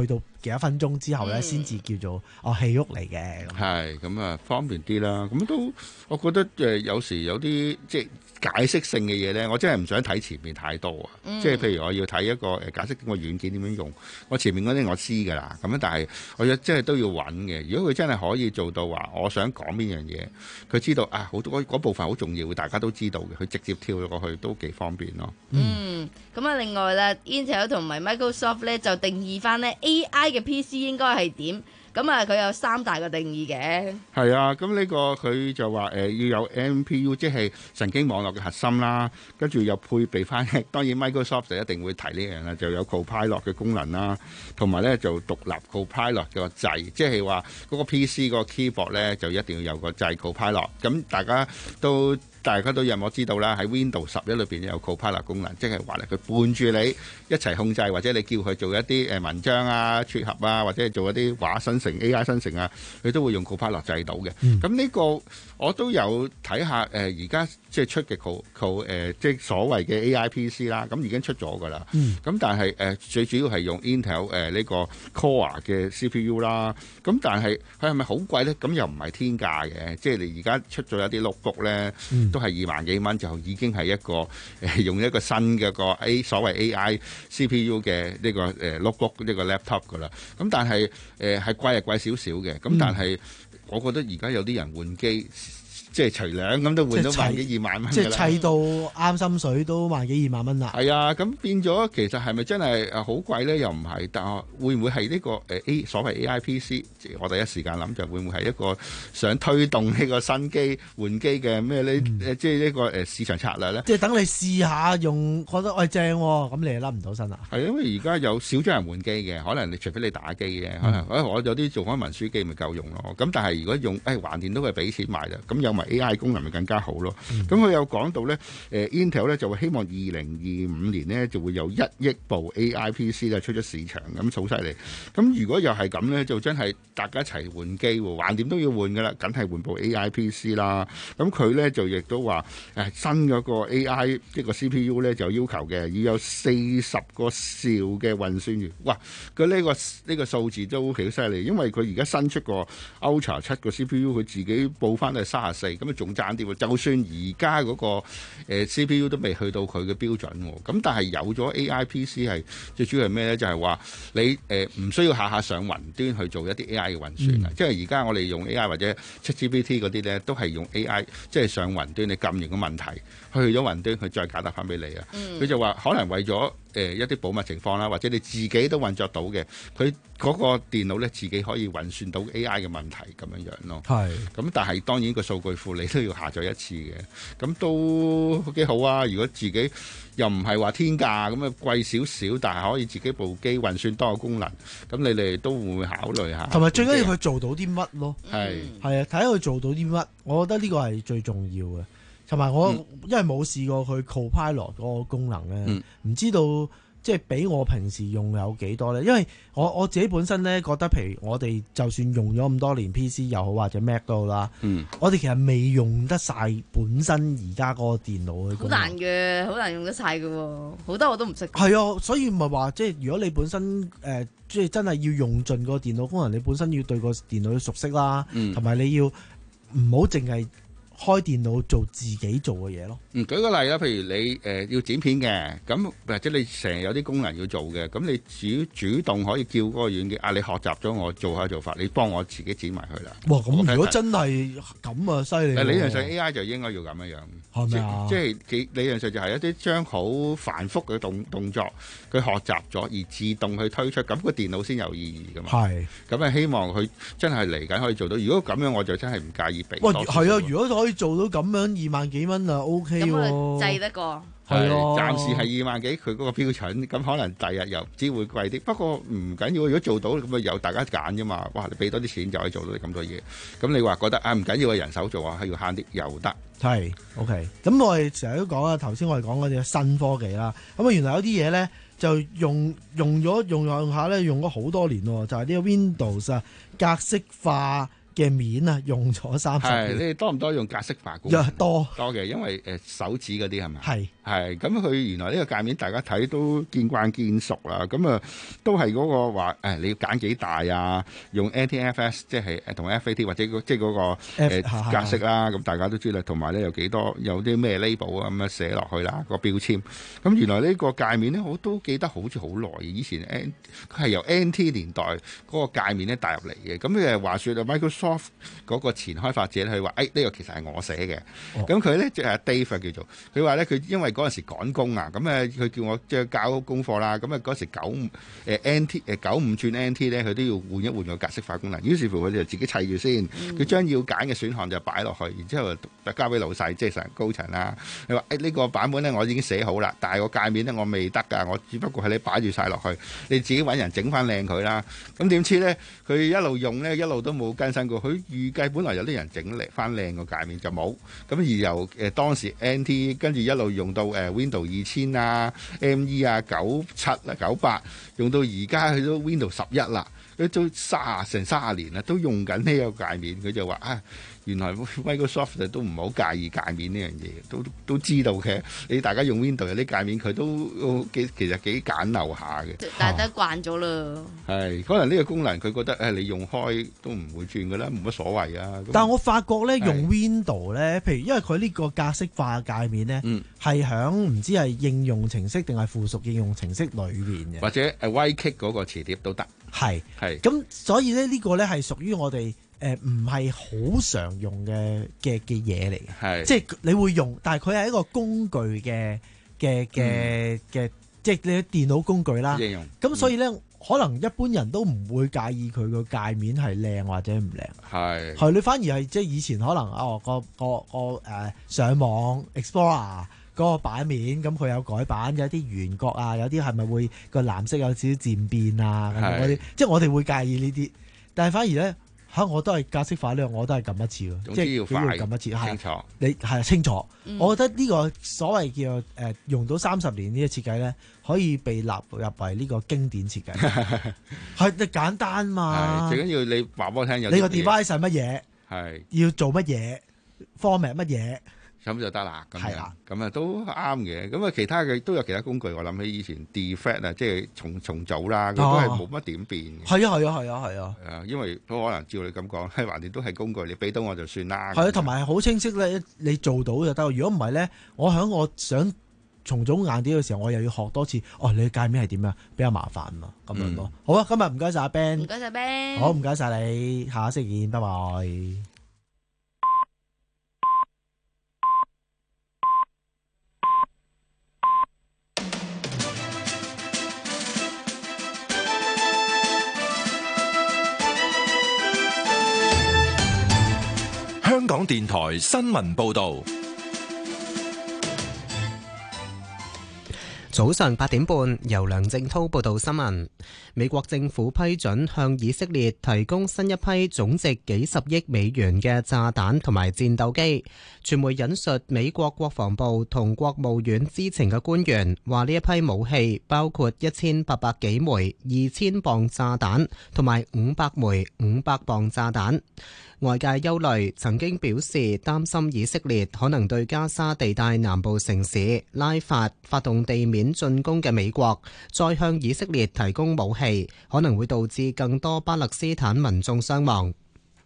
幾多分鐘之後咧，先至叫做哦氣喐嚟嘅。 係咁啊，方便啲啦。咁都我覺得誒，有時有啲即係解釋性嘅嘢咧，我真係唔想睇前面太多啊。 嗯即係譬如我要睇一個誒解釋個軟件點樣用，我前面嗰啲我知㗎啦。咁樣但係我要即係都要揾嘅。如果佢真係可以做到話，我想講邊樣嘢，佢知道啊，好多嗰部分好重要，大家都知道嘅，佢直接跳咗過去都幾方便咯。 嗯，咁啊，另外咧 ，Intel 同埋 Microsoft 咧就定義翻咧 A I 嘅 P C 應該係點？咁啊，佢有三大個定義嘅。 係啊，咁呢個佢就話誒、呃、要有 M P U，即係神經網絡嘅核心啦，跟住又配備翻，當然 Microsoft 就一定會提呢樣啦，就有 Copilot 嘅功能啦，同埋咧就獨立 Copilot 嘅個掣，即係話嗰個 P C 個 keyboard 咧就一定要有個掣 Copilot，咁大家都。大家都有冇知道啦？喺 Windows 十一裏邊有 Copilot 功能，即係話咧佢伴住你一齊控制，或者你叫佢做一啲誒文章啊、撮合啊，或者係做一啲畫生成 A I 生成啊，佢都會用 Copilot 製到嘅。咁呢、嗯、個我都有睇下誒，而家即係出嘅 Co Co 誒，即係所謂嘅 A I P C 啦，咁已經出咗㗎啦。咁、嗯、但係誒、呃、最主要係用 Intel 誒、呃、呢、呢個 Core 嘅 C P U 啦。咁但係佢係咪好貴咧？咁又唔係天價嘅，即係你而家出咗一啲 notebook 咧。嗯都係二萬幾蚊就已經係一個誒、呃、用一個新嘅個 A 所謂 A I C P U 嘅呢、這個誒 notebook 呢個 laptop 噶啦。咁但係誒係貴係貴少少嘅。咁但係我覺得而家有啲人換機。即係除兩咁都換到萬幾二萬蚊， 即係砌到啱心水都萬幾二萬蚊啦。 係啊，咁變咗其實係咪真係誒好貴咧？又唔係，但係會唔會係呢個誒 A 所謂 A I P C？我第一時間諗就會唔會係一個想推動呢個新機換機嘅咩咧？誒即係呢個誒市場策略咧？ 即係等你試下用，覺得喂正喎，咁你係甩唔到身啦。 係因為而家有少咗人換機嘅，可能你除非你打機嘅，可能誒我有啲做開文書機咪夠用咯。咁但係如果用誒橫掂都係俾錢買啦，咁有埋 A I 功能咪更加好咯。咁佢有講到咧，誒 Intel 咧就會希望二零二五年咧就會有一億部 A I P C 咧出咗市場，咁好犀利。咁如果又係咁咧，就真係大家一齊換機喎，橫掂都要換噶啦，梗係換部 A I P C 啦。咁佢咧就亦都話誒新嗰個 A I 一個 C P U 咧就要求嘅要有四十個兆嘅運算員。哇！佢呢、呢個呢、呢個數字都幾犀利，因為佢而家新出個 Ultra 七個 C P U，佢自己報翻都係三十四，咁啊仲爭啲喎。就算而家嗰個、呃、C P U 都未去到佢嘅標準喎，咁但係有咗 A I P C 係最主要係咩咧？就係、是、話你誒唔、呃、需要下下上雲端去做一啲 A I 嘅運算啊！嗯、即係而家我哋用 A I 或者 ChatGPT 嗰啲咧，都係用 A I 即係上雲端，你撳完個問題，去咗雲端，佢再解答翻俾你啊！佢、嗯、就話可能為咗誒、呃、一啲保密情況啦，或者你自己都運作到嘅，佢嗰個電腦咧自己可以運算到 A I 嘅問題咁樣樣咯。係咁，但係當然個數據庫你都要下載一次嘅，咁都幾好啊！如果自己又唔係話天價咁啊貴少少，但係可以自己部機運算多個功能，咁你哋都會唔會考慮下？ 同埋最緊要佢做到啲乜咯？ 係係啊，睇下佢做到啲乜，我覺得呢個係最重要嘅。同埋我、嗯、因為冇試過佢 Copilot 嗰個功能咧，唔、嗯、知道即係比我平時用有幾多咧？因為我我自己本身咧覺得，譬如我哋就算用咗咁多年 P C 又好或者 Mac 都好啦，嗯、我哋其實未用得晒本身而家嗰個電腦嘅功能。 好難嘅，好難用得晒嘅喎，好多我都唔識。 係啊，所以咪話即係如果你本身誒、呃、即係真係要用盡個電腦功能，你本身要對個電腦要熟悉啦，同埋、嗯、你要唔好淨係開電腦做自己做嘅嘢咯。 嗯，舉個例啦，譬如你誒、呃、要剪片嘅，咁或者你成日有啲功能要做嘅，咁你主主動可以叫嗰個軟件啊，你學習咗我做下做法，你幫我自己剪埋佢啦。 哇！咁如果真係咁啊，犀利！ 理論上 A I 就應該要咁樣樣，係咪啊？即係理理論上就係一啲將好繁複嘅動動作，佢學習咗而自動去推出，咁個電腦先有意義噶嘛。係。咁啊，希望佢真係嚟緊可以做到。如果咁樣，我就真係唔介意俾。 哇！係啊，如果可以做到咁樣二萬幾蚊啊 OK 喎， 制得過。 係咯，暫時係二萬幾，佢嗰個標準，咁可能第日又唔知會貴啲。不過唔緊要，如果做到咁啊，由大家揀啫嘛。哇，你俾多啲錢就可以做到你咁多嘢。咁你話覺得啊唔緊要，人手做啊，係要慳啲又得。 係 OK。咁我哋成日都講啊，頭先我哋講嗰啲新科技啦。咁啊，原來有啲嘢咧就用用咗用用下咧，用咗好多年喎。就係、是、呢個 Windows 啊，格式化嘅面啊，用咗三十係， 年。 你哋多唔多用格式化功能？ 多多嘅，因為誒、呃、手指嗰啲係咪？ 係係，咁佢原來呢個界面大家睇都見慣見熟啦，咁啊都係嗰個話誒、哎、你要揀幾大啊？用 N T F S 即係誒同 F A T 或者即係嗰個、呃、 F 格式啦，咁大家都知啦。同埋咧有幾多有啲咩 label 啊咁樣寫落去啦、個標籤。咁原來呢個界面咧我都記得好似好耐，以前 N 佢係由 N T 年代嗰個界面咧帶入嚟嘅。咁誒話説啊 Microsoft 嗰個前開發者佢話誒呢個其實係我寫嘅。咁佢咧即係 Dave 叫做佢話咧佢因為嗰陣時趕工啊，咁誒佢叫我即係交功課啦。咁啊嗰時九五誒 N T 誒九五轉 N T 咧，佢都要換一換個格式化功能。於是乎佢哋就自己砌住先，佢、嗯、將要揀嘅選項就擺落去，然之後就交俾老細，即係成高層啦。佢話誒呢個版本咧我已經寫好啦，但係個界面咧我未得㗎，我只不過係你擺住晒落去，你自己揾人整翻靚佢啦。咁點知咧佢一路用咧一路都冇更新過。佢預計本來有啲人整靚翻靚個界面就冇，咁而由誒、呃、當時 N T 跟住一路用到誒、呃、Windows 二千啊、M E 啊、九七啊、九八，用到而家去到 Windows 十一啦，佢都卅成卅年啦，都用緊呢個界面。佢就話啊，原來 Microsoft 都唔好介意界面呢樣嘢，都都知道嘅。你大家用 Windows 有啲界面，佢都幾其實幾簡陋下嘅。 大家慣咗啦。 係，可能呢個功能佢覺得誒、哎、你用開都唔會轉㗎啦，冇乜所謂啊。 但係我發覺咧用 Windows 咧，譬如因為佢呢個格式化嘅界面咧，係響唔知係應用程式定係附屬應用程式裏邊嘅， 或者誒 Right-click 嗰個磁碟都得。 係係。 咁所以咧呢個咧係屬於我哋誒唔係好常用嘅嘅嘅嘢嚟嘅。 係。即即係你會用，但係佢係一個工具嘅嘅嘅嘅，即係你電腦工具啦。 應用。 咁所以咧。可能一般人都唔會介意佢個界面係靚或者唔靚， 係係你反而係即係以前可能哦個個個誒、呃、上網 Explorer 嗰個版面咁佢有改版，有啲圓角啊，有啲係咪會個藍色有少少漸變啊咁樣嗰啲，即係我哋會介意呢啲，但係反而咧嚇我都係格式化呢樣，我都係撳一次喎，即係要快撳一次， 清楚， 你係清楚。 嗯、 我覺得呢個所謂叫誒、呃、用到三十年呢個設計咧，可以被納入為呢個經典設計，係你簡單嘛。 最緊要你話俾我聽有你個 device 係乜嘢， 係要做乜嘢 format 乜嘢。 咁就得啦，咁樣咁啊都啱嘅。咁啊其他嘅都有其他工具，我諗起以前 defrag 啊，即係重重組啦，佢都係冇乜點變嘅。 係啊係啊係啊係啊。 誒，因為都可能照你咁講，係橫掂都係工具，你俾到我就算啦。 係啊，同埋好清晰咧，你做到就得。如果唔係咧，我喺我想重組硬啲嘅時候，我又要學多次。哦，你嘅界面係點啊？比較麻煩啊，咁樣咯。好啊，今日唔該晒阿 Ben， 唔該晒 Ben， 好唔該晒你，下星期見，拜拜。 香港電台新聞報道， 早上八點半，由梁正滔報道新聞。美國政府批准向以色列提供新一批總值幾十億美元嘅炸彈同埋戰鬥機。傳媒引述美國國防部同國務院知情嘅官員話，呢一批武器包括一千八百幾枚二千磅炸彈同埋五百枚五百磅炸彈。外界憂慮，曾經表示擔心以色列可能對加沙地帶南部城市拉法發動地面進攻嘅美國，再向以色列提供武器，可能會導致更多巴勒斯坦民眾傷亡。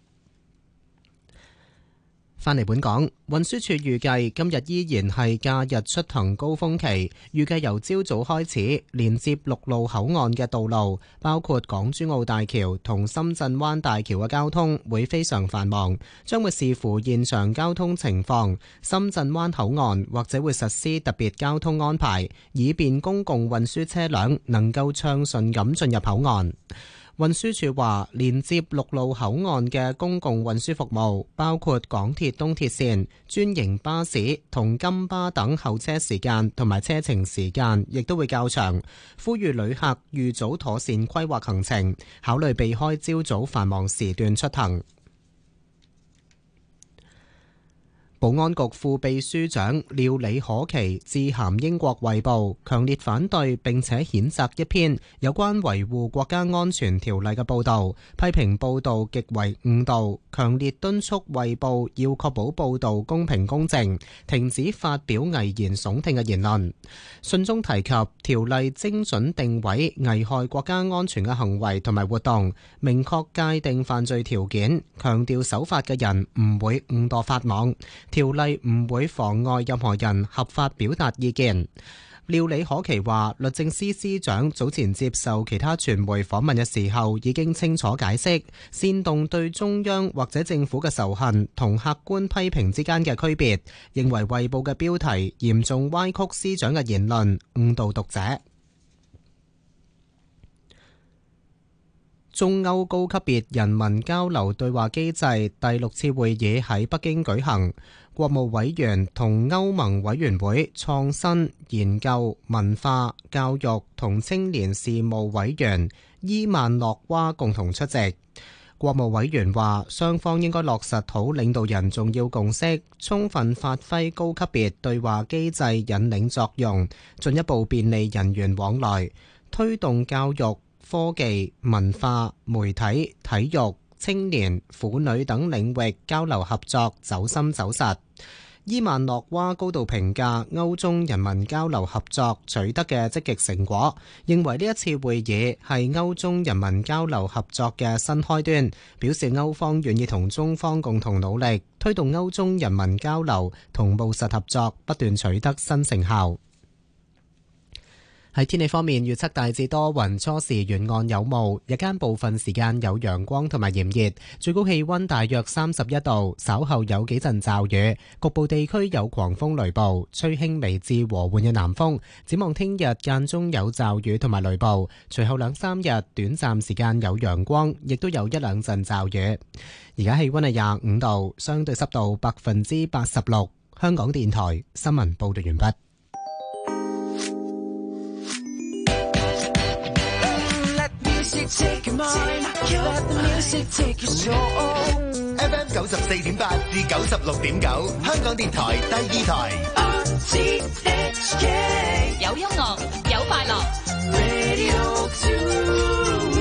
返嚟本港，運輸署預計今日依然係假日出行高峰期，預計由朝早開始，連接陸路口岸嘅道路，包括港珠澳大橋同深圳灣大橋嘅交通會非常繁忙，將會視乎現場交通情況，深圳灣口岸或者會實施特別交通安排，以便公共運輸車輛能夠暢順咁進入口岸。運輸署話，連接陸路口岸嘅公共運輸服務，包括港鐵東鐵線、專營巴士同金巴等候車時間同埋車程時間，亦都會較長。呼籲旅客預早妥善規劃行程，考慮避開朝早繁忙時段出行。 保安局副秘書長廖李可琪致函英國衛報，強烈反對並且譴責一篇有關維護國家安全條例嘅報導，批評報導極為誤導，強烈敦促衛報要確保報導公平公正，停止發表危言聳聽嘅言論。信中提及條例精準定位危害國家安全嘅行為同埋活動，明確界定犯罪條件，強調守法嘅人唔會誤墮法網。條例唔會妨礙任何人合法表達意見。廖李可琪話，律政司司長早前接受其他傳媒訪問嘅時候已經清楚解釋，煽動對中央或者政府嘅仇恨同客觀批評之間嘅區別，認為衛報嘅標題嚴重歪曲司長嘅言論，誤導讀者。中歐高級別人民交流對話機制第六次會議喺北京舉行，國務委員同歐盟委員會創新、研究、文化、教育同青年事務委員伊萬諾娃共同出席。國務委員話，雙方應該落實好領導人重要共識，充分發揮高級別對話機制引領作用，進一步便利人員往來，推動教育、科技、文化、媒體、體育、青年、婦女等領域交流合作走深走實。伊萬諾娃高度評價歐中人民交流合作取得嘅積極成果，認為呢一次會議係歐中人民交流合作嘅新開端，表示歐方願意同中方共同努力，推動歐中人民交流同務實合作不斷取得新成效。喺天氣方面，預測大致多雲，初時沿岸有霧，日間部分時間有陽光同埋炎熱，最高氣溫大約三十一度，稍後有幾陣驟雨，局部地區有狂風雷暴，吹輕微至和緩嘅南風。展望聽日間中有驟雨同埋雷暴，隨後兩三日短暫時間有陽光，亦都有一兩陣驟雨。而家氣溫係廿五度，相對濕度百分之八十六。香港電台新聞報道完畢。 Take your mind, let the music take your soul. F M 九十四點八至九十六點九，香港電台第二台。R T H K 有音樂，有快樂。 Radio two。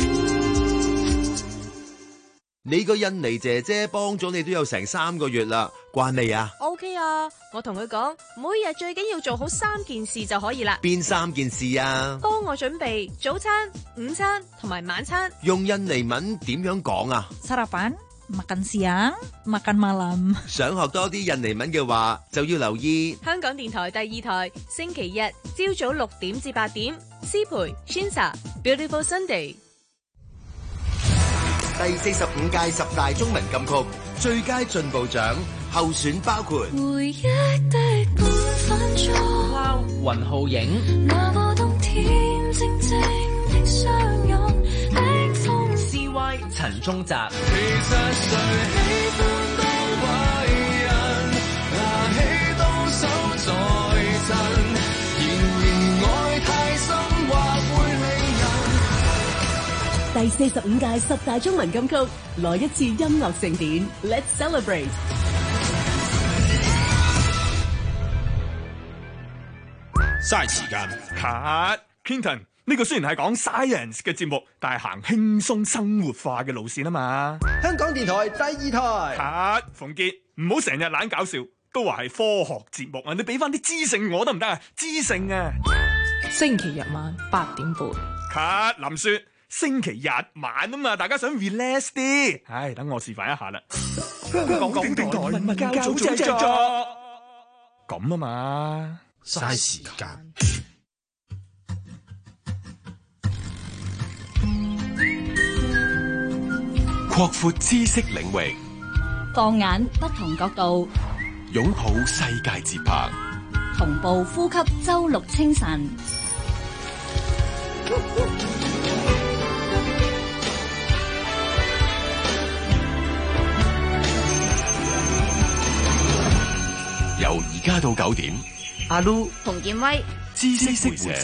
你個印尼姐姐幫咗你都有成三個月啦，慣未啊 ？OK 啊，我同佢講，每日最緊要做好三件事就可以啦。 邊三件事啊？ 幫我準備早餐、午餐同埋晚餐。 用印尼文點樣講啊？ Sarapan, makan siang, makan malam。 想學多啲印尼文嘅話，就要留意香港電台第二台，星期日朝早六點至八點，思培 Shinsa Beautiful Sunday。 第四十五屆十大中文金曲最佳進步獎候選包括回憶的本反作雲浩影那個冬天靜靜的相擁的風 C Y 陳忠澤其實誰喜歡當壞人拿起刀手在震然而愛太深或會令第四十五屆十大中文金曲，來一次音樂盛典 ，Let's celebrate！ 嘥時間 cut Clinton 呢個雖然係講 science 嘅節目，但係行輕鬆生活化嘅路線啊嘛。 香港電台第二台 cut 馮傑唔好成日懶搞笑，都話係科學節目啊！你俾翻啲知性我得唔得啊？知性啊！ 星期日晚八點半 cut 林雪。星期日晚啊嘛，大家想 relax 啲，唉，等我示範一下啦。香港電台文教組製作，咁啊嘛， 嘥時間。 擴闊知識領域， 放眼不同角度， 擁抱世界節拍， 同步呼吸周六清晨。 由而家到九點， 阿 Lu 馮建威知識會社。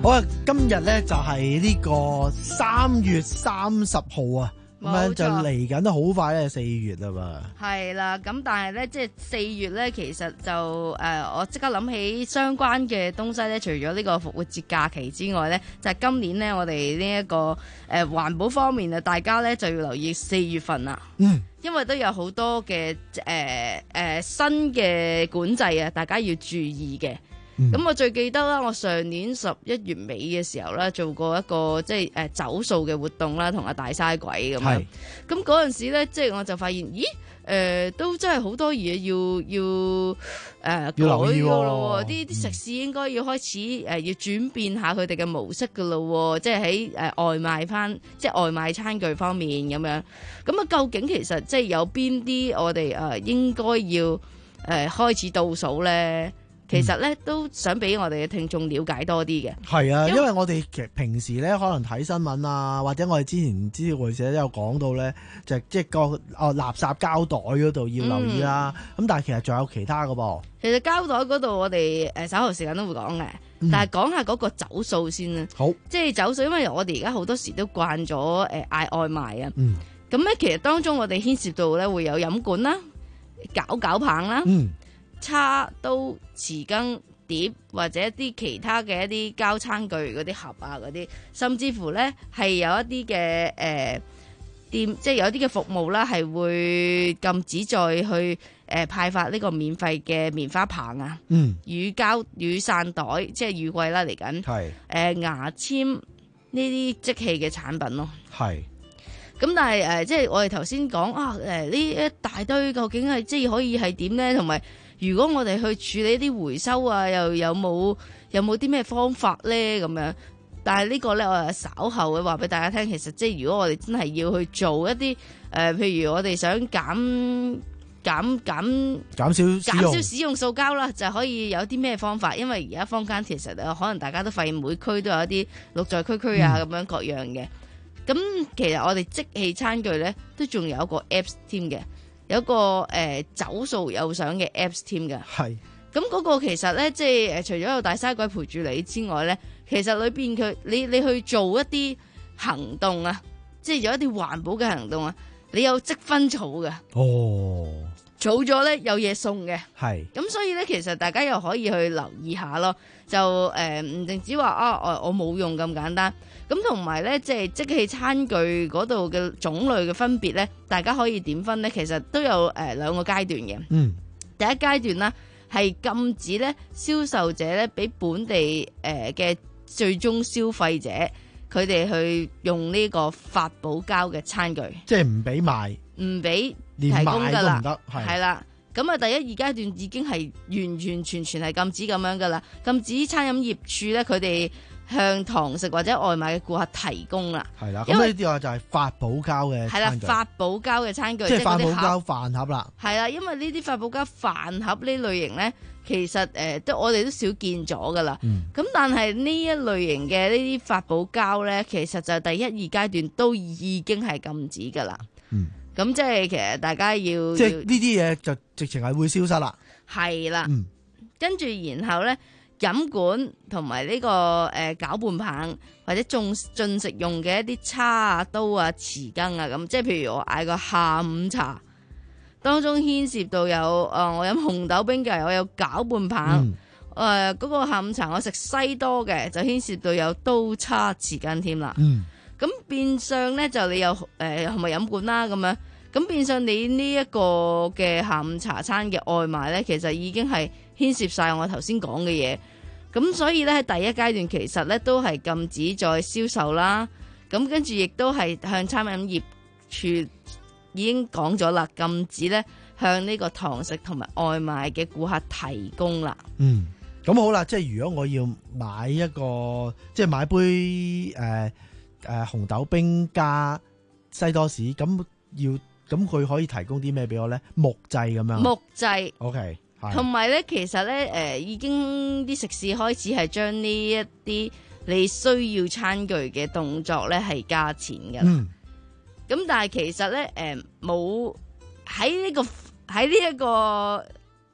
好啊，今日咧就係呢個三月三十號啊，咁樣就嚟緊都好快咧，四月啦嘛。 係啦，咁但係咧，即係四月咧，其實就誒、呃，我即刻諗起相關嘅東西咧，除咗呢個復活節假期之外咧，就係、是、今年咧，我哋呢一個誒、呃、環保方面啊，大家咧就要留意四月份啦。 嗯。 因為都有好多嘅誒誒新嘅管制啊，大家要注意嘅。咁、嗯、我最記得啦，我上年十一月尾嘅時候咧，做過一個即係誒走數嘅活動啦，同阿大嘥鬼咁樣。咁嗰陣時咧，即係我就發現，咦誒、呃、都真係好多嘢要要誒、呃、改噶咯，啲啲食肆應該要開始誒、呃、要轉變下佢哋嘅模式噶咯，即係喺誒外賣翻，即係外賣餐具方面咁樣。咁啊，究竟其實即係有邊啲我哋誒、呃、應該要誒、呃、開始倒數咧？其實咧都想俾我哋嘅聽眾了解多啲嘅。 係啊，因為我哋其實平時咧可能睇新聞啊，或者我哋之前資料會社都有講到咧，就即係個哦垃圾膠袋嗰度要留意啦。咁、嗯、但係其實仲有其他嘅噃。其實膠袋嗰度我哋誒稍後時間都會講嘅、嗯，但係講下嗰個走數先啦。好，即係走數，因為我哋而家好多時都慣咗誒嗌外賣啊。嗯。咁咧，其實當中我哋牽涉到咧會有飲管啦、攪攪棒啦。嗯。叉刀、匙羹、碟或者一啲其他嘅一啲膠餐具嗰啲盒啊嗰啲，甚至乎咧係有一啲嘅誒店，即係有一啲嘅服務啦，係會禁止再去誒、呃、派發呢個免費嘅棉花棒啊、嗯、乳膠、雨傘袋，即係雨季啦嚟緊，係誒、呃、牙籤呢啲即棄嘅產品咯，係。咁但係誒、呃，即係我哋頭先講啊，誒、呃、呢一大堆究竟係即係可以係點咧？同埋如果我哋去處理啲回收啊，又有冇有冇啲咩方法咧？咁樣，但係呢個咧，我稍後會話俾大家聽。其實即係如果我哋真係要去做一啲誒、呃，譬如我哋想減減減減少減少使用塑膠啦，就可以有啲咩方法？因為而家坊間其實可能大家都發現每區都有一啲綠在區區啊咁、嗯、樣各樣嘅。咁其實我哋即棄餐具咧，都仲有一個 Apps 添嘅，有一個誒、呃、走數有相嘅 Apps 添嘅。係。咁嗰個其實咧，即係誒除咗有大嘥鬼陪住你之外咧，其實裏邊佢你你去做一啲行動啊，即係有一啲環保嘅行動啊，你有積分儲嘅。哦。儲咗咧有嘢送嘅。係。咁所以咧，其實大家又可以去留意下咯，就誒唔淨止話啊，我我冇用咁簡單。咁同埋咧，即係即棄餐具嗰度嘅種類嘅分別咧，大家可以點分咧？其實都有誒、呃、兩個階段嘅。嗯，第一階段啦，係禁止咧銷售者咧俾本地誒嘅、呃、最終消費者佢哋去用呢個發泡膠嘅餐具，即係唔俾賣，唔俾提供噶啦，係啦。咁啊，第一二階段已經係完完全全係禁止咁樣噶啦，禁止餐飲業處咧佢哋向堂食或者外賣嘅顧客提供啦，係啦。咁呢啲話就係發泡膠嘅餐具，係啦，發泡膠嘅餐具，即係發泡膠飯盒啦。係啦，因為呢啲發泡膠飯盒呢類型咧，其實誒都、呃、我哋都少見咗噶啦。咁、嗯、但係呢一類型嘅呢啲發泡膠咧，其實就第一二階段都已經係禁止噶啦。嗯，咁即係其實大家要即係呢啲嘢就直情係會消失啦。係啦，嗯，跟住然後咧。飲管同埋呢個誒攪拌棒或者進進食用嘅一啲叉啊、刀啊、匙羹啊咁，即係譬如我嗌個下午茶，當中牽涉到有誒、呃、我飲紅豆冰嘅，我有攪拌棒，誒、嗯、嗰、呃嗰個下午茶我食西多嘅，就牽涉到有刀叉匙羹添啦。咁、嗯、變相咧就你有誒係咪飲管啦咁樣，咁變相你呢一個嘅下午茶餐嘅外賣咧，其實已經係牽涉晒我頭先講嘅嘢。咁所以咧喺第一階段其實咧都係禁止再銷售啦，咁跟住亦都係向餐飲業處已經講咗啦，禁止咧向呢個堂食同埋外賣嘅顧客提供啦。嗯，咁好啦，即係如果我要買一個，即係買杯誒誒、呃呃、紅豆冰加西多士，咁要咁佢可以提供啲咩俾我咧？木製咁樣。木製。OK。同埋咧，其實咧，誒、呃，已經啲食肆開始係將呢一啲你需要餐具嘅動作咧係加錢噶啦。咁、嗯、但係其實咧，誒、呃，冇喺呢個喺呢一個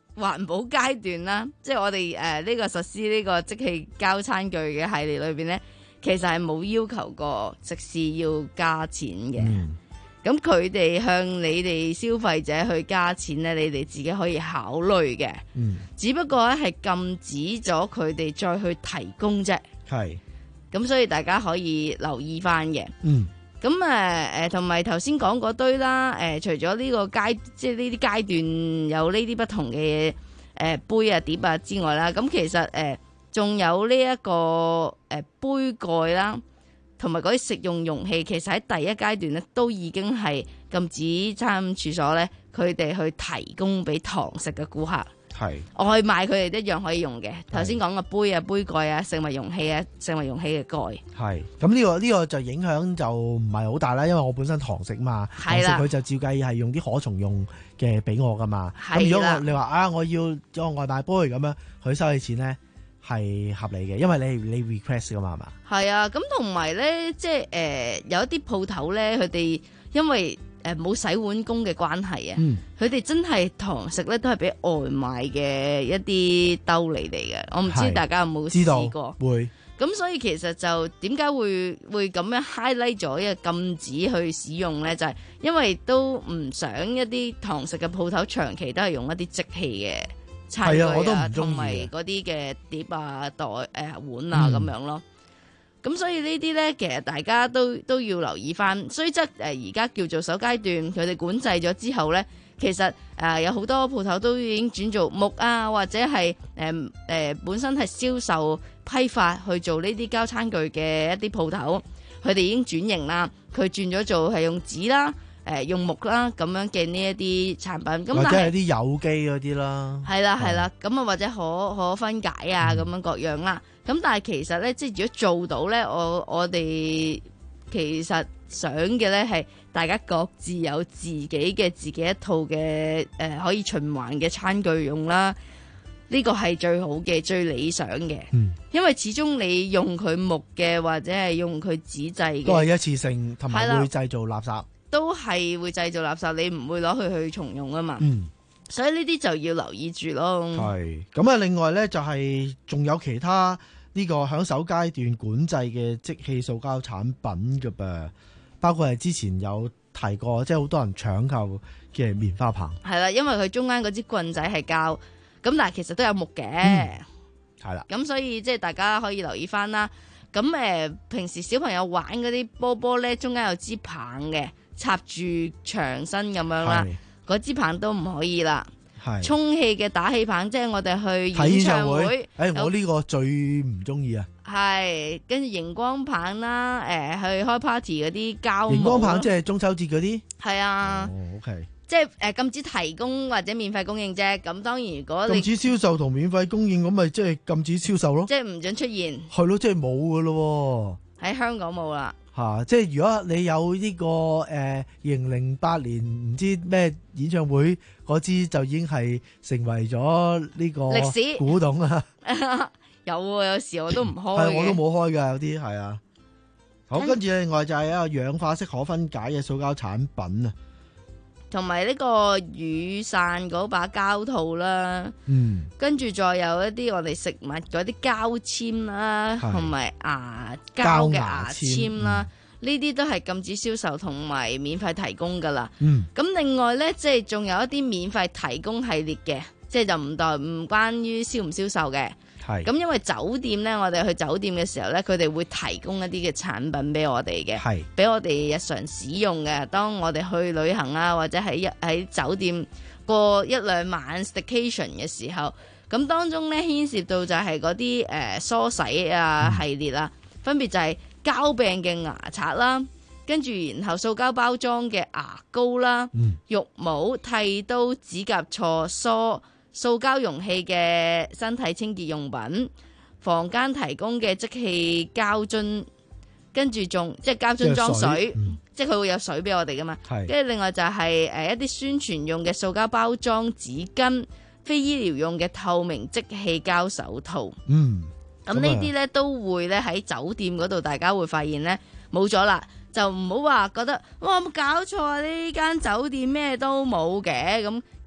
環保階段啦，即係我哋誒呢個實施呢個即棄膠餐具嘅系列裏邊咧，其實係冇要求過食肆要加錢嘅。咁佢哋向你哋消費者去加錢咧，你哋自己可以考慮嘅。 嗯， 只不過咧係禁止咗佢哋再去提供啫。 係。 咁所以大家可以留意翻嘅。 嗯。 咁誒誒，同埋頭先講嗰堆啦，誒、呃，除咗呢個階，即係呢啲階段有呢啲不同嘅誒、呃、杯啊碟啊之外啦，咁其實誒仲、呃、有呢、這、一個誒、呃、杯蓋啦，同埋嗰啲食用容器，其實喺第一階段咧都已經係禁止餐飲處所咧，佢哋去提供俾堂食嘅顧客。 係外賣佢哋一樣可以用嘅。頭先講嘅杯啊、杯蓋啊、食物容器啊、食物容器嘅蓋。 係咁呢個呢、呢個就影響就唔係好大啦，因為我本身堂食嘛，堂食佢就照計係用啲可重用嘅俾我噶嘛。咁如果我你話啊，我要咗外賣杯咁樣，佢收你錢咧係合理嘅，因為你你 request 噶嘛係嘛？ 係啊，咁同埋咧，即係誒、呃、有一啲鋪頭咧，佢哋因為誒冇、呃、洗碗工嘅關係啊，佢哋、嗯、真係堂食咧都係俾外賣嘅一啲兜嚟嚟嘅。我唔知大家有冇試過？ 會。 咁所以其實就點解會會咁樣 highlight 咗一個禁止去使用咧？就係、是、因為都唔想一啲堂食嘅鋪頭長期都係用一啲即棄嘅餐具啊，同埋嗰啲嘅碟啊、袋誒、呃、碗啊咁、嗯、樣咯。咁所以呢啲咧，其實大家都都要留意翻。雖則誒而家叫做首階段，佢哋管制咗之後咧，其實誒、呃、有好多鋪頭都已經轉做木啊，或者係誒誒本身係銷售批發去做呢啲膠餐具嘅一啲鋪頭，佢哋已經轉型啦。佢轉咗做係用紙啦、誒、呃、用木啦咁樣嘅呢一啲產品。咁或者係啲有機嗰啲啦。係啦係啦，咁啊或者可可分解啊咁、嗯、樣各樣啦。咁但係其實咧，即係如果做到咧，我我哋其實想嘅咧係大家各自有自己嘅自己一套嘅誒、呃、可以循環嘅餐具用啦。呢個係最好嘅、最理想嘅。嗯，因為始終你用佢木嘅或者係用佢紙製嘅， 都係一次性，同埋會製造垃圾。 都係會製造垃圾，你唔會攞佢去重用啊嘛。嗯。所以呢啲就要留意住咯。 係咁啊！另外呢，就係仲有其他呢個響首階段管制嘅即棄塑膠產品㗎噃，包括係之前有提過，即係好多人搶購嘅棉花棒。 係啦，因為佢中間嗰支棍仔係膠，咁但係其實都有木嘅。 係啦、 嗯，咁所以即係大家可以留意翻啦。咁誒、呃，平時小朋友玩嗰啲波波呢，中間有支棒嘅，插住牆身咁樣啦。嗰支棒都唔可以啦，充氣嘅打氣棒，即係我哋去演唱會。誒、 欸，我呢個最唔中意啊！ 係跟住熒光棒啦，誒、呃，去開 party 嗰啲膠。 熒光棒即係中秋節嗰啲。 係啊。 哦 ，OK。 即係誒禁止提供或者免費供應啫。咁當然如果你禁止銷售同免費供應，咁咪即係禁止銷售咯。 即係唔准出現。 係咯，即係冇噶咯。 喺香港冇啦。 吓、啊，即係如果你有呢、這個誒，二零零八年唔知咩演唱會嗰支就已經係成為咗呢個歷史古董啦。 有啊，有時我都唔開嘅。 係我都冇開噶，有啲係啊。好，跟住另外就係一個氧化式可分解嘅塑膠產品啊， 同埋呢個雨傘嗰把膠套啦。嗯，跟住再有一啲我哋食物嗰啲膠籤啦，同埋牙膠嘅牙籤啦，呢啲、嗯、都係禁止銷售同埋免費提供噶啦。嗯，咁另外呢，即係仲有一啲免費提供系列嘅，即係就唔代唔關於銷唔銷售嘅。係咁，因為酒店呢，我哋去酒店嘅時候呢，佢哋會提供一啲嘅產品俾我哋嘅，係俾我哋日常使用嘅。當我哋去旅行啊，或者喺一喺酒店過一兩晚 staycation 嘅時候，咁當中呢，牽涉到就係嗰啲誒梳洗啊系列啦，嗯、分別就係膠柄嘅牙刷啦，跟住然後塑膠包裝嘅牙膏啦、嗯、浴帽、剃刀、指甲銼、梳。塑膠容器嘅身體清潔用品，房間提供嘅即棄膠樽，跟住仲即係膠樽裝水，水嗯、即係佢會有水俾我哋噶嘛。跟住另外就係、是、誒、呃、一啲宣傳用嘅塑膠包裝紙巾，非醫療用嘅透明即棄膠手套。嗯，咁呢啲咧都會咧喺酒店嗰度，大家會發現咧冇咗啦。就唔好話覺得哇，冇搞錯啊！呢間酒店咩都冇嘅咁。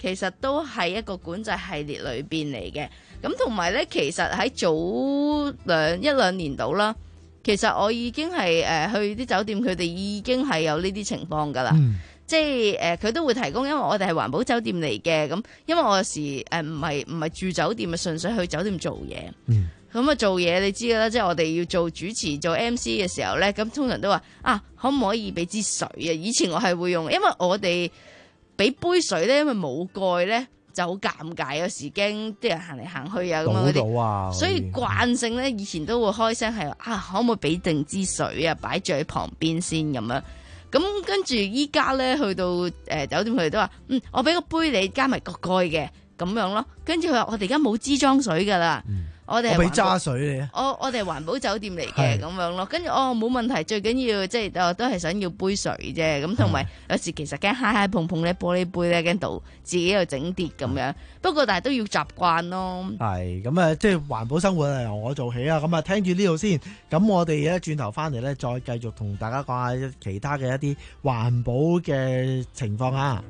其實都係一個管制系列裏邊嚟嘅。咁同埋咧，其實喺早兩一兩年度啦，其實我已經係誒、呃、去啲酒店，佢哋已經係有呢啲情況噶啦。嗯、即係誒佢都會提供，因為我哋係環保酒店嚟嘅。咁因為我有時誒唔係唔係住酒店，啊純粹去酒店做嘢。嗯咁啊做嘢你知㗎啦，即係我哋要做主持做 M C 嘅時候咧，咁通常都話啊，可唔可以俾支水啊？以前我係會用，因為我哋俾杯水咧，因為冇蓋咧就好尷尬，有時驚啲人行嚟行去啊咁樣嗰啲，所以慣性咧以前都會開聲係話啊，可唔可以俾定支水啊，擺住喺旁邊先咁樣。咁跟住依家咧去到誒、呃、酒店，佢哋都話嗯，我俾個杯你加埋個蓋嘅咁樣咯。跟住佢話我哋而家冇支裝水㗎啦。嗯我哋係俾揸水你啊！ 我我哋係環保酒店嚟嘅咁樣咯，跟住哦冇問題，最緊要即係我都係想要杯水啫，咁同埋有時其實驚揩揩碰碰咧玻璃杯咧，驚到自己又整跌咁樣。不過但係都要習慣咯。 係咁啊，即係環保生活係由我做起啊！咁啊，聽住呢度先，咁我哋咧轉頭翻嚟咧，再繼續同大家講下其他嘅一啲環保嘅情況啊！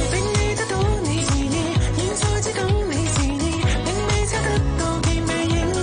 令你得到你遲疑，現在只等你遲疑，並未測得到，既未認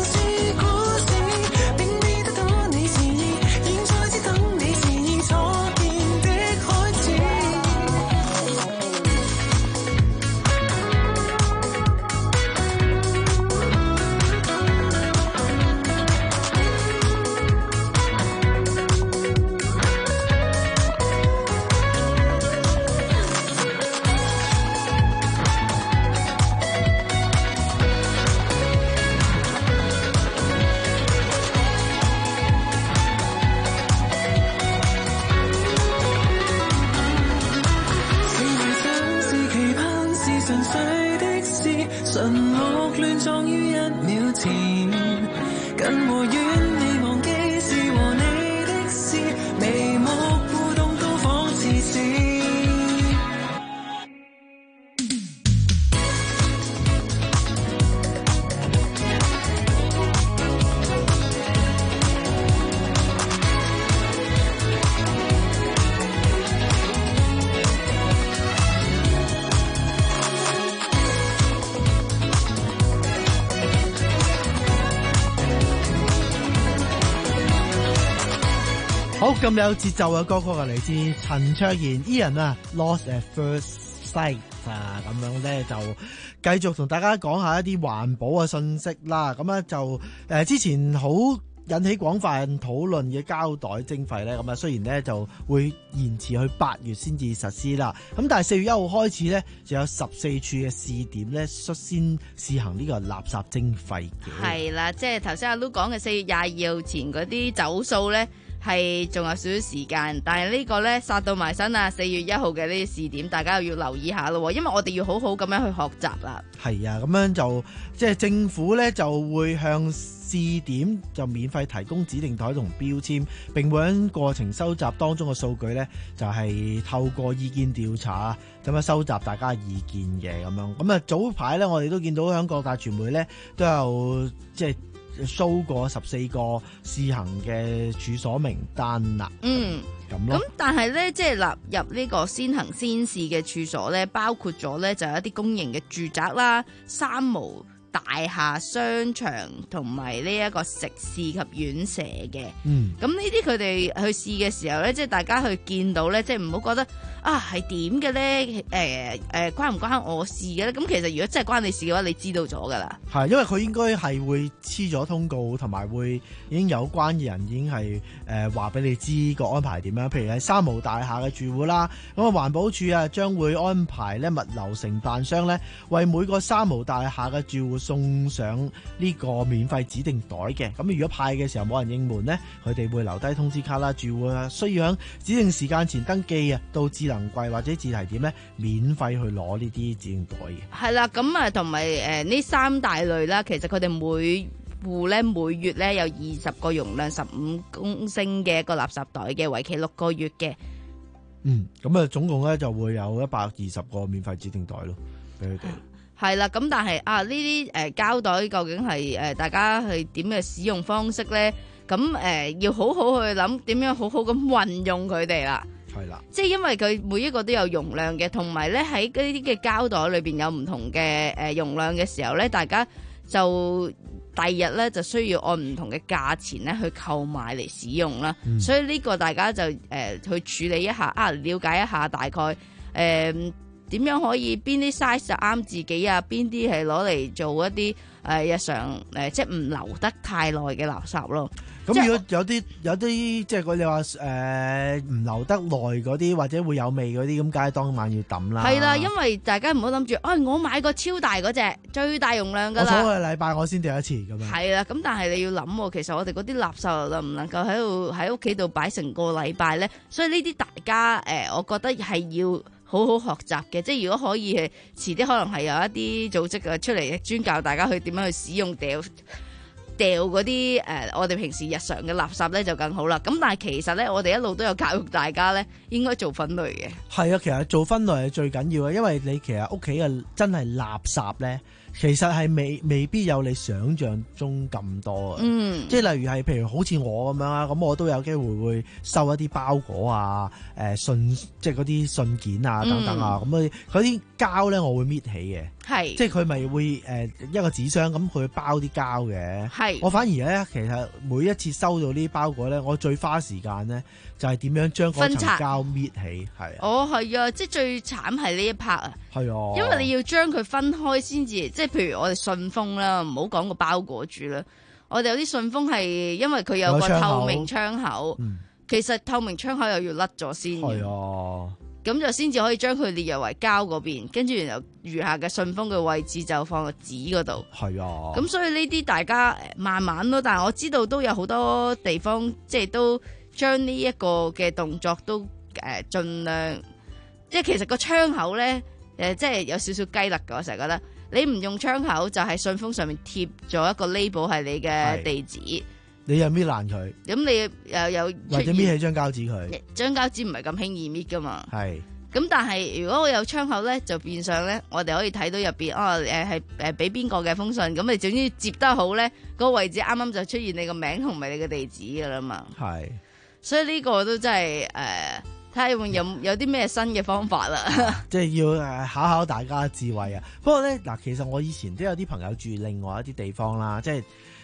好，咁有節奏嘅歌曲係嚟自陳卓賢 Ian 啊 ，Lost at First Sight 啊，咁樣咧就繼續同大家講下一啲環保嘅信息啦。咁咧就誒、呃、之前好引起廣泛討論嘅膠袋徵費咧，咁啊雖然咧就會延遲去八月先至實施啦，咁但係四月一號開始咧就有十四處嘅試點咧率先試行呢個垃圾徵費嘅。 係啦，即係頭先阿 Lu 講嘅四月廿二號前嗰啲走數咧。係仲有少少時間，但係呢個呢，殺到埋身啊！四月一號嘅呢啲試點，大家又要留意下咯，因為我哋要好好咁樣去學習啦。 係啊，咁樣就即係政府呢就會向試點就免費提供指定台同標籤，並會喺過程收集當中嘅數據呢，就係、是、透過意見調查咁樣收集大家意見嘅咁樣。咁啊早排呢，我哋都見到喺各大傳媒呢都有即係。show 過十四個試行嘅處所名單啦， 嗯， 咁咯。 咁但係咧，即係納入呢個先行先試嘅處所咧，包括咗咧就有一啲公營嘅住宅啦、三無大廈、商場同埋呢一個食肆及院舍嘅。嗯，咁呢啲佢哋去試嘅時候咧，即係大家去見到咧，即係唔好覺得啊係點嘅咧？誒、呃、誒、呃、關唔關我事嘅咧？咁其實如果真係關你事嘅話，你知道咗噶啦。係，因為佢應該係會黐咗通告，同埋會已經有關嘅人已經係誒話俾你知個安排點樣。譬如係三無大廈嘅住戶啦，咁啊環保署啊將會安排咧物流承辦商咧為每個三無大廈嘅住戶送上呢個免費指定袋嘅。咁如果派嘅時候冇人應門呢，佢哋會留低通知卡啦。住戶啊需要喺指定時間前登記啊，到智能櫃或者自提點咧免費去攞呢啲指定袋嘅。係啦，咁啊同埋誒呢三大類啦，其實佢哋每戶咧每月咧有二十個容量十五公升嘅一個垃圾袋嘅，為期六個月嘅。嗯，咁啊總共咧就會有一百二十個免費指定袋咯，俾佢哋。係啦，咁但係啊呢啲誒膠袋究竟係誒、呃、大家係點嘅使用方式咧？咁誒、呃、要好好去諗點樣好好咁運用佢哋啦。係啦，即係因為佢每一個都有容量嘅，同埋咧喺呢啲嘅膠袋裏邊有唔同嘅誒容量嘅時候咧，大家就第二日咧就需要按唔同嘅價錢咧去購買嚟使用啦。嗯、所以呢個大家就誒、呃、去處理一下啊，了解一下大概誒。呃點樣可以邊啲 size 就啱自己啊？邊啲係攞嚟做一啲誒、呃、日常誒、呃，即係唔留得太耐嘅垃圾咯。咁如果有啲有啲即係佢哋話誒唔留得耐嗰啲，或者會有味嗰啲，咁梗係當晚要抌啦。係啦，因為大家唔好諗住，哎，我買個超大嗰隻最大容量㗎啦。我上個禮拜我先掉一次咁樣。係啦，咁但係你要諗，其實我哋嗰啲垃圾就唔能夠喺度喺屋企度擺成個禮拜咧，所以呢啲大家誒、呃，我覺得係要好好學習嘅，即係如果可以，遲啲可能係有一啲組織嘅出嚟專教大家去點樣去使用掉掉嗰啲誒，我哋平時日常嘅垃圾咧就更好啦。咁但係其實咧，我哋一路都有教育大家咧，應該做分類嘅。係啊，其實做分類係最緊要嘅，因為你其實屋企嘅真係垃圾咧，其實係未未必有你想象中咁多啊。嗯，即係例如係譬如好似我咁樣啊，咁我都有機會會收一啲包裹啊、誒、呃、信，即係嗰啲信件啊等等啊。咁啊嗰啲膠咧，我會搣起嘅。係，即係佢咪會誒、呃、一個紙箱咁，佢會包啲膠嘅。係，我反而咧，其實每一次收到呢啲包裹咧，我最花時間咧就係點樣將嗰層膠搣起。係，哦係啊，即係最慘係呢一 part 啊。係啊，因為你要將佢分開先至，即係譬如我哋信封啦，唔好講個包裹住啦。我哋有啲信封係因為佢有個透明窗口，嗯、其實透明窗口又要甩咗先。係啊。咁就先至可以將佢列入為膠嗰邊，跟住然後餘下嘅信封嘅位置就放個紙嗰度。係啊，咁所以呢啲大家慢慢咯，但係我知道都有好多地方即係都將呢一個嘅動作都誒盡量，即係其實個窗口咧誒即係有少少雞肋㗎，我成日覺得你唔用窗口就係信封上面貼咗一個 label 係你嘅地址。你又搣爛佢，咁你又有或者搣起張膠紙佢，張膠紙唔係咁輕易搣噶嘛。係，咁但係如果我有窗口咧，就變相咧，我哋可以睇到入邊哦，誒係誒俾邊個嘅封信，咁你總之接得好咧，個位置啱啱就出現你個名同埋你嘅地址噶啦嘛。係，所以呢個都真係誒，睇下有有有啲咩新嘅方法啦。即係要誒考考大家智慧啊。不過咧嗱，其實我以前都有啲朋友住另外一啲地方啦，即係。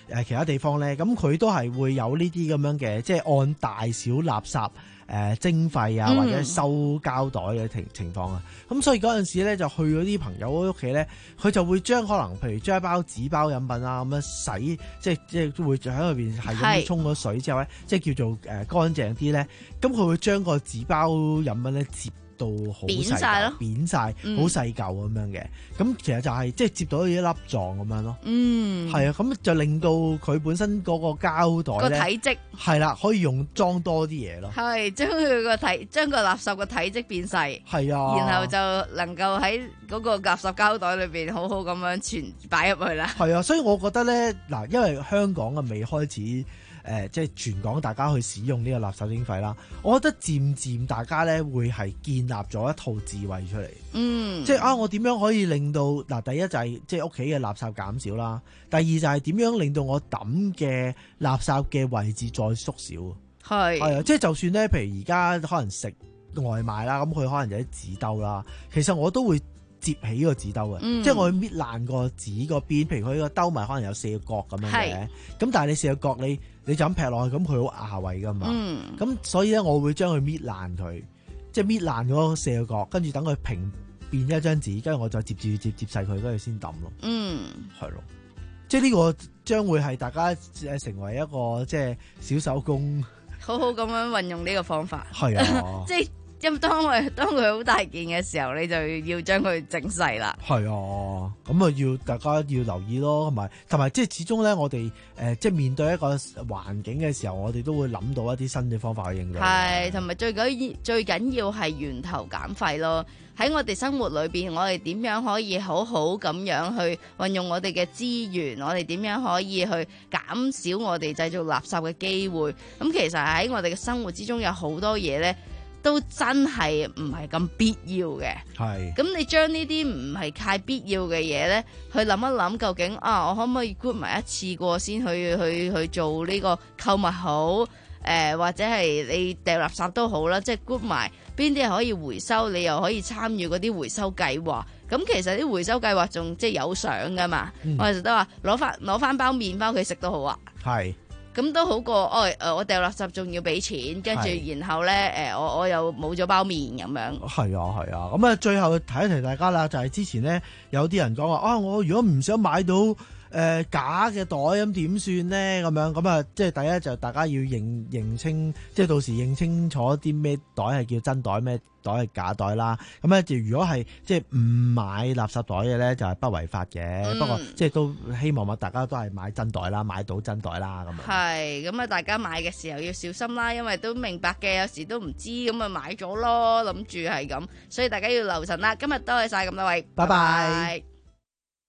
誒其他地方咧，咁佢都係會有呢啲咁樣嘅，即係按大小垃圾誒徵費啊， 嗯或者收膠袋嘅情情況啊。咁所以嗰陣時咧，就去嗰啲朋友屋企咧，佢就會將可能譬如將一包紙包飲品啊咁樣洗，即係即係會喺入邊係咁沖咗水之後咧，即係叫做誒乾淨啲咧。咁佢會將個紙包飲品咧接到好扁細晒咯嚿，扁晒，好嗯細嚿咁樣嘅。咁其實就係即係接到一粒狀咁樣咯。 嗯， 係啊，咁就令到佢本身嗰個膠袋個咧， 體積係啦，可以用裝多啲嘢咯。 係將佢個體將個垃圾個體積變細， 係啊， 然後就能夠喺嗰個垃圾膠袋裏邊好好咁樣存擺入去啦。 係啊，所以我覺得咧，嗱，因為香港啊未開始誒、呃，即係全港大家去使用呢個垃圾徵費啦，我覺得漸漸大家咧會係建立咗一套智慧出嚟。 嗯， 即係啊，我點樣可以令到嗱？第一就係即係屋企嘅垃圾減少啦，第二就係點樣令到我抌嘅垃圾嘅位置再縮小。 係係啊，即係就算咧，譬如而家可能食外賣啦，咁佢可能有啲紙兜啦，其實我都會摺起個紙兜嘅， 嗯即係我會搣爛個紙個邊，譬如佢個兜咪可能有四個角咁樣嘅， 係咁但係你四個角你你就咁劈落去，咁佢好牙位噶嘛，咁、 嗯所以咧我會將佢搣爛佢，即係搣爛嗰四個角，跟住等佢平變一張紙，跟住我再摺摺摺摺細佢，跟住先抌咯， 嗯， 係咯。即係呢個將會係大家誒成為一個即係小手工。 好好咁樣運用呢個方法。 係啊即係因當佢當佢好大件嘅時候，你就要將佢整細啦。 係啊，咁啊要大家要留意咯，同埋同埋即係始終咧，我哋誒、呃、即係面對一個環境嘅時候，我哋都會諗到一啲新嘅方法去應對。 係，同埋最緊最緊要係源頭減廢咯。喺我哋生活裏邊，我哋點樣可以好好咁樣去運用我哋嘅資源？我哋點樣可以去減少我哋製造垃圾嘅機會？咁其實喺我哋嘅生活之中，有好多嘢呢都真係唔係咁必要嘅。 係。 咁你將呢啲唔係太必要嘅嘢呢，去諗一諗，究竟啊，我可唔可以 group 埋一次過先去去去做呢個購物好？誒、呃、或者係你掉垃圾都好啦，即係 group 埋邊啲係可以回收，你又可以參與嗰啲回收計劃。咁其實啲回收計劃仲即係有相噶嘛， 嗯、 我哋都話攞翻攞翻包麵翻屋企食都好啊。 係。 咁都好過，哦誒，我掉垃圾仲要俾錢，跟住然後咧誒、呃，我我又冇咗包麵咁樣。 係啊係啊，咁啊最後提一提大家啦，就係、是、之前咧有啲人講話啊，我如果唔想買到。誒、呃、假嘅袋咁點算咧？咁樣咁啊，即係第一就大家要認認清，即係到時認清楚啲咩袋係叫真袋，咩袋係假袋啦。咁咧就如果係即係唔買垃圾袋嘅咧，就係、是、不違法嘅。 嗯、 不過即係都希望大家都係買真袋啦，買到真袋啦咁樣。 係咁啊！大家買嘅時候要小心啦，因為都明白嘅，有時都唔知咁啊買咗咯，諗住係咁，所以大家要留神啦。今日多謝晒咁多位， 拜拜。 拜拜。